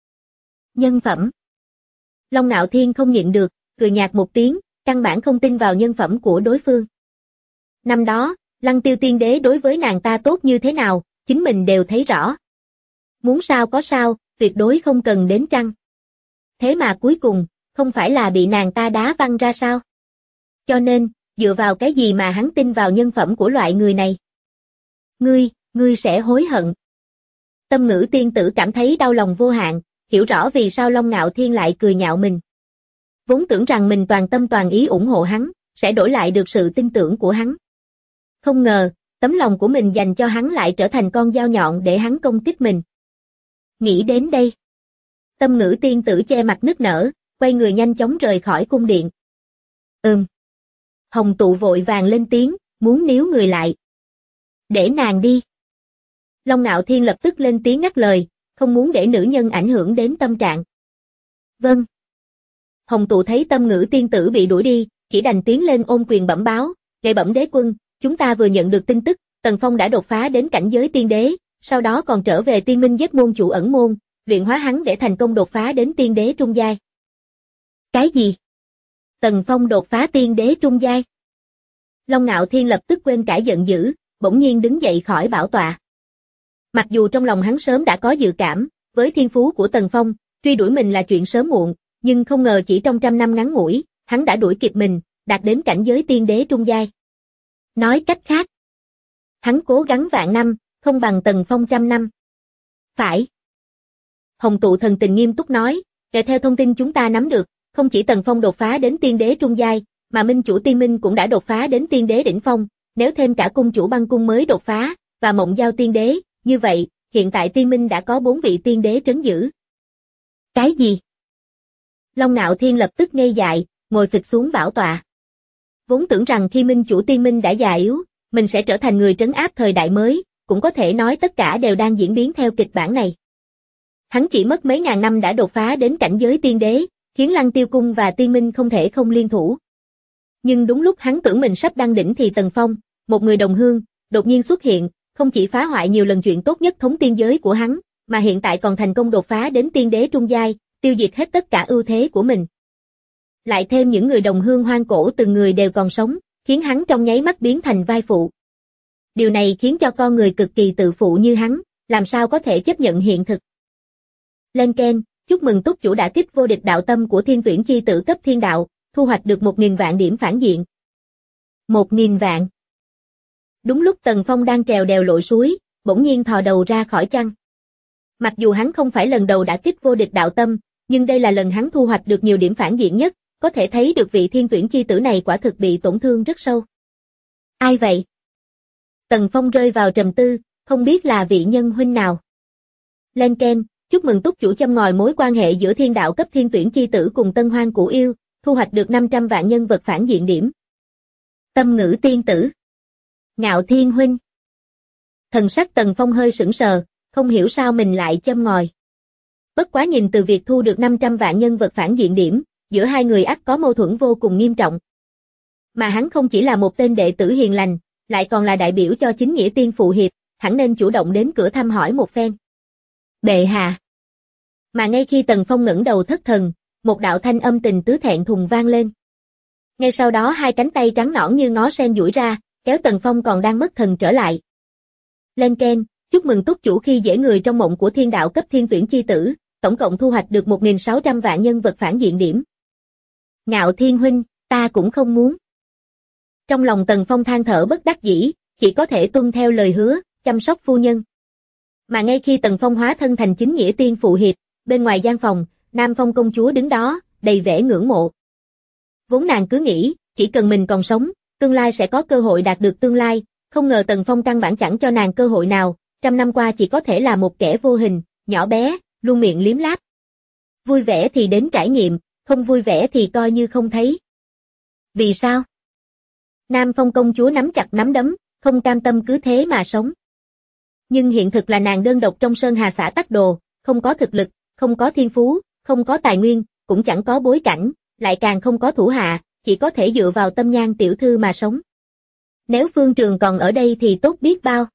Nhân phẩm? Long Ngạo Thiên không nhịn được, cười nhạt một tiếng, căn bản không tin vào nhân phẩm của đối phương. Năm đó, Lăng Tiêu tiên đế đối với nàng ta tốt như thế nào, chính mình đều thấy rõ. Muốn sao có sao, tuyệt đối không cần đến trăng. Thế mà cuối cùng, không phải là bị nàng ta đá văng ra sao? Cho nên, dựa vào cái gì mà hắn tin vào nhân phẩm của loại người này? Ngươi sẽ hối hận. Tâm Ngữ tiên tử cảm thấy đau lòng vô hạn, hiểu rõ vì sao Long Ngạo Thiên lại cười nhạo mình. Vốn tưởng rằng mình toàn tâm toàn ý ủng hộ hắn, sẽ đổi lại được sự tin tưởng của hắn. Không ngờ, tấm lòng của mình dành cho hắn lại trở thành con dao nhọn để hắn công kích mình. Nghĩ đến đây, Tâm Ngữ tiên tử che mặt nức nở, quay người nhanh chóng rời khỏi cung điện. Hồng Tụ vội vàng lên tiếng, muốn níu người lại. Để nàng đi. Long Ngạo Thiên lập tức lên tiếng ngắt lời, không muốn để nữ nhân ảnh hưởng đến tâm trạng. Vâng. Hồng Tụ thấy Tâm Ngữ tiên tử bị đuổi đi, chỉ đành tiến lên ôm quyền bẩm báo, "Lệ bẩm đế quân, chúng ta vừa nhận được tin tức, Tần Phong đã đột phá đến cảnh giới tiên đế, sau đó còn trở về Tiên Minh giết môn chủ ẩn môn, luyện hóa hắn để thành công đột phá đến tiên đế trung giai." Cái gì? Tần Phong đột phá tiên đế trung giai? Long Nạo Thiên lập tức quên cả giận dữ, bỗng nhiên đứng dậy khỏi bảo tọa. Mặc dù trong lòng hắn sớm đã có dự cảm, với thiên phú của Tần Phong, truy đuổi mình là chuyện sớm muộn, nhưng không ngờ chỉ trong 100 năm ngắn ngủi, hắn đã đuổi kịp mình, đạt đến cảnh giới tiên đế trung giai. Nói cách khác, hắn cố gắng vạn năm, không bằng Tần Phong 100 năm. Phải. Hồng Tụ Thần Tình nghiêm túc nói, theo thông tin chúng ta nắm được, không chỉ Tần Phong đột phá đến tiên đế trung giai, mà Minh chủ Tiên Minh cũng đã đột phá đến tiên đế đỉnh phong, nếu thêm cả cung chủ Băng cung mới đột phá, và Mộng Giao tiên đế, như vậy, hiện tại Tiên Minh đã có 4 vị tiên đế trấn giữ. Cái gì? Long Nạo Thiên lập tức ngây dại, ngồi phịch xuống bảo tọa. Vốn tưởng rằng khi Minh chủ Tiên Minh đã già yếu, mình sẽ trở thành người trấn áp thời đại mới, cũng có thể nói tất cả đều đang diễn biến theo kịch bản này. Hắn chỉ mất mấy ngàn năm đã đột phá đến cảnh giới tiên đế, khiến Lăng Tiêu Cung và Tiên Minh không thể không liên thủ. Nhưng đúng lúc hắn tưởng mình sắp đăng đỉnh thì Tần Phong, một người đồng hương, đột nhiên xuất hiện, không chỉ phá hoại nhiều lần chuyện tốt nhất thống tiên giới của hắn, mà hiện tại còn thành công đột phá đến tiên đế trung giai, tiêu diệt hết tất cả ưu thế của mình. Lại thêm những người đồng hương hoang cổ từng người đều còn sống, khiến hắn trong nháy mắt biến thành vai phụ. Điều này khiến cho con người cực kỳ tự phụ như hắn, làm sao có thể chấp nhận hiện thực. Lên keng, chúc mừng túc chủ đã kích vô địch đạo tâm của Thiên Tuyển chi tử cấp thiên đạo, thu hoạch được 1000 vạn điểm phản diện. 1000 vạn. Đúng lúc Tần Phong đang trèo đèo lội suối, bỗng nhiên thò đầu ra khỏi chăn. Mặc dù hắn không phải lần đầu đã kích vô địch đạo tâm, nhưng đây là lần hắn thu hoạch được nhiều điểm phản diện nhất, có thể thấy được vị Thiên Tuyển chi tử này quả thực bị tổn thương rất sâu. Ai vậy? Tần Phong rơi vào trầm tư, không biết là vị nhân huynh nào. Lên keng, chúc mừng túc chủ châm ngòi mối quan hệ giữa thiên đạo cấp Thiên Tuyển chi tử cùng Tân Hoang Cửu Yêu, thu hoạch được 500 vạn nhân vật phản diện điểm. Tâm ngữ tiên tử. Ngạo Thiên huynh. Thần sắc Tần Phong hơi sững sờ, không hiểu sao mình lại châm ngòi. Bất quá nhìn từ việc thu được 500 vạn nhân vật phản diện điểm, giữa hai người ắt có mâu thuẫn vô cùng nghiêm trọng. Mà hắn không chỉ là một tên đệ tử hiền lành, lại còn là đại biểu cho chính nghĩa tiên phụ hiệp, hẳn nên chủ động đến cửa thăm hỏi một phen. Bệ hạ. Mà ngay khi Tần Phong ngẩng đầu thất thần, một đạo thanh âm tình tứ thẹn thùng vang lên. Ngay sau đó hai cánh tay trắng nõn như ngó sen duỗi ra, kéo Tần Phong còn đang mất thần trở lại. Lên keng, chúc mừng túc chủ khi dễ người trong mộng của thiên đạo cấp Thiên Tuyển chi tử, tổng cộng thu hoạch được 1600 vạn nhân vật phản diện điểm. Ngạo Thiên huynh, ta cũng không muốn. Trong lòng Tần Phong than thở bất đắc dĩ, chỉ có thể tuân theo lời hứa, chăm sóc phu nhân. Mà ngay khi Tần Phong hóa thân thành chính nghĩa tiên phụ hiệp, bên ngoài gian phòng, Nam Phong công chúa đứng đó, đầy vẻ ngưỡng mộ. Vốn nàng cứ nghĩ, chỉ cần mình còn sống, tương lai sẽ có cơ hội đạt được tương lai, không ngờ Tần Phong căn bản chẳng cho nàng cơ hội nào, 100 năm qua chỉ có thể là một kẻ vô hình, nhỏ bé, luôn miệng liếm láp. Vui vẻ thì đến trải nghiệm, không vui vẻ thì coi như không thấy. Vì sao? Nam Phong công chúa nắm chặt nắm đấm, không cam tâm cứ thế mà sống. Nhưng hiện thực là nàng đơn độc trong Sơn Hà xã Tắc Đồ, không có thực lực, không có thiên phú, không có tài nguyên, cũng chẳng có bối cảnh, lại càng không có thủ hạ, chỉ có thể dựa vào tâm nhan tiểu thư mà sống. Nếu Phương Trường còn ở đây thì tốt biết bao.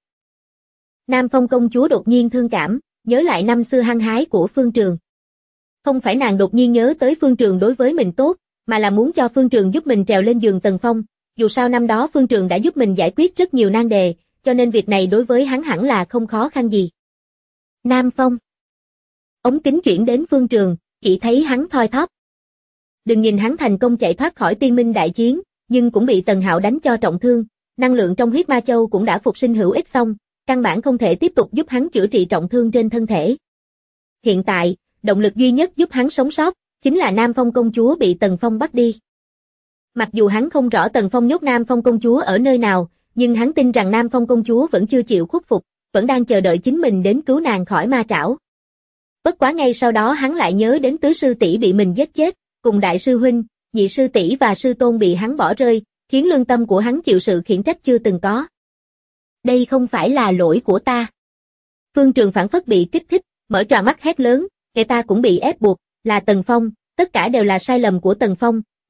Nam Phong công chúa đột nhiên thương cảm, nhớ lại năm xưa hăng hái của Phương Trường. Không phải nàng đột nhiên nhớ tới Phương Trường đối với mình tốt, mà là muốn cho Phương Trường giúp mình trèo lên giường Tần Phong, dù sao năm đó Phương Trường đã giúp mình giải quyết rất nhiều nan đề, cho nên việc này đối với hắn hẳn là không khó khăn gì. Nam Phong. Ống kính chuyển đến Phương Trường, chỉ thấy hắn thoi thóp. Đừng nhìn hắn thành công chạy thoát khỏi Tiên Minh đại chiến, nhưng cũng bị Tần Hạo đánh cho trọng thương, năng lượng trong huyết ma châu cũng đã phục sinh hữu ích xong, căn bản không thể tiếp tục giúp hắn chữa trị trọng thương trên thân thể. Hiện tại, động lực duy nhất giúp hắn sống sót, chính là Nam Phong công chúa bị Tần Phong bắt đi. Mặc dù hắn không rõ Tần Phong nhốt Nam Phong công chúa ở nơi nào, nhưng hắn tin rằng Nam Phong công chúa vẫn chưa chịu khuất phục, vẫn đang chờ đợi chính mình đến cứu nàng khỏi ma trảo. Bất quá ngay sau đó hắn lại nhớ đến tứ sư tỷ bị mình giết chết, cùng đại sư huynh, nhị sư tỷ và sư tôn bị hắn bỏ rơi, khiến lương tâm của hắn chịu sự khiển trách chưa từng có. Đây không phải là lỗi của ta. Phương Trường phản phất bị kích thích, mở tròn mắt hét lớn, người ta cũng bị ép buộc, là Tần Phong, tất cả đều là sai lầm của Tần Phong,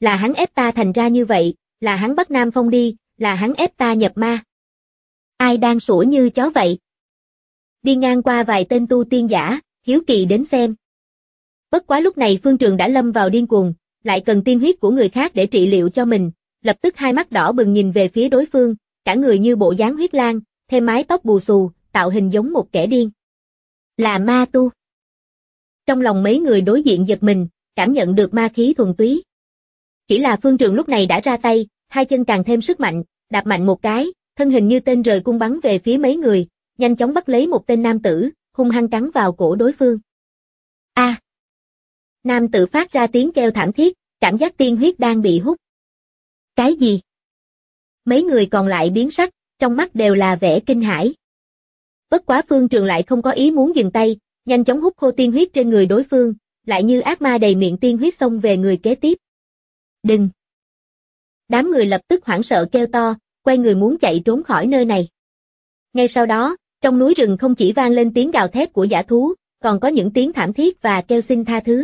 Là hắn ép ta thành ra như vậy, là hắn bắt Nam Phong đi, là hắn ép ta nhập ma. Ai đang sủa như chó vậy? Đi ngang qua vài tên tu tiên giả, hiếu kỳ đến xem. Bất quá lúc này Phương Trường đã lâm vào điên cuồng, lại cần tiên huyết của người khác để trị liệu cho mình, lập tức hai mắt đỏ bừng nhìn về phía đối phương, cả người như bộ dáng huyết lang, thêm mái tóc bù xù, tạo hình giống một kẻ điên. Là ma tu. Trong lòng mấy người đối diện giật mình, cảm nhận được ma khí thuần túy. Chỉ là Phương Trường lúc này đã ra tay, hai chân càng thêm sức mạnh, đạp mạnh một cái, thân hình như tên rời cung bắn về phía mấy người, nhanh chóng bắt lấy một tên nam tử, hung hăng cắn vào cổ đối phương. A! Nam tử phát ra tiếng kêu thảm thiết, cảm giác tiên huyết đang bị hút. Cái gì? Mấy người còn lại biến sắc, trong mắt đều là vẻ kinh hãi. Bất quá Phương Trường lại không có ý muốn dừng tay, nhanh chóng hút khô tiên huyết trên người đối phương, lại như ác ma đầy miệng tiên huyết xông về người kế tiếp. Đừng! Đám người lập tức hoảng sợ kêu to, quay người muốn chạy trốn khỏi nơi này. Ngay sau đó, trong núi rừng không chỉ vang lên tiếng gào thét của dã thú, còn có những tiếng thảm thiết và kêu xin tha thứ.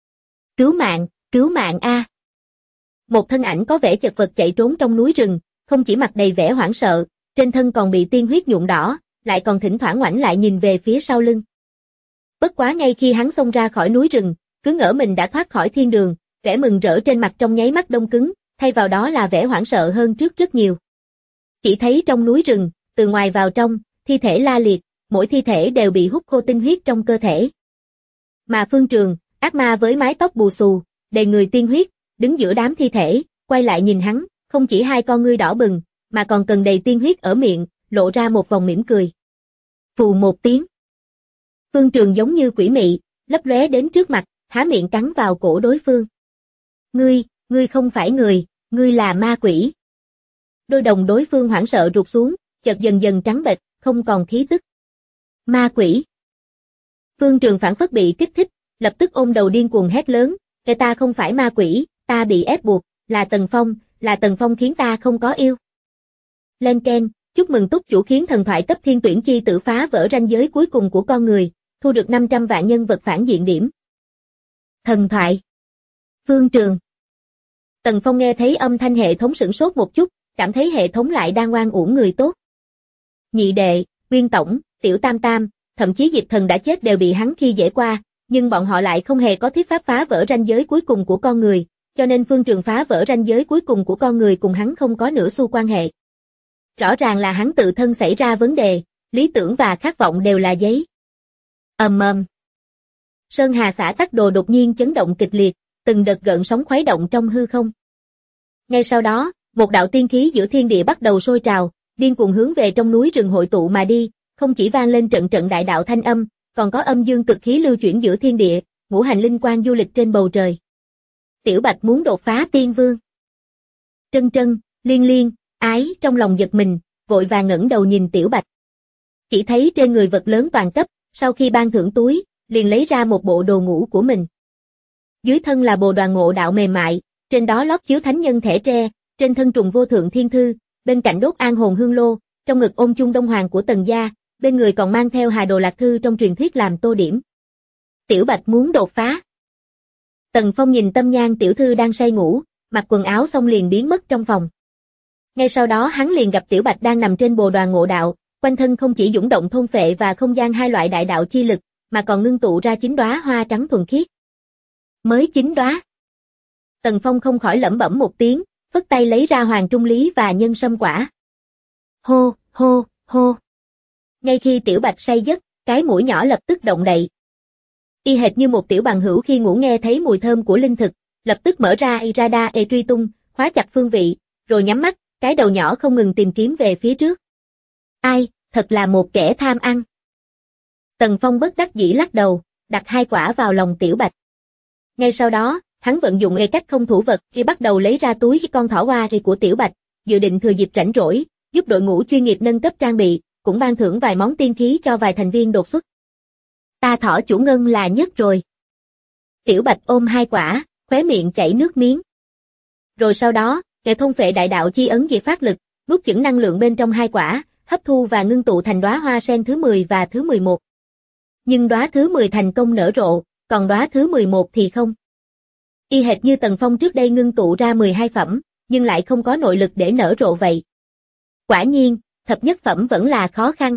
Cứu mạng a! Một thân ảnh có vẻ chật vật chạy trốn trong núi rừng, không chỉ mặt đầy vẻ hoảng sợ, trên thân còn bị tiên huyết nhuộm đỏ, lại còn thỉnh thoảng ngoảnh lại nhìn về phía sau lưng. Bất quá ngay khi hắn xông ra khỏi núi rừng, cứ ngỡ mình đã thoát khỏi thiên đường, vẻ mừng rỡ trên mặt trong nháy mắt đông cứng, thay vào đó là vẻ hoảng sợ hơn trước rất nhiều. Chỉ thấy trong núi rừng, từ ngoài vào trong, thi thể la liệt, mỗi thi thể đều bị hút khô tinh huyết trong cơ thể. Mà Phương Trường, ác ma với mái tóc bù xù, đầy người tiên huyết, đứng giữa đám thi thể, quay lại nhìn hắn, không chỉ hai con ngươi đỏ bừng, mà còn cần đầy tiên huyết ở miệng, lộ ra một vòng mỉm cười. Phù một tiếng. Phương Trường giống như quỷ mị, lấp lóe đến trước mặt, há miệng cắn vào cổ đối phương. Ngươi không phải người, ngươi là ma quỷ. Đôi đồng đối phương hoảng sợ rụt xuống, chợt dần dần trắng bệch, không còn khí tức. Ma quỷ. Phương Trường phảng phất bị kích thích, lập tức ôm đầu điên cuồng hét lớn, "Kẻ ta không phải ma quỷ, ta bị ép buộc, là Tần Phong khiến ta không có yêu." Lên keng, chúc mừng túc chủ khiến thần thoại cấp thiên tuyển chi tử phá vỡ ranh giới cuối cùng của con người, thu được 500 vạn nhân vật phản diện điểm. Thần thoại. Phương Trường. Tần Phong nghe thấy âm thanh hệ thống sửng sốt một chút, cảm thấy hệ thống lại đang oan uổng người tốt. Nhị đệ, Nguyên Tổng, Tiểu Tam Tam, thậm chí Diệp Thần đã chết đều bị hắn khi dễ qua, nhưng bọn họ lại không hề có thuyết pháp phá vỡ ranh giới cuối cùng của con người, cho nên Phương Trường phá vỡ ranh giới cuối cùng của con người cùng hắn không có nửa xu quan hệ. Rõ ràng là hắn tự thân xảy ra vấn đề, lý tưởng và khát vọng đều là giấy. Sơn Hà xã Tắc Đồ đột nhiên chấn động kịch liệt, từng đợt gợn sóng khuấy động trong hư không. Ngay sau đó, một đạo tiên khí giữa thiên địa bắt đầu sôi trào, điên cuồng hướng về trong núi rừng hội tụ mà đi, không chỉ vang lên trận trận đại đạo thanh âm, còn có âm dương cực khí lưu chuyển giữa thiên địa, ngũ hành linh quang du lịch trên bầu trời. Tiểu Bạch muốn đột phá tiên vương. Trân Trân, Liên Liên, Ái trong lòng giật mình, vội vàng ngẩng đầu nhìn Tiểu Bạch. Chỉ thấy trên người vật lớn toàn cấp, sau khi ban thưởng túi, liền lấy ra một bộ đồ ngủ của mình. Dưới thân là bồ đoàn ngộ đạo mềm mại, trên đó lót chiếu thánh nhân thẻ tre, trên thân trùng vô thượng thiên thư, bên cạnh đốt an hồn hương lô, trong ngực ôm chung đông hoàng của Tần gia, bên người còn mang theo Hà Đồ Lạc Thư trong truyền thuyết làm tô điểm. Tiểu Bạch muốn đột phá. Tần Phong nhìn Tâm Nhan tiểu thư đang say ngủ, mặc quần áo xong liền biến mất trong phòng. Ngay sau đó hắn liền gặp Tiểu Bạch đang nằm trên bồ đoàn ngộ đạo, quanh thân không chỉ dũng động thôn phệ và không gian hai loại đại đạo chi lực, mà còn ngưng tụ ra 9 đóa hoa trắng thuần khiết. Mới 9 đóa. Tần Phong không khỏi lẩm bẩm một tiếng, phất tay lấy ra hoàng trung lý và nhân sâm quả. Hô, hô, hô. Ngay khi Tiểu Bạch say giấc, cái mũi nhỏ lập tức động đậy. Y hệt như một tiểu bằng hữu khi ngủ nghe thấy mùi thơm của linh thực, lập tức mở ra radar truy tung, khóa chặt phương vị, rồi nhắm mắt, cái đầu nhỏ không ngừng tìm kiếm về phía trước. Ai, thật là một kẻ tham ăn. Tần Phong bất đắc dĩ lắc đầu, đặt 2 quả vào lòng Tiểu Bạch. Ngay sau đó, hắn vận dụng cách không thủ vật khi bắt đầu lấy ra túi con thỏ hoa của Tiểu Bạch, dự định thừa dịp rảnh rỗi, giúp đội ngũ chuyên nghiệp nâng cấp trang bị, cũng ban thưởng vài món tiên khí cho vài thành viên đột xuất. Ta thỏ chủ ngân là nhất rồi. Tiểu Bạch ôm 2 quả, khóe miệng chảy nước miếng. Rồi sau đó, kẻ thôn phệ đại đạo chi ấn diệt phát lực, nuốt chửng năng lượng bên trong 2 quả, hấp thu và ngưng tụ thành đóa hoa sen thứ 10 và thứ 11. Nhưng đóa thứ 10 thành công nở rộ, còn đóa thứ 11 thì không. Y hệt như Tần Phong trước đây ngưng tụ ra 12 phẩm, nhưng lại không có nội lực để nở rộ vậy. Quả nhiên, thập nhất phẩm vẫn là khó khăn.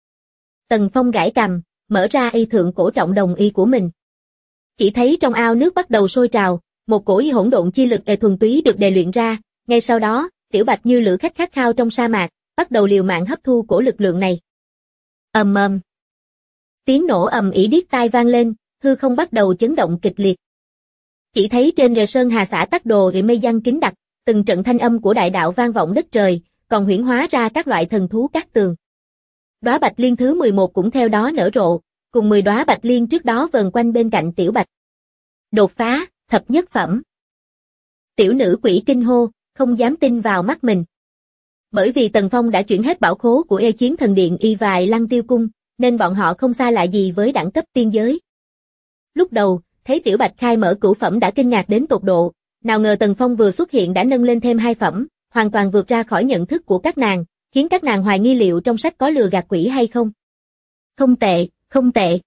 Tần Phong gãi cằm, mở ra y thượng cổ trọng đồng y của mình. Chỉ thấy trong ao nước bắt đầu sôi trào, một cổ y hỗn độn chi lực thuần túy được đề luyện ra, ngay sau đó, Tiểu Bạch như lữ khách khát khao trong sa mạc, bắt đầu liều mạng hấp thu cổ lực lượng này. Ầm ầm. Tiếng nổ ầm ĩ điếc tai vang lên, hư không bắt đầu chấn động kịch liệt. Chỉ thấy trên rìa sơn hà xã Tắc Đồ mây giăng kín đặc, từng trận thanh âm của đại đạo vang vọng đất trời, còn huyễn hóa ra các loại thần thú cát tường. Đóa bạch liên thứ 11 cũng theo đó nở rộ, cùng 10 đóa bạch liên trước đó vờn quanh bên cạnh Tiểu Bạch. Đột phá, thập nhất phẩm. Tiểu nữ quỷ kinh hô, không dám tin vào mắt mình. Bởi vì Tần Phong đã chuyển hết bảo khố của Chiến Thần Điện y và Lăng Tiêu Cung, nên bọn họ không xa lạ gì với đẳng cấp tiên giới. Lúc đầu, thấy Tiểu Bạch khai mở cửu phẩm đã kinh ngạc đến tột độ, nào ngờ Tần Phong vừa xuất hiện đã nâng lên thêm 2 phẩm, hoàn toàn vượt ra khỏi nhận thức của các nàng, khiến các nàng hoài nghi liệu trong sách có lừa gạt quỷ hay không. Không tệ, không tệ.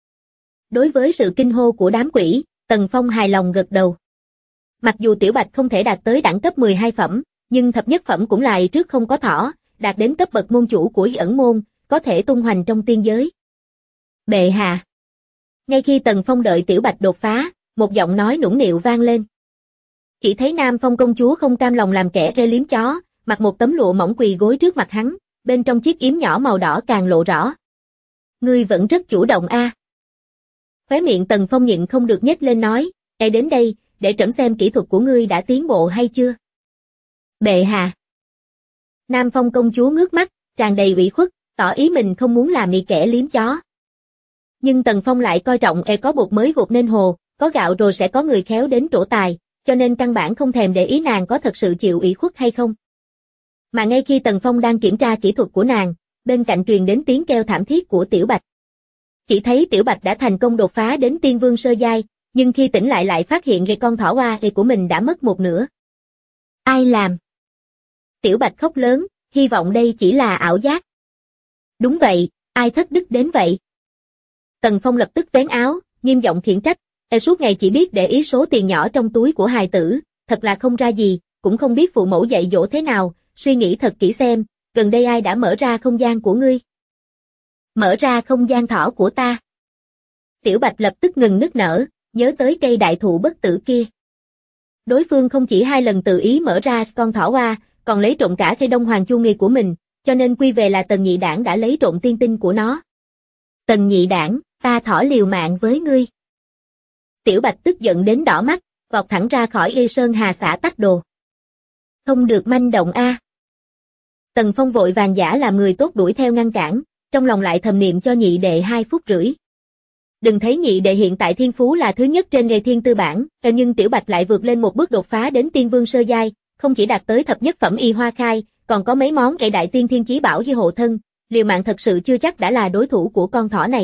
Đối với sự kinh hô của đám quỷ, Tần Phong hài lòng gật đầu. Mặc dù Tiểu Bạch không thể đạt tới đẳng cấp 12 phẩm, nhưng thập nhất phẩm cũng lại trước không có thỏ, đạt đến cấp bậc môn chủ của ẩn môn, có thể tung hoành trong tiên giới. Bệ hạ. Ngay khi Tần Phong đợi Tiểu Bạch đột phá, một giọng nói nũng nịu vang lên. Chỉ thấy Nam Phong công chúa không cam lòng làm kẻ rê liếm chó, mặc một tấm lụa mỏng quỳ gối trước mặt hắn, bên trong chiếc yếm nhỏ màu đỏ càng lộ rõ. Ngươi vẫn rất chủ động a. Khóe miệng Tần Phong nhịn không được nhếch lên nói, đến đây, để trẫm xem kỹ thuật của ngươi đã tiến bộ hay chưa. Bệ hạ. Nam Phong công chúa ngước mắt, tràn đầy ủy khuất, tỏ ý mình không muốn làm ni kẻ liếm chó. Nhưng Tần Phong lại coi trọng có bột mới gột nên hồ, có gạo rồi sẽ có người khéo đến trổ tài, cho nên căn bản không thèm để ý nàng có thật sự chịu ủy khuất hay không. Mà ngay khi Tần Phong đang kiểm tra kỹ thuật của nàng, bên cạnh truyền đến tiếng kêu thảm thiết của Tiểu Bạch. Chỉ thấy Tiểu Bạch đã thành công đột phá đến tiên vương sơ giai, nhưng khi tỉnh lại phát hiện con thỏ hoa của mình đã mất một nửa. Ai làm? Tiểu Bạch khóc lớn, hy vọng đây chỉ là ảo giác. Đúng vậy, ai thất đức đến vậy? Tần Phong lập tức vén áo, nghiêm giọng khiển trách, suốt ngày chỉ biết để ý số tiền nhỏ trong túi của hài tử, thật là không ra gì, cũng không biết phụ mẫu dạy dỗ thế nào, suy nghĩ thật kỹ xem, gần đây ai đã mở ra không gian của ngươi? Mở ra không gian thỏ của ta. Tiểu Bạch lập tức ngừng nức nở, nhớ tới cây đại thụ bất tử kia. Đối phương không chỉ 2 lần tự ý mở ra con thỏ hoa, còn lấy trộm cả cây đông hoàng chu nghi của mình, cho nên quy về là Tần Nhị Đảng đã lấy trộm tiên tinh của nó. Tần Nhị Đảng, ta thỏ liều mạng với ngươi. Tiểu Bạch tức giận đến đỏ mắt, vọt thẳng ra khỏi sơn hà xã Tắc Đồ. Không được manh động a. Tần Phong vội vàng giả làm người tốt đuổi theo ngăn cản, trong lòng lại thầm niệm cho nhị đệ 2 phút rưỡi. Đừng thấy nhị đệ hiện tại thiên phú là thứ nhất trên nghề thiên tư bản, nhưng Tiểu Bạch lại vượt lên một bước đột phá đến tiên vương sơ giai, không chỉ đạt tới thập nhất phẩm y hoa khai, còn có mấy món đại tiên thiên chí bảo với hộ thân, liều mạng thật sự chưa chắc đã là đối thủ của con thỏ này.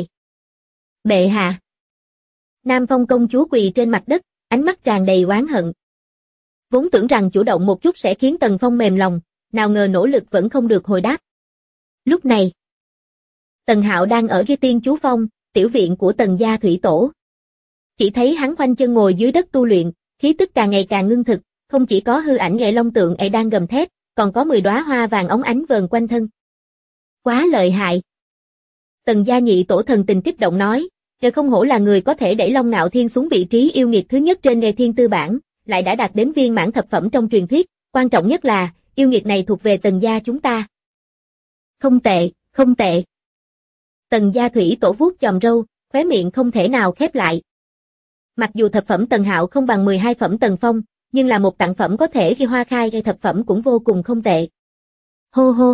Bệ hạ. Nam Phong công chúa quỳ trên mặt đất, ánh mắt tràn đầy oán hận. Vốn tưởng rằng chủ động một chút sẽ khiến Tần Phong mềm lòng, nào ngờ nỗ lực vẫn không được hồi đáp. Lúc này, Tần Hạo đang ở tiên chú phong, tiểu viện của Tần gia thủy tổ. Chỉ thấy hắn khoanh chân ngồi dưới đất tu luyện, khí tức càng ngày càng ngưng thực, không chỉ có hư ảnh long tượng đang gầm thét, còn có 10 đóa hoa vàng óng ánh vờn quanh thân. Quá lợi hại. Tần gia nhị tổ thần tình kích động nói, không hổ là người có thể đẩy Long Ngạo Thiên xuống vị trí yêu nghiệt thứ nhất trên nghề thiên tư bản, lại đã đạt đến viên mãn thập phẩm trong truyền thuyết, quan trọng nhất là, yêu nghiệt này thuộc về Tần gia chúng ta. Không tệ, không tệ. Tần gia thủy tổ vuốt chòm râu, khóe miệng không thể nào khép lại. Mặc dù thập phẩm Tần Hạo không bằng 12 phẩm Tần Phong, nhưng là một tặng phẩm có thể khi hoa khai gây thập phẩm cũng vô cùng không tệ. Hô hô.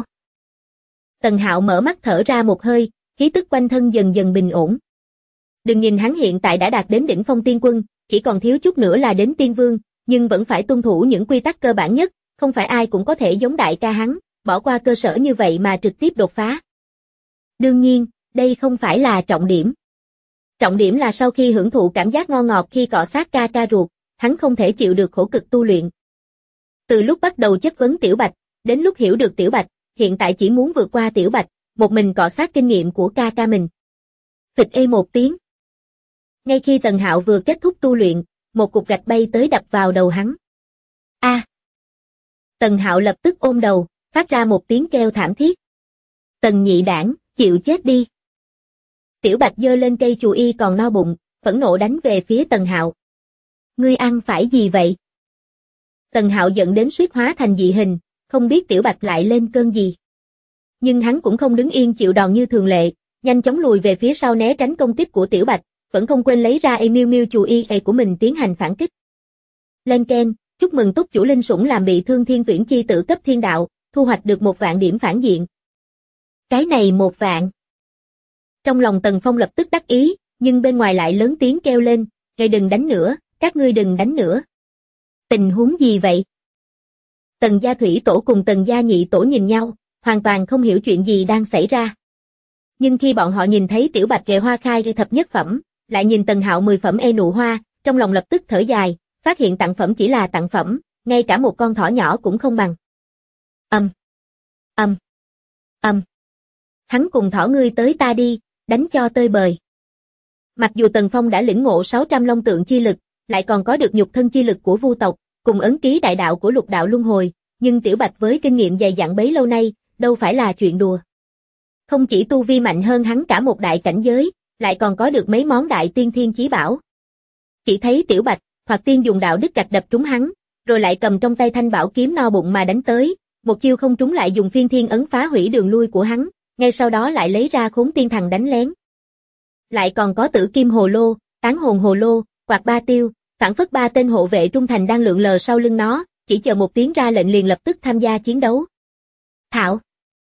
Tần Hạo mở mắt thở ra một hơi, khí tức quanh thân dần dần bình ổn. Đừng nhìn hắn hiện tại đã đạt đến đỉnh phong tiên quân, chỉ còn thiếu chút nữa là đến tiên vương, nhưng vẫn phải tuân thủ những quy tắc cơ bản nhất, không phải ai cũng có thể giống đại ca hắn, bỏ qua cơ sở như vậy mà trực tiếp đột phá. Đương nhiên, đây không phải là trọng điểm. Trọng điểm là sau khi hưởng thụ cảm giác ngon ngọt khi cọ sát ca ca ruột, hắn không thể chịu được khổ cực tu luyện. Từ lúc bắt đầu chất vấn Tiểu Bạch, đến lúc hiểu được Tiểu Bạch, hiện tại chỉ muốn vượt qua Tiểu Bạch, một mình cọ sát kinh nghiệm của ca ca mình. Phịch một tiếng. Ngay khi Tần Hạo vừa kết thúc tu luyện, một cục gạch bay tới đập vào đầu hắn. A! Tần Hạo lập tức ôm đầu, phát ra một tiếng kêu thảm thiết. Tần nhị đảng, chịu chết đi. Tiểu Bạch giơ lên cây chù y còn no bụng, phẫn nộ đánh về phía Tần Hạo. Ngươi ăn phải gì vậy? Tần Hạo giận đến suýt hóa thành dị hình, không biết Tiểu Bạch lại lên cơn gì. Nhưng hắn cũng không đứng yên chịu đòn như thường lệ, nhanh chóng lùi về phía sau né tránh công kích của Tiểu Bạch, vẫn không quên lấy ra Miu Miu chù y của mình tiến hành phản kích. Lên ken, chúc mừng túc chủ linh sủng làm bị thương thiên tuyển chi tử cấp thiên đạo, thu hoạch được 1.000 điểm phản diện. Cái này 1 vạn. Trong lòng Tần Phong lập tức đắc ý, nhưng bên ngoài lại lớn tiếng kêu lên, "Ngài đừng đánh nữa, các ngươi đừng đánh nữa." Tình huống gì vậy? Tần gia thủy tổ cùng tần gia nhị tổ nhìn nhau, hoàn toàn không hiểu chuyện gì đang xảy ra. Nhưng khi bọn họ nhìn thấy Tiểu Bạch ghệ hoa khai thập nhất phẩm, lại nhìn Tần Hạo 10 phẩm nụ hoa, trong lòng lập tức thở dài, phát hiện tặng phẩm chỉ là tặng phẩm, ngay cả một con thỏ nhỏ cũng không bằng. Hắn cùng thỏ ngươi tới ta đi, đánh cho tơi bời. Mặc dù Tần Phong đã lĩnh ngộ 600 long tượng chi lực, lại còn có được nhục thân chi lực của vu tộc, cùng ấn ký đại đạo của lục đạo luân hồi, nhưng Tiểu Bạch với kinh nghiệm dày dặn bấy lâu nay, đâu phải là chuyện đùa. Không chỉ tu vi mạnh hơn hắn cả một đại cảnh giới, lại còn có được mấy món đại tiên thiên chí bảo. Chỉ thấy Tiểu Bạch, hoặc tiên dùng đạo đức gạch đập trúng hắn, rồi lại cầm trong tay thanh bảo kiếm no bụng mà đánh tới, một chiêu không trúng lại dùng phiên thiên ấn phá hủy đường lui của hắn, ngay sau đó lại lấy ra khốn tiên thần đánh lén. Lại còn có tử kim hồ lô, tán hồn hồ lô, quạt ba tiêu, phảng phất 3 tên hộ vệ trung thành đang lượn lờ sau lưng nó, chỉ chờ một tiếng ra lệnh liền lập tức tham gia chiến đấu. Thảo!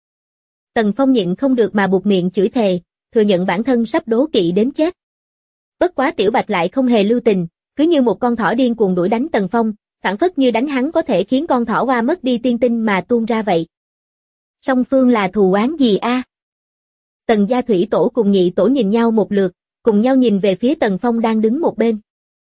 Tần Phong nhịn không được mà buột miệng chửi thề, thừa nhận bản thân sắp đố kỵ đến chết. Bất quá Tiểu Bạch lại không hề lưu tình, cứ như một con thỏ điên cuồng đuổi đánh Tần Phong, phảng phất như đánh hắn có thể khiến con thỏ hoa mất đi tiên tinh mà tuôn ra vậy. Song phương là thù oán gì a? Tần gia thủy tổ cùng nhị tổ nhìn nhau một lượt, cùng nhau nhìn về phía Tần Phong đang đứng một bên.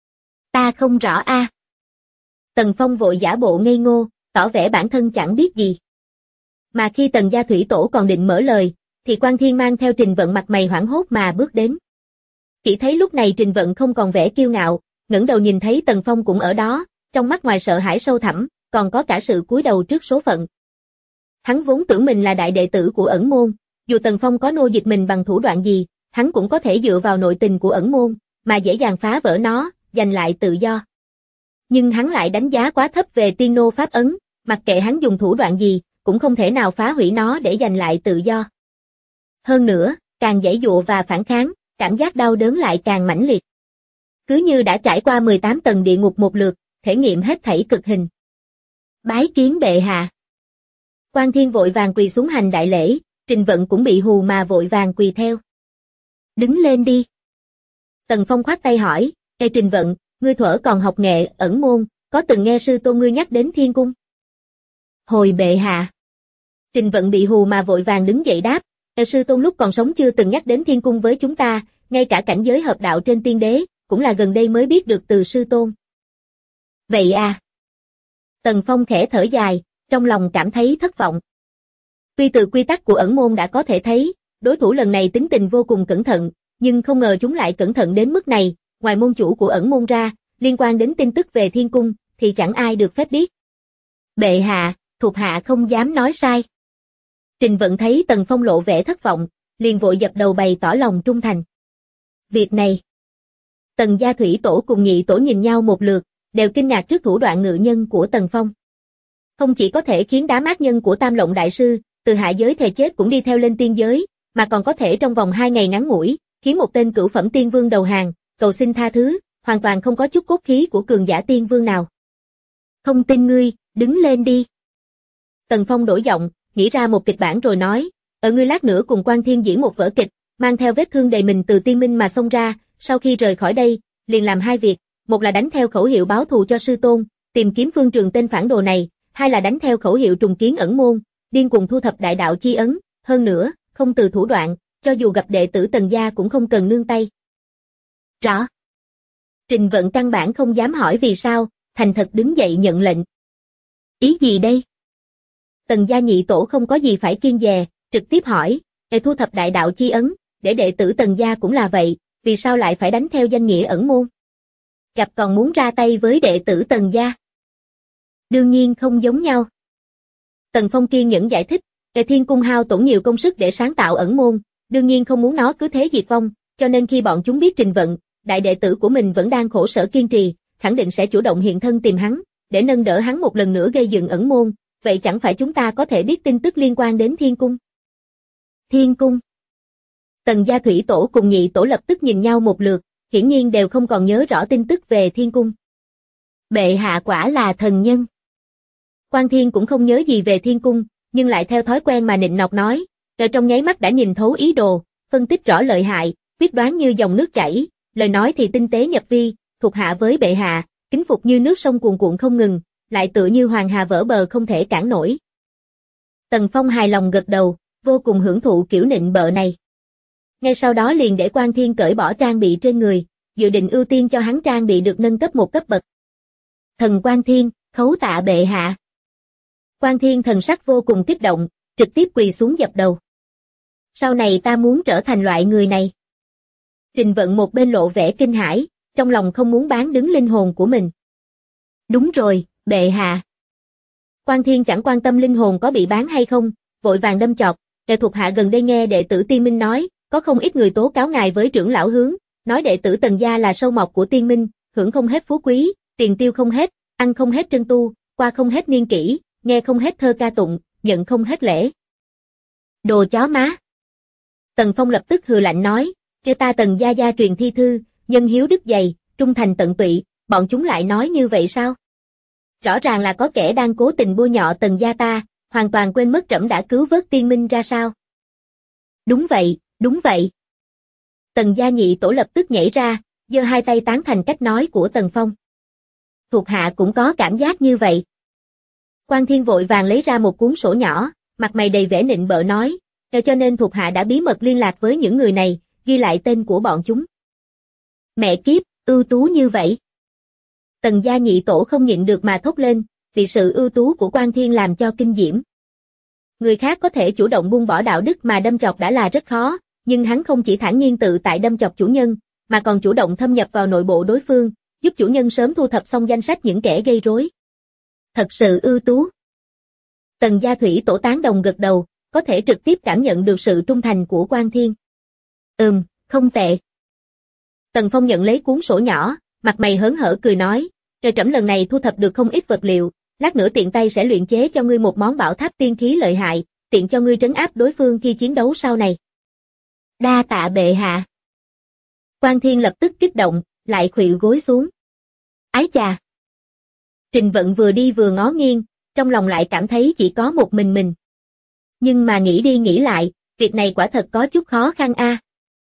Ta không rõ a. Tần Phong vội giả bộ ngây ngô, tỏ vẻ bản thân chẳng biết gì. Mà khi Tần gia thủy tổ còn định mở lời, thì Quan Thiên mang theo Trình Vận mặt mày hoảng hốt mà bước đến. Chỉ thấy lúc này Trình Vận không còn vẻ kiêu ngạo, ngẩng đầu nhìn thấy Tần Phong cũng ở đó, trong mắt ngoài sợ hãi sâu thẳm, còn có cả sự cúi đầu trước số phận. Hắn vốn tưởng mình là đại đệ tử của ẩn môn, dù Tần Phong có nô dịch mình bằng thủ đoạn gì, hắn cũng có thể dựa vào nội tình của ẩn môn, mà dễ dàng phá vỡ nó, giành lại tự do. Nhưng hắn lại đánh giá quá thấp về tiên nô pháp ấn, mặc kệ hắn dùng thủ đoạn gì, cũng không thể nào phá hủy nó để giành lại tự do. Hơn nữa, càng giãy giụa và phản kháng, cảm giác đau đớn lại càng mãnh liệt. Cứ như đã trải qua 18 tầng địa ngục một lượt, thể nghiệm hết thảy cực hình. Bái kiến bệ hạ. Quan Thiên vội vàng quỳ xuống hành đại lễ, Trình Vận cũng bị hù mà vội vàng quỳ theo. Đứng lên đi. Tần Phong khoát tay hỏi, Ê Trình Vận, ngươi thuở còn học nghệ ẩn môn, có từng nghe sư tôn ngươi nhắc đến thiên cung? Hồi bệ hạ. Trình Vận bị hù mà vội vàng đứng dậy đáp, Ê sư tôn lúc còn sống chưa từng nhắc đến thiên cung với chúng ta, ngay cả cảnh giới hợp đạo trên tiên đế, cũng là gần đây mới biết được từ sư tôn. Vậy à? Tần Phong khẽ thở dài, trong lòng cảm thấy thất vọng. Tuy từ quy tắc của ẩn môn đã có thể thấy, đối thủ lần này tính tình vô cùng cẩn thận, nhưng không ngờ chúng lại cẩn thận đến mức này, ngoài môn chủ của ẩn môn ra, liên quan đến tin tức về thiên cung, thì chẳng ai được phép biết. Bệ hạ, thuộc hạ không dám nói sai. Trình Vận thấy Tần Phong lộ vẻ thất vọng, liền vội dập đầu bày tỏ lòng trung thành. Việc này, Tần gia thủy tổ cùng nhị tổ nhìn nhau một lượt, đều kinh ngạc trước thủ đoạn ngự nhân của Tần Phong. Không chỉ có thể khiến đám ác nhân của Tam Lộng Đại Sư, từ hạ giới thề chết cũng đi theo lên tiên giới, mà còn có thể trong vòng 2 ngày ngắn ngủi, khiến một tên cửu phẩm tiên vương đầu hàng, cầu xin tha thứ, hoàn toàn không có chút cốt khí của cường giả tiên vương nào. Không tin ngươi, đứng lên đi. Tần Phong đổi giọng, nghĩ ra một kịch bản rồi nói, ở ngươi lát nữa cùng Quan Thiên diễn một vở kịch, mang theo vết thương đầy mình từ tiên minh mà xông ra, sau khi rời khỏi đây, liền làm 2 việc, một là đánh theo khẩu hiệu báo thù cho sư tôn, tìm kiếm phương trường tên phản đồ này, hai là đánh theo khẩu hiệu trùng kiến ẩn môn, điên cuồng thu thập đại đạo chi ấn, hơn nữa, không từ thủ đoạn, cho dù gặp đệ tử Tần gia cũng không cần nương tay. Rõ. Trình Vận căn bản không dám hỏi vì sao, thành thật đứng dậy nhận lệnh. Ý gì đây? Tần gia nhị tổ không có gì phải kiêng dè, trực tiếp hỏi, để thu thập đại đạo chi ấn, để đệ tử Tần gia cũng là vậy, vì sao lại phải đánh theo danh nghĩa ẩn môn? gặp còn muốn ra tay với đệ tử Tần gia. Đương nhiên không giống nhau. Tần Phong kiên nhẫn giải thích, Kệ Thiên Cung hao tổn nhiều công sức để sáng tạo ẩn môn, đương nhiên không muốn nó cứ thế diệt vong, cho nên khi bọn chúng biết Trình Vận, đại đệ tử của mình vẫn đang khổ sở kiên trì, khẳng định sẽ chủ động hiện thân tìm hắn, để nâng đỡ hắn một lần nữa gây dựng ẩn môn, vậy chẳng phải chúng ta có thể biết tin tức liên quan đến Thiên Cung? Thiên Cung. Tần gia thủy tổ cùng nhị tổ lập tức nhìn nhau một lượt, hiển nhiên đều không còn nhớ rõ tin tức về Thiên Cung. Bệ hạ quả là thần nhân. Quan Thiên cũng không nhớ gì về Thiên Cung, nhưng lại theo thói quen mà nịnh nọt nói, ở trong nháy mắt đã nhìn thấu ý đồ, phân tích rõ lợi hại, quyết đoán như dòng nước chảy, lời nói thì tinh tế nhập vi, thuộc hạ với bệ hạ, kính phục như nước sông cuồn cuộn không ngừng, lại tựa như hoàng hà vỡ bờ không thể cản nổi. Tần Phong hài lòng gật đầu, vô cùng hưởng thụ kiểu nịnh bợ này. Ngay sau đó liền để Quan Thiên cởi bỏ trang bị trên người, dự định ưu tiên cho hắn trang bị được nâng cấp một cấp bậc. Thần Quan Thiên, khấu tạ bệ hạ. Quan Thiên thần sắc vô cùng kích động, trực tiếp quỳ xuống dập đầu. Sau này ta muốn trở thành loại người này. Trình Vận một bên lộ vẻ kinh hãi, trong lòng không muốn bán đứng linh hồn của mình. Đúng rồi, bệ hạ. Quan Thiên chẳng quan tâm linh hồn có bị bán hay không, vội vàng đâm chọt, kẻ thuộc hạ gần đây nghe đệ tử Tiên Minh nói, có không ít người tố cáo ngài với trưởng lão Hướng, nói đệ tử Tần gia là sâu mọt của Tiên Minh, hưởng không hết phú quý, tiền tiêu không hết, ăn không hết trân tu, qua không hết niên kỷ, nghe không hết thơ ca tụng, nhận không hết lễ. Đồ chó má. Tần Phong lập tức hừ lạnh nói, kêu ta Tần gia gia truyền thi thư, nhân hiếu đức dày, trung thành tận tụy, bọn chúng lại nói như vậy sao? Rõ ràng là có kẻ đang cố tình bôi nhọ Tần gia ta, hoàn toàn quên mất trẫm đã cứu vớt Tiên Minh ra sao? Đúng vậy, đúng vậy. Tần gia nhị tổ lập tức nhảy ra, giơ hai tay tán thành cách nói của Tần Phong. Thuộc hạ cũng có cảm giác như vậy. Quan Thiên vội vàng lấy ra một cuốn sổ nhỏ, mặt mày đầy vẻ nịnh bợ nói, cho nên thuộc hạ đã bí mật liên lạc với những người này, ghi lại tên của bọn chúng. Mẹ kiếp, ưu tú như vậy. Tần gia nhị tổ không nhịn được mà thốt lên, vì sự ưu tú của Quan Thiên làm cho kinh diễm. Người khác có thể chủ động buông bỏ đạo đức mà đâm chọc đã là rất khó, nhưng hắn không chỉ thản nhiên tự tại đâm chọc chủ nhân, mà còn chủ động thâm nhập vào nội bộ đối phương, giúp chủ nhân sớm thu thập xong danh sách những kẻ gây rối. Thật sự ưu tú. Tần gia thủy tổ tán đồng gật đầu, có thể trực tiếp cảm nhận được sự trung thành của Quan Thiên. Không tệ. Tần Phong nhận lấy cuốn sổ nhỏ, mặt mày hớn hở cười nói, trời trẫm lần này thu thập được không ít vật liệu, lát nữa tiện tay sẽ luyện chế cho ngươi một món bảo tháp tiên khí lợi hại, tiện cho ngươi trấn áp đối phương khi chiến đấu sau này. Đa tạ bệ hạ. Quan Thiên lập tức kích động, lại khuỵu gối xuống. Ái chà. Trình Vận vừa đi vừa ngó nghiêng, trong lòng lại cảm thấy chỉ có một mình. Nhưng mà nghĩ đi nghĩ lại, việc này quả thật có chút khó khăn a.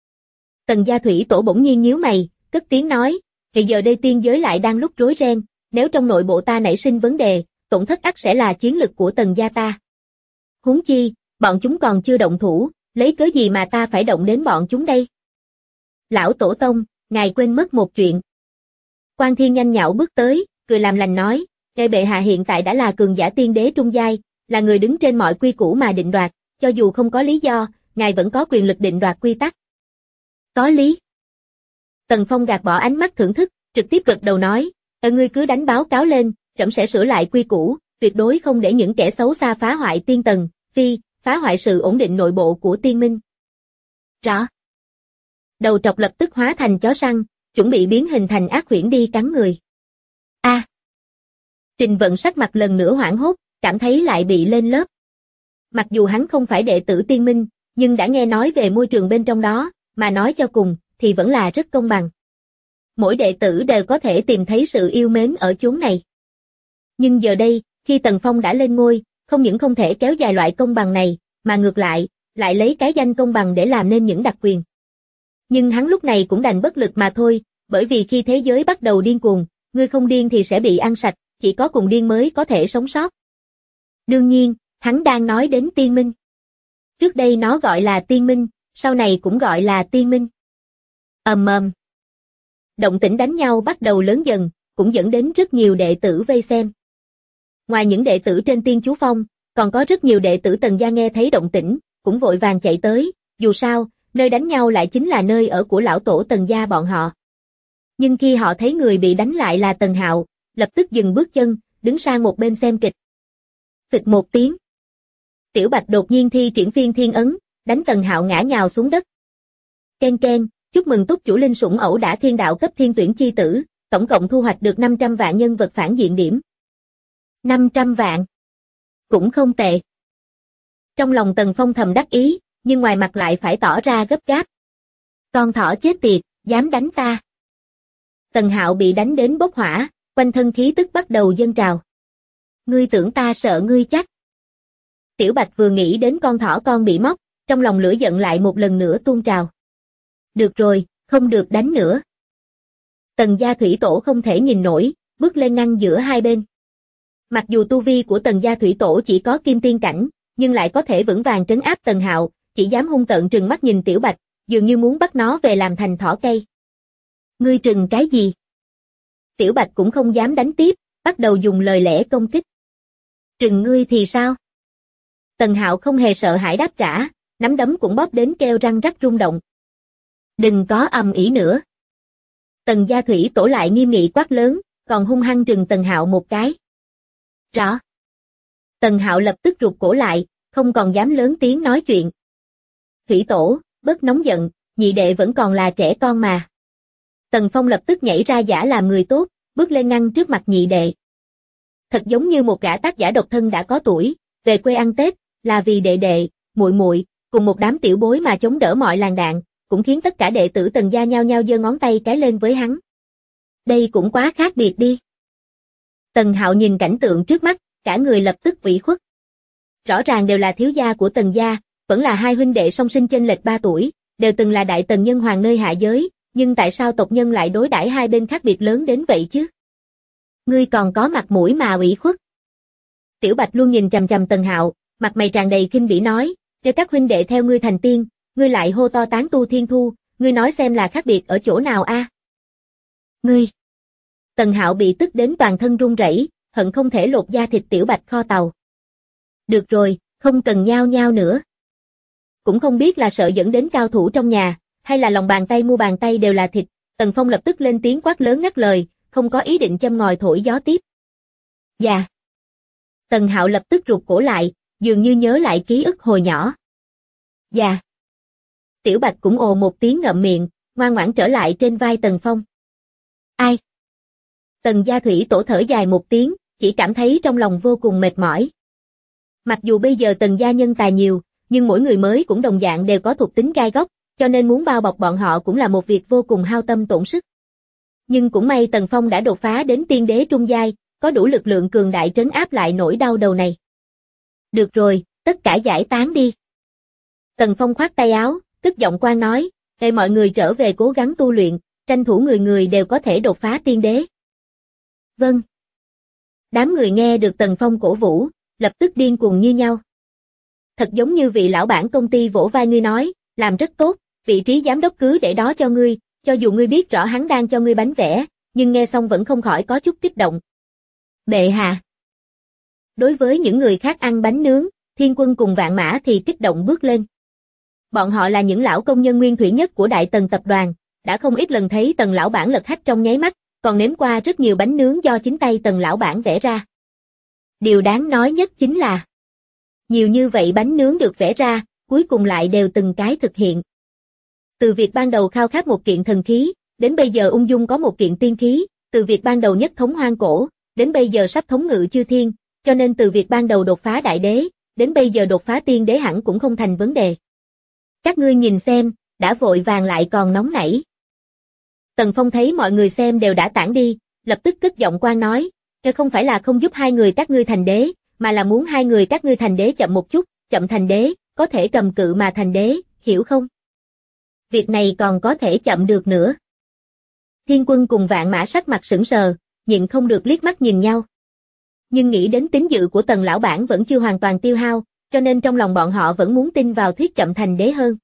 Tần gia thủy tổ bỗng nhiên nhíu mày, cất tiếng nói, hiện giờ đây tiên giới lại đang lúc rối ren, nếu trong nội bộ ta nảy sinh vấn đề, tổn thất ắt sẽ là chiến lực của Tần gia ta. Huống chi, bọn chúng còn chưa động thủ, lấy cớ gì mà ta phải động đến bọn chúng đây? Lão tổ tông, ngài quên mất một chuyện. Quan Thiên nhanh nhảu bước tới, cười làm lành nói, ngài bệ hạ hiện tại đã là cường giả tiên đế trung giai, là người đứng trên mọi quy củ mà định đoạt, cho dù không có lý do, ngài vẫn có quyền lực định đoạt quy tắc. Có lý. Tần Phong gạt bỏ ánh mắt thưởng thức, trực tiếp gật đầu nói, ngươi cứ đánh báo cáo lên, trẫm sẽ sửa lại quy củ, tuyệt đối không để những kẻ xấu xa phá hoại tiên tần, phá hoại sự ổn định nội bộ của Tiên Minh. Rõ. Đầu trọc lập tức hóa thành chó săn, chuẩn bị biến hình thành ác huyễn đi cắn người. A. Trình Vận sắc mặt lần nữa hoảng hốt, cảm thấy lại bị lên lớp. Mặc dù hắn không phải đệ tử Tiên Minh, nhưng đã nghe nói về môi trường bên trong đó, mà nói cho cùng, thì vẫn là rất công bằng. Mỗi đệ tử đều có thể tìm thấy sự yêu mến ở chốn này. Nhưng giờ đây, khi Tần Phong đã lên ngôi, không những không thể kéo dài loại công bằng này, mà ngược lại lấy cái danh công bằng để làm nên những đặc quyền. Nhưng hắn lúc này cũng đành bất lực mà thôi, bởi vì khi thế giới bắt đầu điên cuồng, ngươi không điên thì sẽ bị ăn sạch, chỉ có cùng điên mới có thể sống sót. Đương nhiên, hắn đang nói đến Tiên Minh. Trước đây nó gọi là Tiên Minh, sau này cũng gọi là Tiên Minh. Động tĩnh đánh nhau bắt đầu lớn dần, cũng dẫn đến rất nhiều đệ tử vây xem. Ngoài những đệ tử trên Tiên Chú Phong, còn có rất nhiều đệ tử Tần gia nghe thấy động tĩnh, cũng vội vàng chạy tới, dù sao, nơi đánh nhau lại chính là nơi ở của lão tổ Tần gia bọn họ. Nhưng khi họ thấy người bị đánh lại là Tần Hạo, lập tức dừng bước chân, đứng sang một bên xem kịch. Phịch một tiếng. Tiểu Bạch đột nhiên thi triển phiên thiên ấn, đánh Tần Hạo ngã nhào xuống đất. Ken ken, chúc mừng túc chủ linh sủng ẩu đả thiên đạo cấp thiên tuyển chi tử, tổng cộng thu hoạch được 500 vạn nhân vật phản diện điểm. 500 vạn. Cũng không tệ. Trong lòng Tần Phong thầm đắc ý, nhưng ngoài mặt lại phải tỏ ra gấp gáp. Con thỏ chết tiệt, dám đánh ta. Tần Hạo bị đánh đến bốc hỏa, quanh thân khí tức bắt đầu dâng trào. Ngươi tưởng ta sợ ngươi chắc. Tiểu Bạch vừa nghĩ đến con thỏ con bị móc, trong lòng lửa giận lại một lần nữa tuôn trào. Được rồi, không được đánh nữa. Tần gia thủy tổ không thể nhìn nổi, bước lên ngăn giữa hai bên. Mặc dù tu vi của Tần gia thủy tổ chỉ có kim tiên cảnh, nhưng lại có thể vững vàng trấn áp Tần Hạo, chỉ dám hung tợn trừng mắt nhìn Tiểu Bạch, dường như muốn bắt nó về làm thành thỏ cây. Ngươi trừng cái gì? Tiểu Bạch cũng không dám đánh tiếp, bắt đầu dùng lời lẽ công kích. Trừng ngươi thì sao? Tần Hạo không hề sợ hãi đáp trả, nắm đấm cũng bóp đến kêu răng rắc rung động. Đừng có ầm ĩ nữa. Tần gia thủy tổ lại nghiêm nghị quát lớn, còn hung hăng trừng Tần Hạo một cái. Rõ. Tần Hạo lập tức rụt cổ lại, không còn dám lớn tiếng nói chuyện. Thủy tổ, bớt nóng giận, nhị đệ vẫn còn là trẻ con mà. Tần Phong lập tức nhảy ra giả làm người tốt, bước lên ngăn trước mặt nhị đệ. Thật giống như một gã tác giả độc thân đã có tuổi, về quê ăn Tết, là vì đệ đệ, muội muội, cùng một đám tiểu bối mà chống đỡ mọi làn đạn, cũng khiến tất cả đệ tử Tần gia nhao nhao giơ ngón tay cái lên với hắn. Đây cũng quá khác biệt đi. Tần Hạo nhìn cảnh tượng trước mắt, cả người lập tức ủy khuất. Rõ ràng đều là thiếu gia của Tần gia, vẫn là hai huynh đệ song sinh chênh lệch 3 tuổi, đều từng là đại tần nhân hoàng nơi hạ giới, nhưng tại sao tộc nhân lại đối đãi hai bên khác biệt lớn đến vậy chứ? Ngươi còn có mặt mũi mà ủy khuất. Tiểu Bạch luôn nhìn chằm chằm Tần Hạo, mặt mày tràn đầy khinh bỉ nói, nếu các huynh đệ theo ngươi thành tiên, ngươi lại hô to tán tu thiên thu, ngươi nói xem là khác biệt ở chỗ nào a? Ngươi. Tần Hạo bị tức đến toàn thân run rẩy, hận không thể lột da thịt Tiểu Bạch kho tàu. Được rồi, không cần nhao nhao nữa. Cũng không biết là sợ dẫn đến cao thủ trong nhà, hay là lòng bàn tay mu bàn tay đều là thịt, Tần Phong lập tức lên tiếng quát lớn ngắt lời, không có ý định châm ngòi thổi gió tiếp. Dạ. Tần Hạo lập tức rụt cổ lại, dường như nhớ lại ký ức hồi nhỏ. Dạ. Tiểu Bạch cũng ồ một tiếng ngậm miệng, ngoan ngoãn trở lại trên vai Tần Phong. Ai? Tần gia thủy tổ thở dài một tiếng, chỉ cảm thấy trong lòng vô cùng mệt mỏi. Mặc dù bây giờ Tần gia nhân tài nhiều, nhưng mỗi người mới cũng đồng dạng đều có thuộc tính gai góc, cho nên muốn bao bọc bọn họ cũng là một việc vô cùng hao tâm tổn sức. Nhưng cũng may Tần Phong đã đột phá đến tiên đế trung giai, có đủ lực lượng cường đại trấn áp lại nỗi đau đầu này. Được rồi, tất cả giải tán đi. Tần Phong khoát tay áo, tức giọng quan nói, để mọi người trở về cố gắng tu luyện, tranh thủ người người đều có thể đột phá tiên đế. Vâng. Đám người nghe được Tần Phong cổ vũ, lập tức điên cuồng như nhau. Thật giống như vị lão bản công ty vỗ vai ngươi nói, làm rất tốt, vị trí giám đốc cứ để đó cho ngươi, cho dù ngươi biết rõ hắn đang cho ngươi bánh vẽ, nhưng nghe xong vẫn không khỏi có chút kích động. Bệ hạ. Đối với những người khác ăn bánh nướng, Thiên Quân cùng Vạn Mã thì kích động bước lên. Bọn họ là những lão công nhân nguyên thủy nhất của Đại Tần tập đoàn, đã không ít lần thấy Tần lão bản lật hách trong nháy mắt, còn nếm qua rất nhiều bánh nướng do chính tay Tần lão bản vẽ ra. Điều đáng nói nhất chính là nhiều như vậy bánh nướng được vẽ ra, cuối cùng lại đều từng cái thực hiện. Từ việc ban đầu khao khát một kiện thần khí, đến bây giờ ung dung có một kiện tiên khí, từ việc ban đầu nhất thống hoang cổ, đến bây giờ sắp thống ngự chư thiên, cho nên từ việc ban đầu đột phá đại đế, đến bây giờ đột phá tiên đế hẳn cũng không thành vấn đề. Các ngươi nhìn xem, đã vội vàng lại còn nóng nảy. Tần Phong thấy mọi người xem đều đã tản đi, lập tức cất giọng quan nói, "Cái không phải là không giúp hai người các ngươi thành đế, mà là muốn hai người các ngươi thành đế chậm một chút, chậm thành đế, có thể cầm cự mà thành đế, hiểu không? Việc này còn có thể chậm được nữa." Thiên Quân cùng Vạn Mã sắc mặt sững sờ, nhịn không được liếc mắt nhìn nhau. Nhưng nghĩ đến tín dự của Tần lão bản vẫn chưa hoàn toàn tiêu hao, cho nên trong lòng bọn họ vẫn muốn tin vào thuyết chậm thành đế hơn.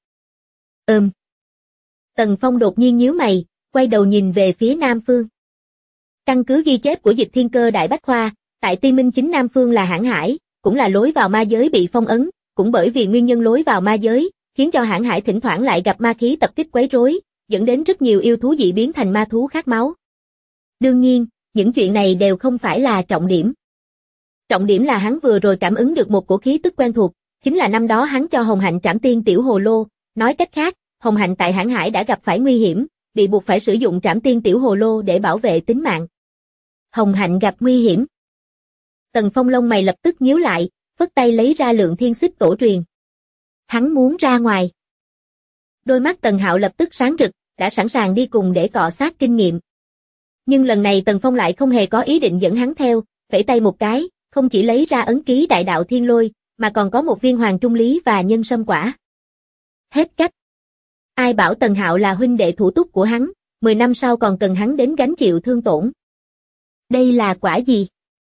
Tần Phong đột nhiên nhíu mày, quay đầu nhìn về phía Nam Phương. Căn cứ ghi chép của Dịch Thiên Cơ Đại Bách Khoa, tại Ti Minh chính Nam Phương là Hãn Hải, cũng là lối vào ma giới bị phong ấn, cũng bởi vì nguyên nhân lối vào ma giới, khiến cho Hãn Hải thỉnh thoảng lại gặp ma khí tập kích quấy rối, dẫn đến rất nhiều yêu thú dị biến thành ma thú khát máu. Đương nhiên, những chuyện này đều không phải là trọng điểm. Trọng điểm là hắn vừa rồi cảm ứng được một cổ khí tức quen thuộc, chính là năm đó hắn cho Hồng Hạnh trảm tiên tiểu hồ lô, nói cách khác, Hồng Hạnh tại Hãn Hải đã gặp phải nguy hiểm, bị buộc phải sử dụng trảm tiên tiểu hồ lô để bảo vệ tính mạng. Hồng Hạnh gặp nguy hiểm. Tần Phong lông mày lập tức nhíu lại, phất tay lấy ra Lượng Thiên Xích tổ truyền. Hắn muốn ra ngoài. Đôi mắt Tần Hạo lập tức sáng rực, đã sẵn sàng đi cùng để cọ sát kinh nghiệm. Nhưng lần này Tần Phong lại không hề có ý định dẫn hắn theo, vẫy tay một cái, không chỉ lấy ra ấn ký đại đạo thiên lôi, mà còn có một viên hoàng trung lý và nhân sâm quả. Hết cách. Ai bảo Tần Hạo là huynh đệ thủ túc của hắn, 10 năm sau còn cần hắn đến gánh chịu thương tổn. Đây là quả gì?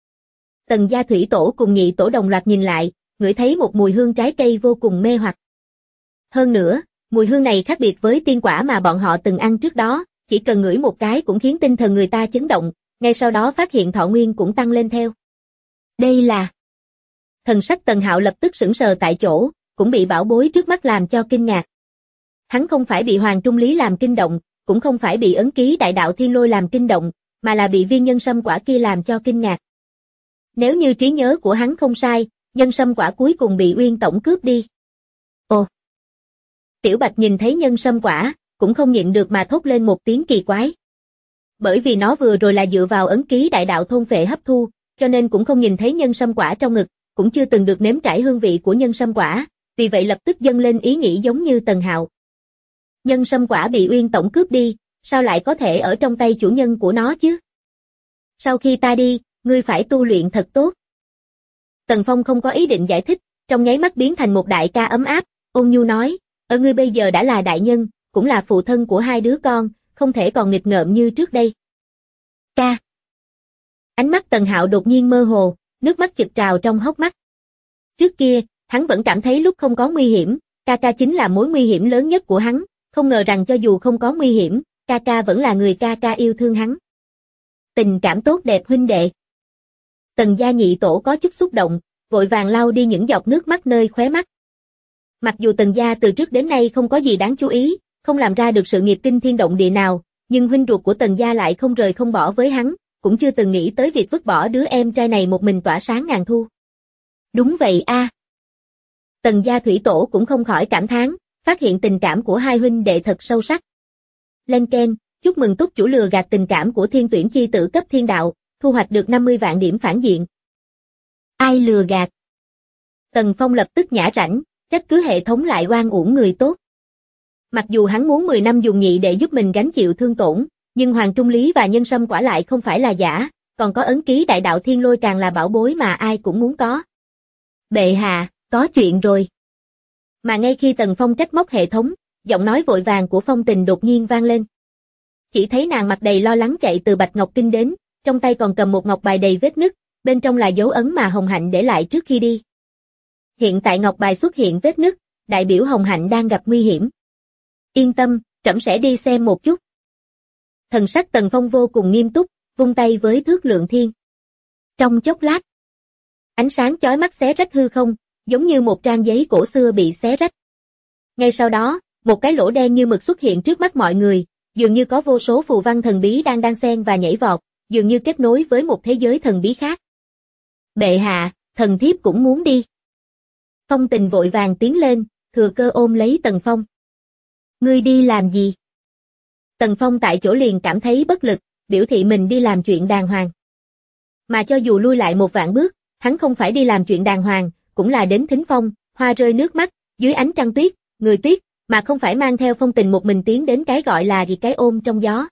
Tần gia thủy tổ cùng nhị tổ đồng loạt nhìn lại, ngửi thấy một mùi hương trái cây vô cùng mê hoặc. Hơn nữa, mùi hương này khác biệt với tiên quả mà bọn họ từng ăn trước đó, chỉ cần ngửi một cái cũng khiến tinh thần người ta chấn động, ngay sau đó phát hiện thọ nguyên cũng tăng lên theo. Đây là... Thần sắc Tần Hạo lập tức sững sờ tại chỗ, cũng bị bảo bối trước mắt làm cho kinh ngạc. Hắn không phải bị Hoàng Trung Lý làm kinh động, cũng không phải bị ấn ký đại đạo thiên lôi làm kinh động, mà là bị viên nhân sâm quả kia làm cho kinh ngạc. Nếu như trí nhớ của hắn không sai, nhân sâm quả cuối cùng bị Uyên Tổng cướp đi. Ồ! Tiểu Bạch nhìn thấy nhân sâm quả, cũng không nhịn được mà thốt lên một tiếng kỳ quái. Bởi vì nó vừa rồi là dựa vào ấn ký đại đạo thôn phệ hấp thu, cho nên cũng không nhìn thấy nhân sâm quả trong ngực, cũng chưa từng được nếm trải hương vị của nhân sâm quả, vì vậy lập tức dâng lên ý nghĩ giống như Tần Hạo. Nhân sâm quả bị Uyên Tổng cướp đi, sao lại có thể ở trong tay chủ nhân của nó chứ? Sau khi ta đi, ngươi phải tu luyện thật tốt. Tần Phong không có ý định giải thích, trong nháy mắt biến thành một đại ca ấm áp, ôn nhu nói, ngươi bây giờ đã là đại nhân, cũng là phụ thân của hai đứa con, không thể còn nghịch ngợm như trước đây. Ca. Ánh mắt Tần Hạo đột nhiên mơ hồ, nước mắt chực trào trong hốc mắt. Trước kia, hắn vẫn cảm thấy lúc không có nguy hiểm, ca ca chính là mối nguy hiểm lớn nhất của hắn, không ngờ rằng cho dù không có nguy hiểm, ca ca vẫn là người ca ca yêu thương hắn. Tình cảm tốt đẹp huynh đệ. Tần gia nhị tổ có chút xúc động, vội vàng lau đi những giọt nước mắt nơi khóe mắt. Mặc dù Tần gia từ trước đến nay không có gì đáng chú ý, không làm ra được sự nghiệp kinh thiên động địa nào, nhưng huynh ruột của Tần gia lại không rời không bỏ với hắn, cũng chưa từng nghĩ tới việc vứt bỏ đứa em trai này một mình tỏa sáng ngàn thu. Đúng vậy a. Tần gia thủy tổ cũng không khỏi cảm thán, phát hiện tình cảm của hai huynh đệ thật sâu sắc. Lên keng, chúc mừng túc chủ lừa gạt tình cảm của thiên tuyển chi tử cấp thiên đạo, thu hoạch được 50 vạn điểm phản diện. Ai lừa gạt? Tần Phong lập tức nhả rãnh, trách cứ hệ thống lại oan uổng người tốt. Mặc dù hắn muốn 10 năm dùng nhị để giúp mình gánh chịu thương tổn, nhưng Hoàng Trung Lý và nhân sâm quả lại không phải là giả, còn có ấn ký đại đạo thiên lôi càng là bảo bối mà ai cũng muốn có. Bệ hạ, có chuyện rồi. Mà ngay khi Tần Phong trách móc hệ thống, giọng nói vội vàng của Phong Tình đột nhiên vang lên. Chỉ thấy nàng mặt đầy lo lắng chạy từ Bạch Ngọc Kinh đến, trong tay còn cầm một ngọc bài đầy vết nứt, bên trong là dấu ấn mà Hồng Hạnh để lại trước khi đi. Hiện tại ngọc bài xuất hiện vết nứt, đại biểu Hồng Hạnh đang gặp nguy hiểm. Yên tâm, trẫm sẽ đi xem một chút. Thần sắc Tần Phong vô cùng nghiêm túc, vung tay với thước Lượng Thiên. Trong chốc lát, ánh sáng chói mắt xé rách hư không, giống như một trang giấy cổ xưa bị xé rách. Ngay sau đó, một cái lỗ đen như mực xuất hiện trước mắt mọi người, dường như có vô số phù văn thần bí đang đan xen và nhảy vọt, dường như kết nối với một thế giới thần bí khác. Bệ hạ, thần thiếp cũng muốn đi. Phong Tình vội vàng tiến lên, thừa cơ ôm lấy Tần Phong. Ngươi đi làm gì? Tần Phong tại chỗ liền cảm thấy bất lực, biểu thị mình đi làm chuyện đàng hoàng. Mà cho dù lui lại một vạn bước, hắn không phải đi làm chuyện đàng hoàng, cũng là đến thính phong, hoa rơi nước mắt, dưới ánh trăng tuyết, người tuyết, mà không phải mang theo Phong Tình một mình tiến đến cái gọi là cái ôm trong gió.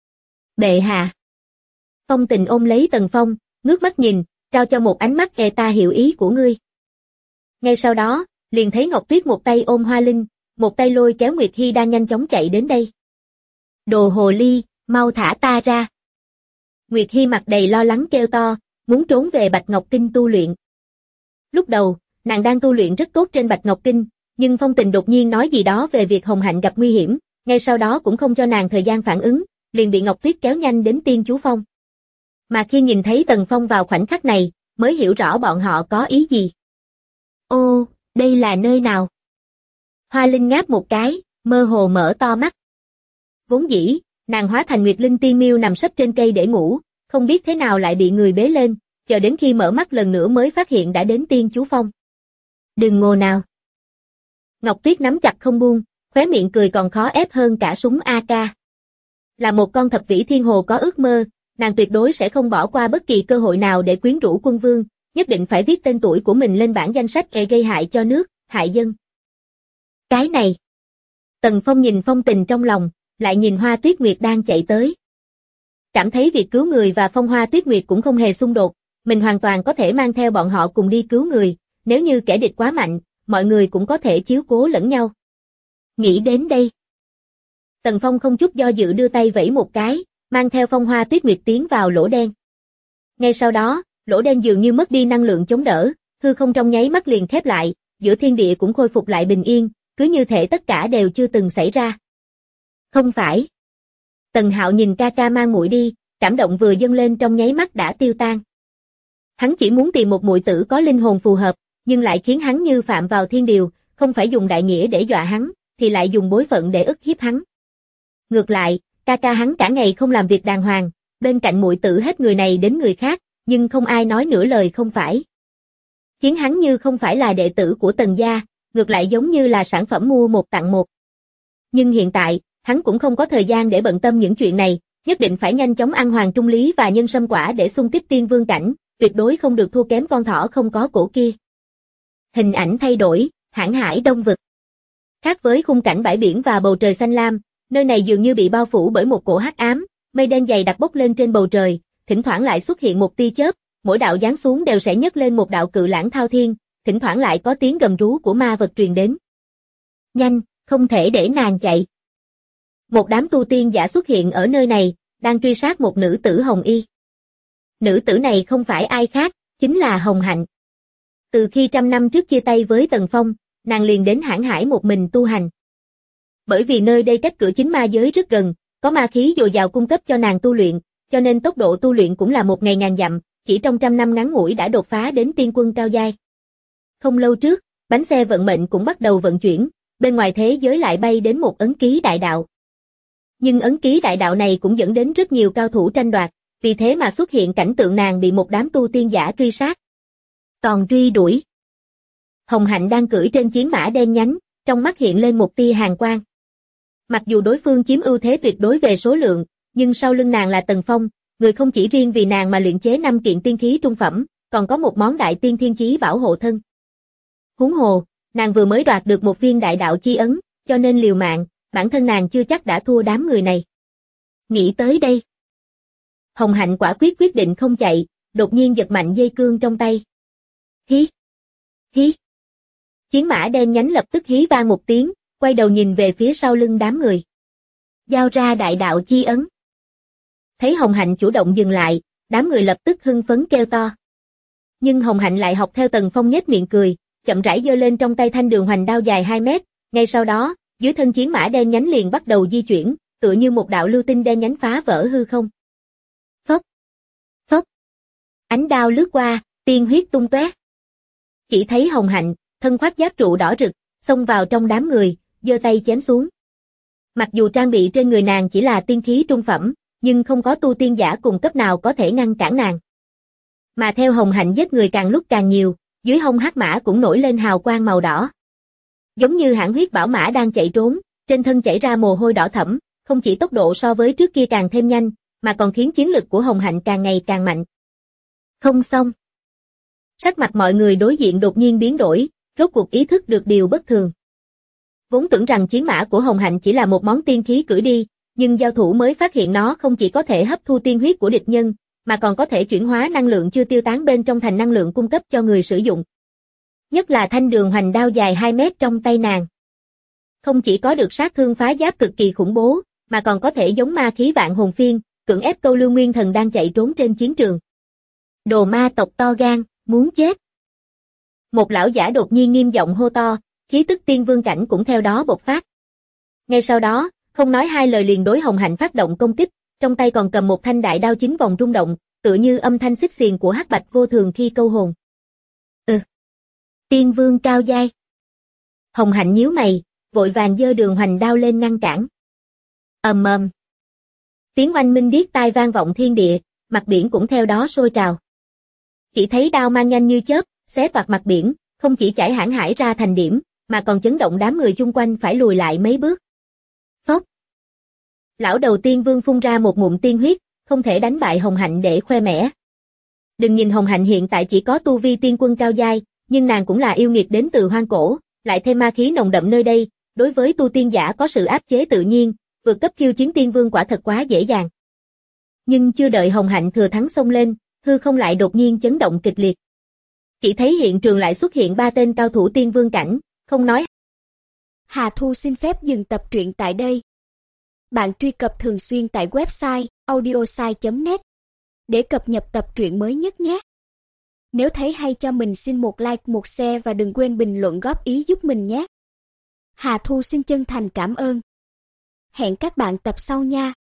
Bệ hạ. Phong Tình ôm lấy Tần Phong, ngước mắt nhìn, trao cho một ánh mắt ta hiểu ý của ngươi. Ngay sau đó, liền thấy Ngọc Tuyết một tay ôm Hoa Linh, một tay lôi kéo Nguyệt Hy đang nhanh chóng chạy đến đây. Đồ hồ ly, mau thả ta ra. Nguyệt Hy mặt đầy lo lắng kêu to, muốn trốn về Bạch Ngọc Kinh tu luyện. Lúc đầu, nàng đang tu luyện rất tốt trên Bạch Ngọc Kinh, nhưng Phong Tình đột nhiên nói gì đó về việc Hồng Hạnh gặp nguy hiểm, ngay sau đó cũng không cho nàng thời gian phản ứng, liền bị Ngọc Tuyết kéo nhanh đến Tiên Chú Phong. Mà khi nhìn thấy Tần Phong vào khoảnh khắc này, mới hiểu rõ bọn họ có ý gì. Ô, đây là nơi nào? Hoa Linh ngáp một cái, mơ hồ mở to mắt. Vốn dĩ, nàng hóa thành Nguyệt Linh Tiên Miêu nằm sấp trên cây để ngủ, không biết thế nào lại bị người bế lên, chờ đến khi mở mắt lần nữa mới phát hiện đã đến Tiên Chú Phong. Đừng ngô nào. Ngọc Tuyết nắm chặt không buông, khóe miệng cười còn khó ép hơn cả súng AK. Là một con thập vĩ thiên hồ có ước mơ, nàng tuyệt đối sẽ không bỏ qua bất kỳ cơ hội nào để quyến rũ quân vương, nhất định phải viết tên tuổi của mình lên bảng danh sách gây hại cho nước, hại dân. Cái này. Tần Phong nhìn phong tình trong lòng, lại nhìn Hoa Tuyết Nguyệt đang chạy tới. Cảm thấy việc cứu người và phong Hoa Tuyết Nguyệt cũng không hề xung đột, mình hoàn toàn có thể mang theo bọn họ cùng đi cứu người, nếu như kẻ địch quá mạnh, mọi người cũng có thể chiếu cố lẫn nhau. Nghĩ đến đây. Tần Phong không chút do dự đưa tay vẫy một cái, mang theo phong Hoa Tuyết Nguyệt tiến vào lỗ đen. Ngay sau đó, lỗ đen dường như mất đi năng lượng chống đỡ, hư không trong nháy mắt liền khép lại, giữa thiên địa cũng khôi phục lại bình yên, cứ như thể tất cả đều chưa từng xảy ra. Không phải. Tần Hạo nhìn ca ca mang muội đi, cảm động vừa dâng lên trong nháy mắt đã tiêu tan. Hắn chỉ muốn tìm một muội tử có linh hồn phù hợp, nhưng lại khiến hắn như phạm vào thiên điều, không phải dùng đại nghĩa để dọa hắn, thì lại dùng bối phận để ức hiếp hắn. Ngược lại, ca ca hắn cả ngày không làm việc đàng hoàng, bên cạnh muội tử hết người này đến người khác, nhưng không ai nói nửa lời không phải. Khiến hắn như không phải là đệ tử của Tần gia, ngược lại giống như là sản phẩm mua một tặng một. Nhưng hiện tại, hắn cũng không có thời gian để bận tâm những chuyện này, nhất định phải nhanh chóng ăn hoàng trung lý và nhân sâm quả để xung kích tiên vương cảnh, tuyệt đối không được thua kém con thỏ không có cổ kia. Hình ảnh thay đổi, Hãn Hải Đông Vực. Khác với khung cảnh bãi biển và bầu trời xanh lam, nơi này dường như bị bao phủ bởi một cổ hắc ám, mây đen dày đặc bốc lên trên bầu trời, thỉnh thoảng lại xuất hiện một tia chớp, mỗi đạo giáng xuống đều sẽ nhấc lên một đạo cự lãng thao thiên, thỉnh thoảng lại có tiếng gầm rú của ma vật truyền đến. Nhanh, không thể để nàng chạy. Một đám tu tiên giả xuất hiện ở nơi này, đang truy sát một nữ tử hồng y. Nữ tử này không phải ai khác, chính là Hồng Hạnh. Từ khi 100 năm trước chia tay với Tần Phong, nàng liền đến Hãn Hải một mình tu hành. Bởi vì nơi đây cách cửa chính ma giới rất gần, có ma khí dồi dào cung cấp cho nàng tu luyện, cho nên tốc độ tu luyện cũng là một ngày ngàn dặm, chỉ trong 100 năm ngắn ngủi đã đột phá đến tiên quân cao giai. Không lâu trước, bánh xe vận mệnh cũng bắt đầu vận chuyển, bên ngoài thế giới lại bay đến một ấn ký đại đạo. Nhưng ấn ký đại đạo này cũng dẫn đến rất nhiều cao thủ tranh đoạt, vì thế mà xuất hiện cảnh tượng nàng bị một đám tu tiên giả truy sát. Còn truy đuổi. Hồng Hạnh đang cưỡi trên chiến mã đen nhánh, trong mắt hiện lên một tia hàn quang. Mặc dù đối phương chiếm ưu thế tuyệt đối về số lượng, nhưng sau lưng nàng là Tần Phong, người không chỉ riêng vì nàng mà luyện chế 5 kiện tiên khí trung phẩm, còn có một món đại tiên thiên chí bảo hộ thân. Huống hồ, nàng vừa mới đoạt được một viên đại đạo chi ấn, cho nên liều mạng, bản thân nàng chưa chắc đã thua đám người này. Nghĩ tới đây, Hồng Hạnh quả quyết định không chạy, đột nhiên giật mạnh dây cương trong tay. Hí! Hí! Chiến mã đen nhánh lập tức hí vang một tiếng, quay đầu nhìn về phía sau lưng đám người. Giao ra đại đạo chi ấn. Thấy Hồng Hạnh chủ động dừng lại, đám người lập tức hưng phấn kêu to. Nhưng Hồng Hạnh lại học theo Tần Phong nhếch miệng cười, chậm rãi giơ lên trong tay thanh đường hoành đao dài 2 mét, ngay sau đó, dưới thân chiến mã đen nhánh liền bắt đầu di chuyển, tựa như một đạo lưu tinh đen nhánh phá vỡ hư không. Phốc! Phốc! Ánh đao lướt qua, tiên huyết tung tóe. Chỉ thấy Hồng Hạnh, thân khoác giáp trụ đỏ rực, xông vào trong đám người, giơ tay chém xuống. Mặc dù trang bị trên người nàng chỉ là tiên khí trung phẩm, nhưng không có tu tiên giả cùng cấp nào có thể ngăn cản nàng. Mà theo Hồng Hạnh giết người càng lúc càng nhiều, dưới hông hắc mã cũng nổi lên hào quang màu đỏ. Giống như hãn huyết bảo mã đang chạy trốn, trên thân chảy ra mồ hôi đỏ thẫm, không chỉ tốc độ so với trước kia càng thêm nhanh, mà còn khiến chiến lực của Hồng Hạnh càng ngày càng mạnh. Không xong. Sắc mặt mọi người đối diện đột nhiên biến đổi, rốt cuộc ý thức được điều bất thường. Vốn tưởng rằng chiến mã của Hồng Hạnh chỉ là một món tiên khí cưỡi đi, nhưng giao thủ mới phát hiện nó không chỉ có thể hấp thu tiên huyết của địch nhân, mà còn có thể chuyển hóa năng lượng chưa tiêu tán bên trong thành năng lượng cung cấp cho người sử dụng. Nhất là thanh đường hoành đao dài 2 mét trong tay nàng. Không chỉ có được sát thương phá giáp cực kỳ khủng bố, mà còn có thể giống ma khí vạn hồn phiên, cưỡng ép câu lưu nguyên thần đang chạy trốn trên chiến trường. Đồ ma tộc to gan, muốn chết. Một lão giả đột nhiên nghiêm giọng hô to, khí tức tiên vương cảnh cũng theo đó bộc phát. Ngay sau đó, không nói hai lời liền đối Hồng Hạnh phát động công kích, trong tay còn cầm một thanh đại đao 9 vòng rung động, tựa như âm thanh xích xiềng của hắc bạch vô thường khi câu hồn. Tiên vương cao giai. Hồng Hạnh nhíu mày, vội vàng giơ đường hoành đao lên ngăn cản. Ầm ầm. Tiếng oanh minh điếc tai vang vọng thiên địa, mặt biển cũng theo đó sôi trào. Chỉ thấy đao mang nhanh như chớp, xé toạc mặt biển, không chỉ chảy hãn hải ra thành điểm, mà còn chấn động đám người chung quanh phải lùi lại mấy bước. Phốc. Lão đầu tiên vương phun ra một ngụm tiên huyết, không thể đánh bại Hồng Hạnh để khoe mẽ. Đừng nhìn Hồng Hạnh hiện tại chỉ có tu vi tiên quân cao giai, nhưng nàng cũng là yêu nghiệt đến từ hoang cổ, lại thêm ma khí nồng đậm nơi đây, đối với tu tiên giả có sự áp chế tự nhiên, vượt cấp khiêu chiến tiên vương quả thật quá dễ dàng. Nhưng chưa đợi Hồng Hạnh thừa thắng xông lên, hư không lại đột nhiên chấn động kịch liệt. Chỉ thấy hiện trường lại xuất hiện 3 tên cao thủ tiên vương cảnh, không nói. Hà Thu xin phép dừng tập truyện tại đây. Bạn truy cập thường xuyên tại website audiosai.net để cập nhật tập truyện mới nhất nhé. Nếu thấy hay cho mình xin một like, một share và đừng quên bình luận góp ý giúp mình nhé. Hà Thu xin chân thành cảm ơn. Hẹn các bạn tập sau nha.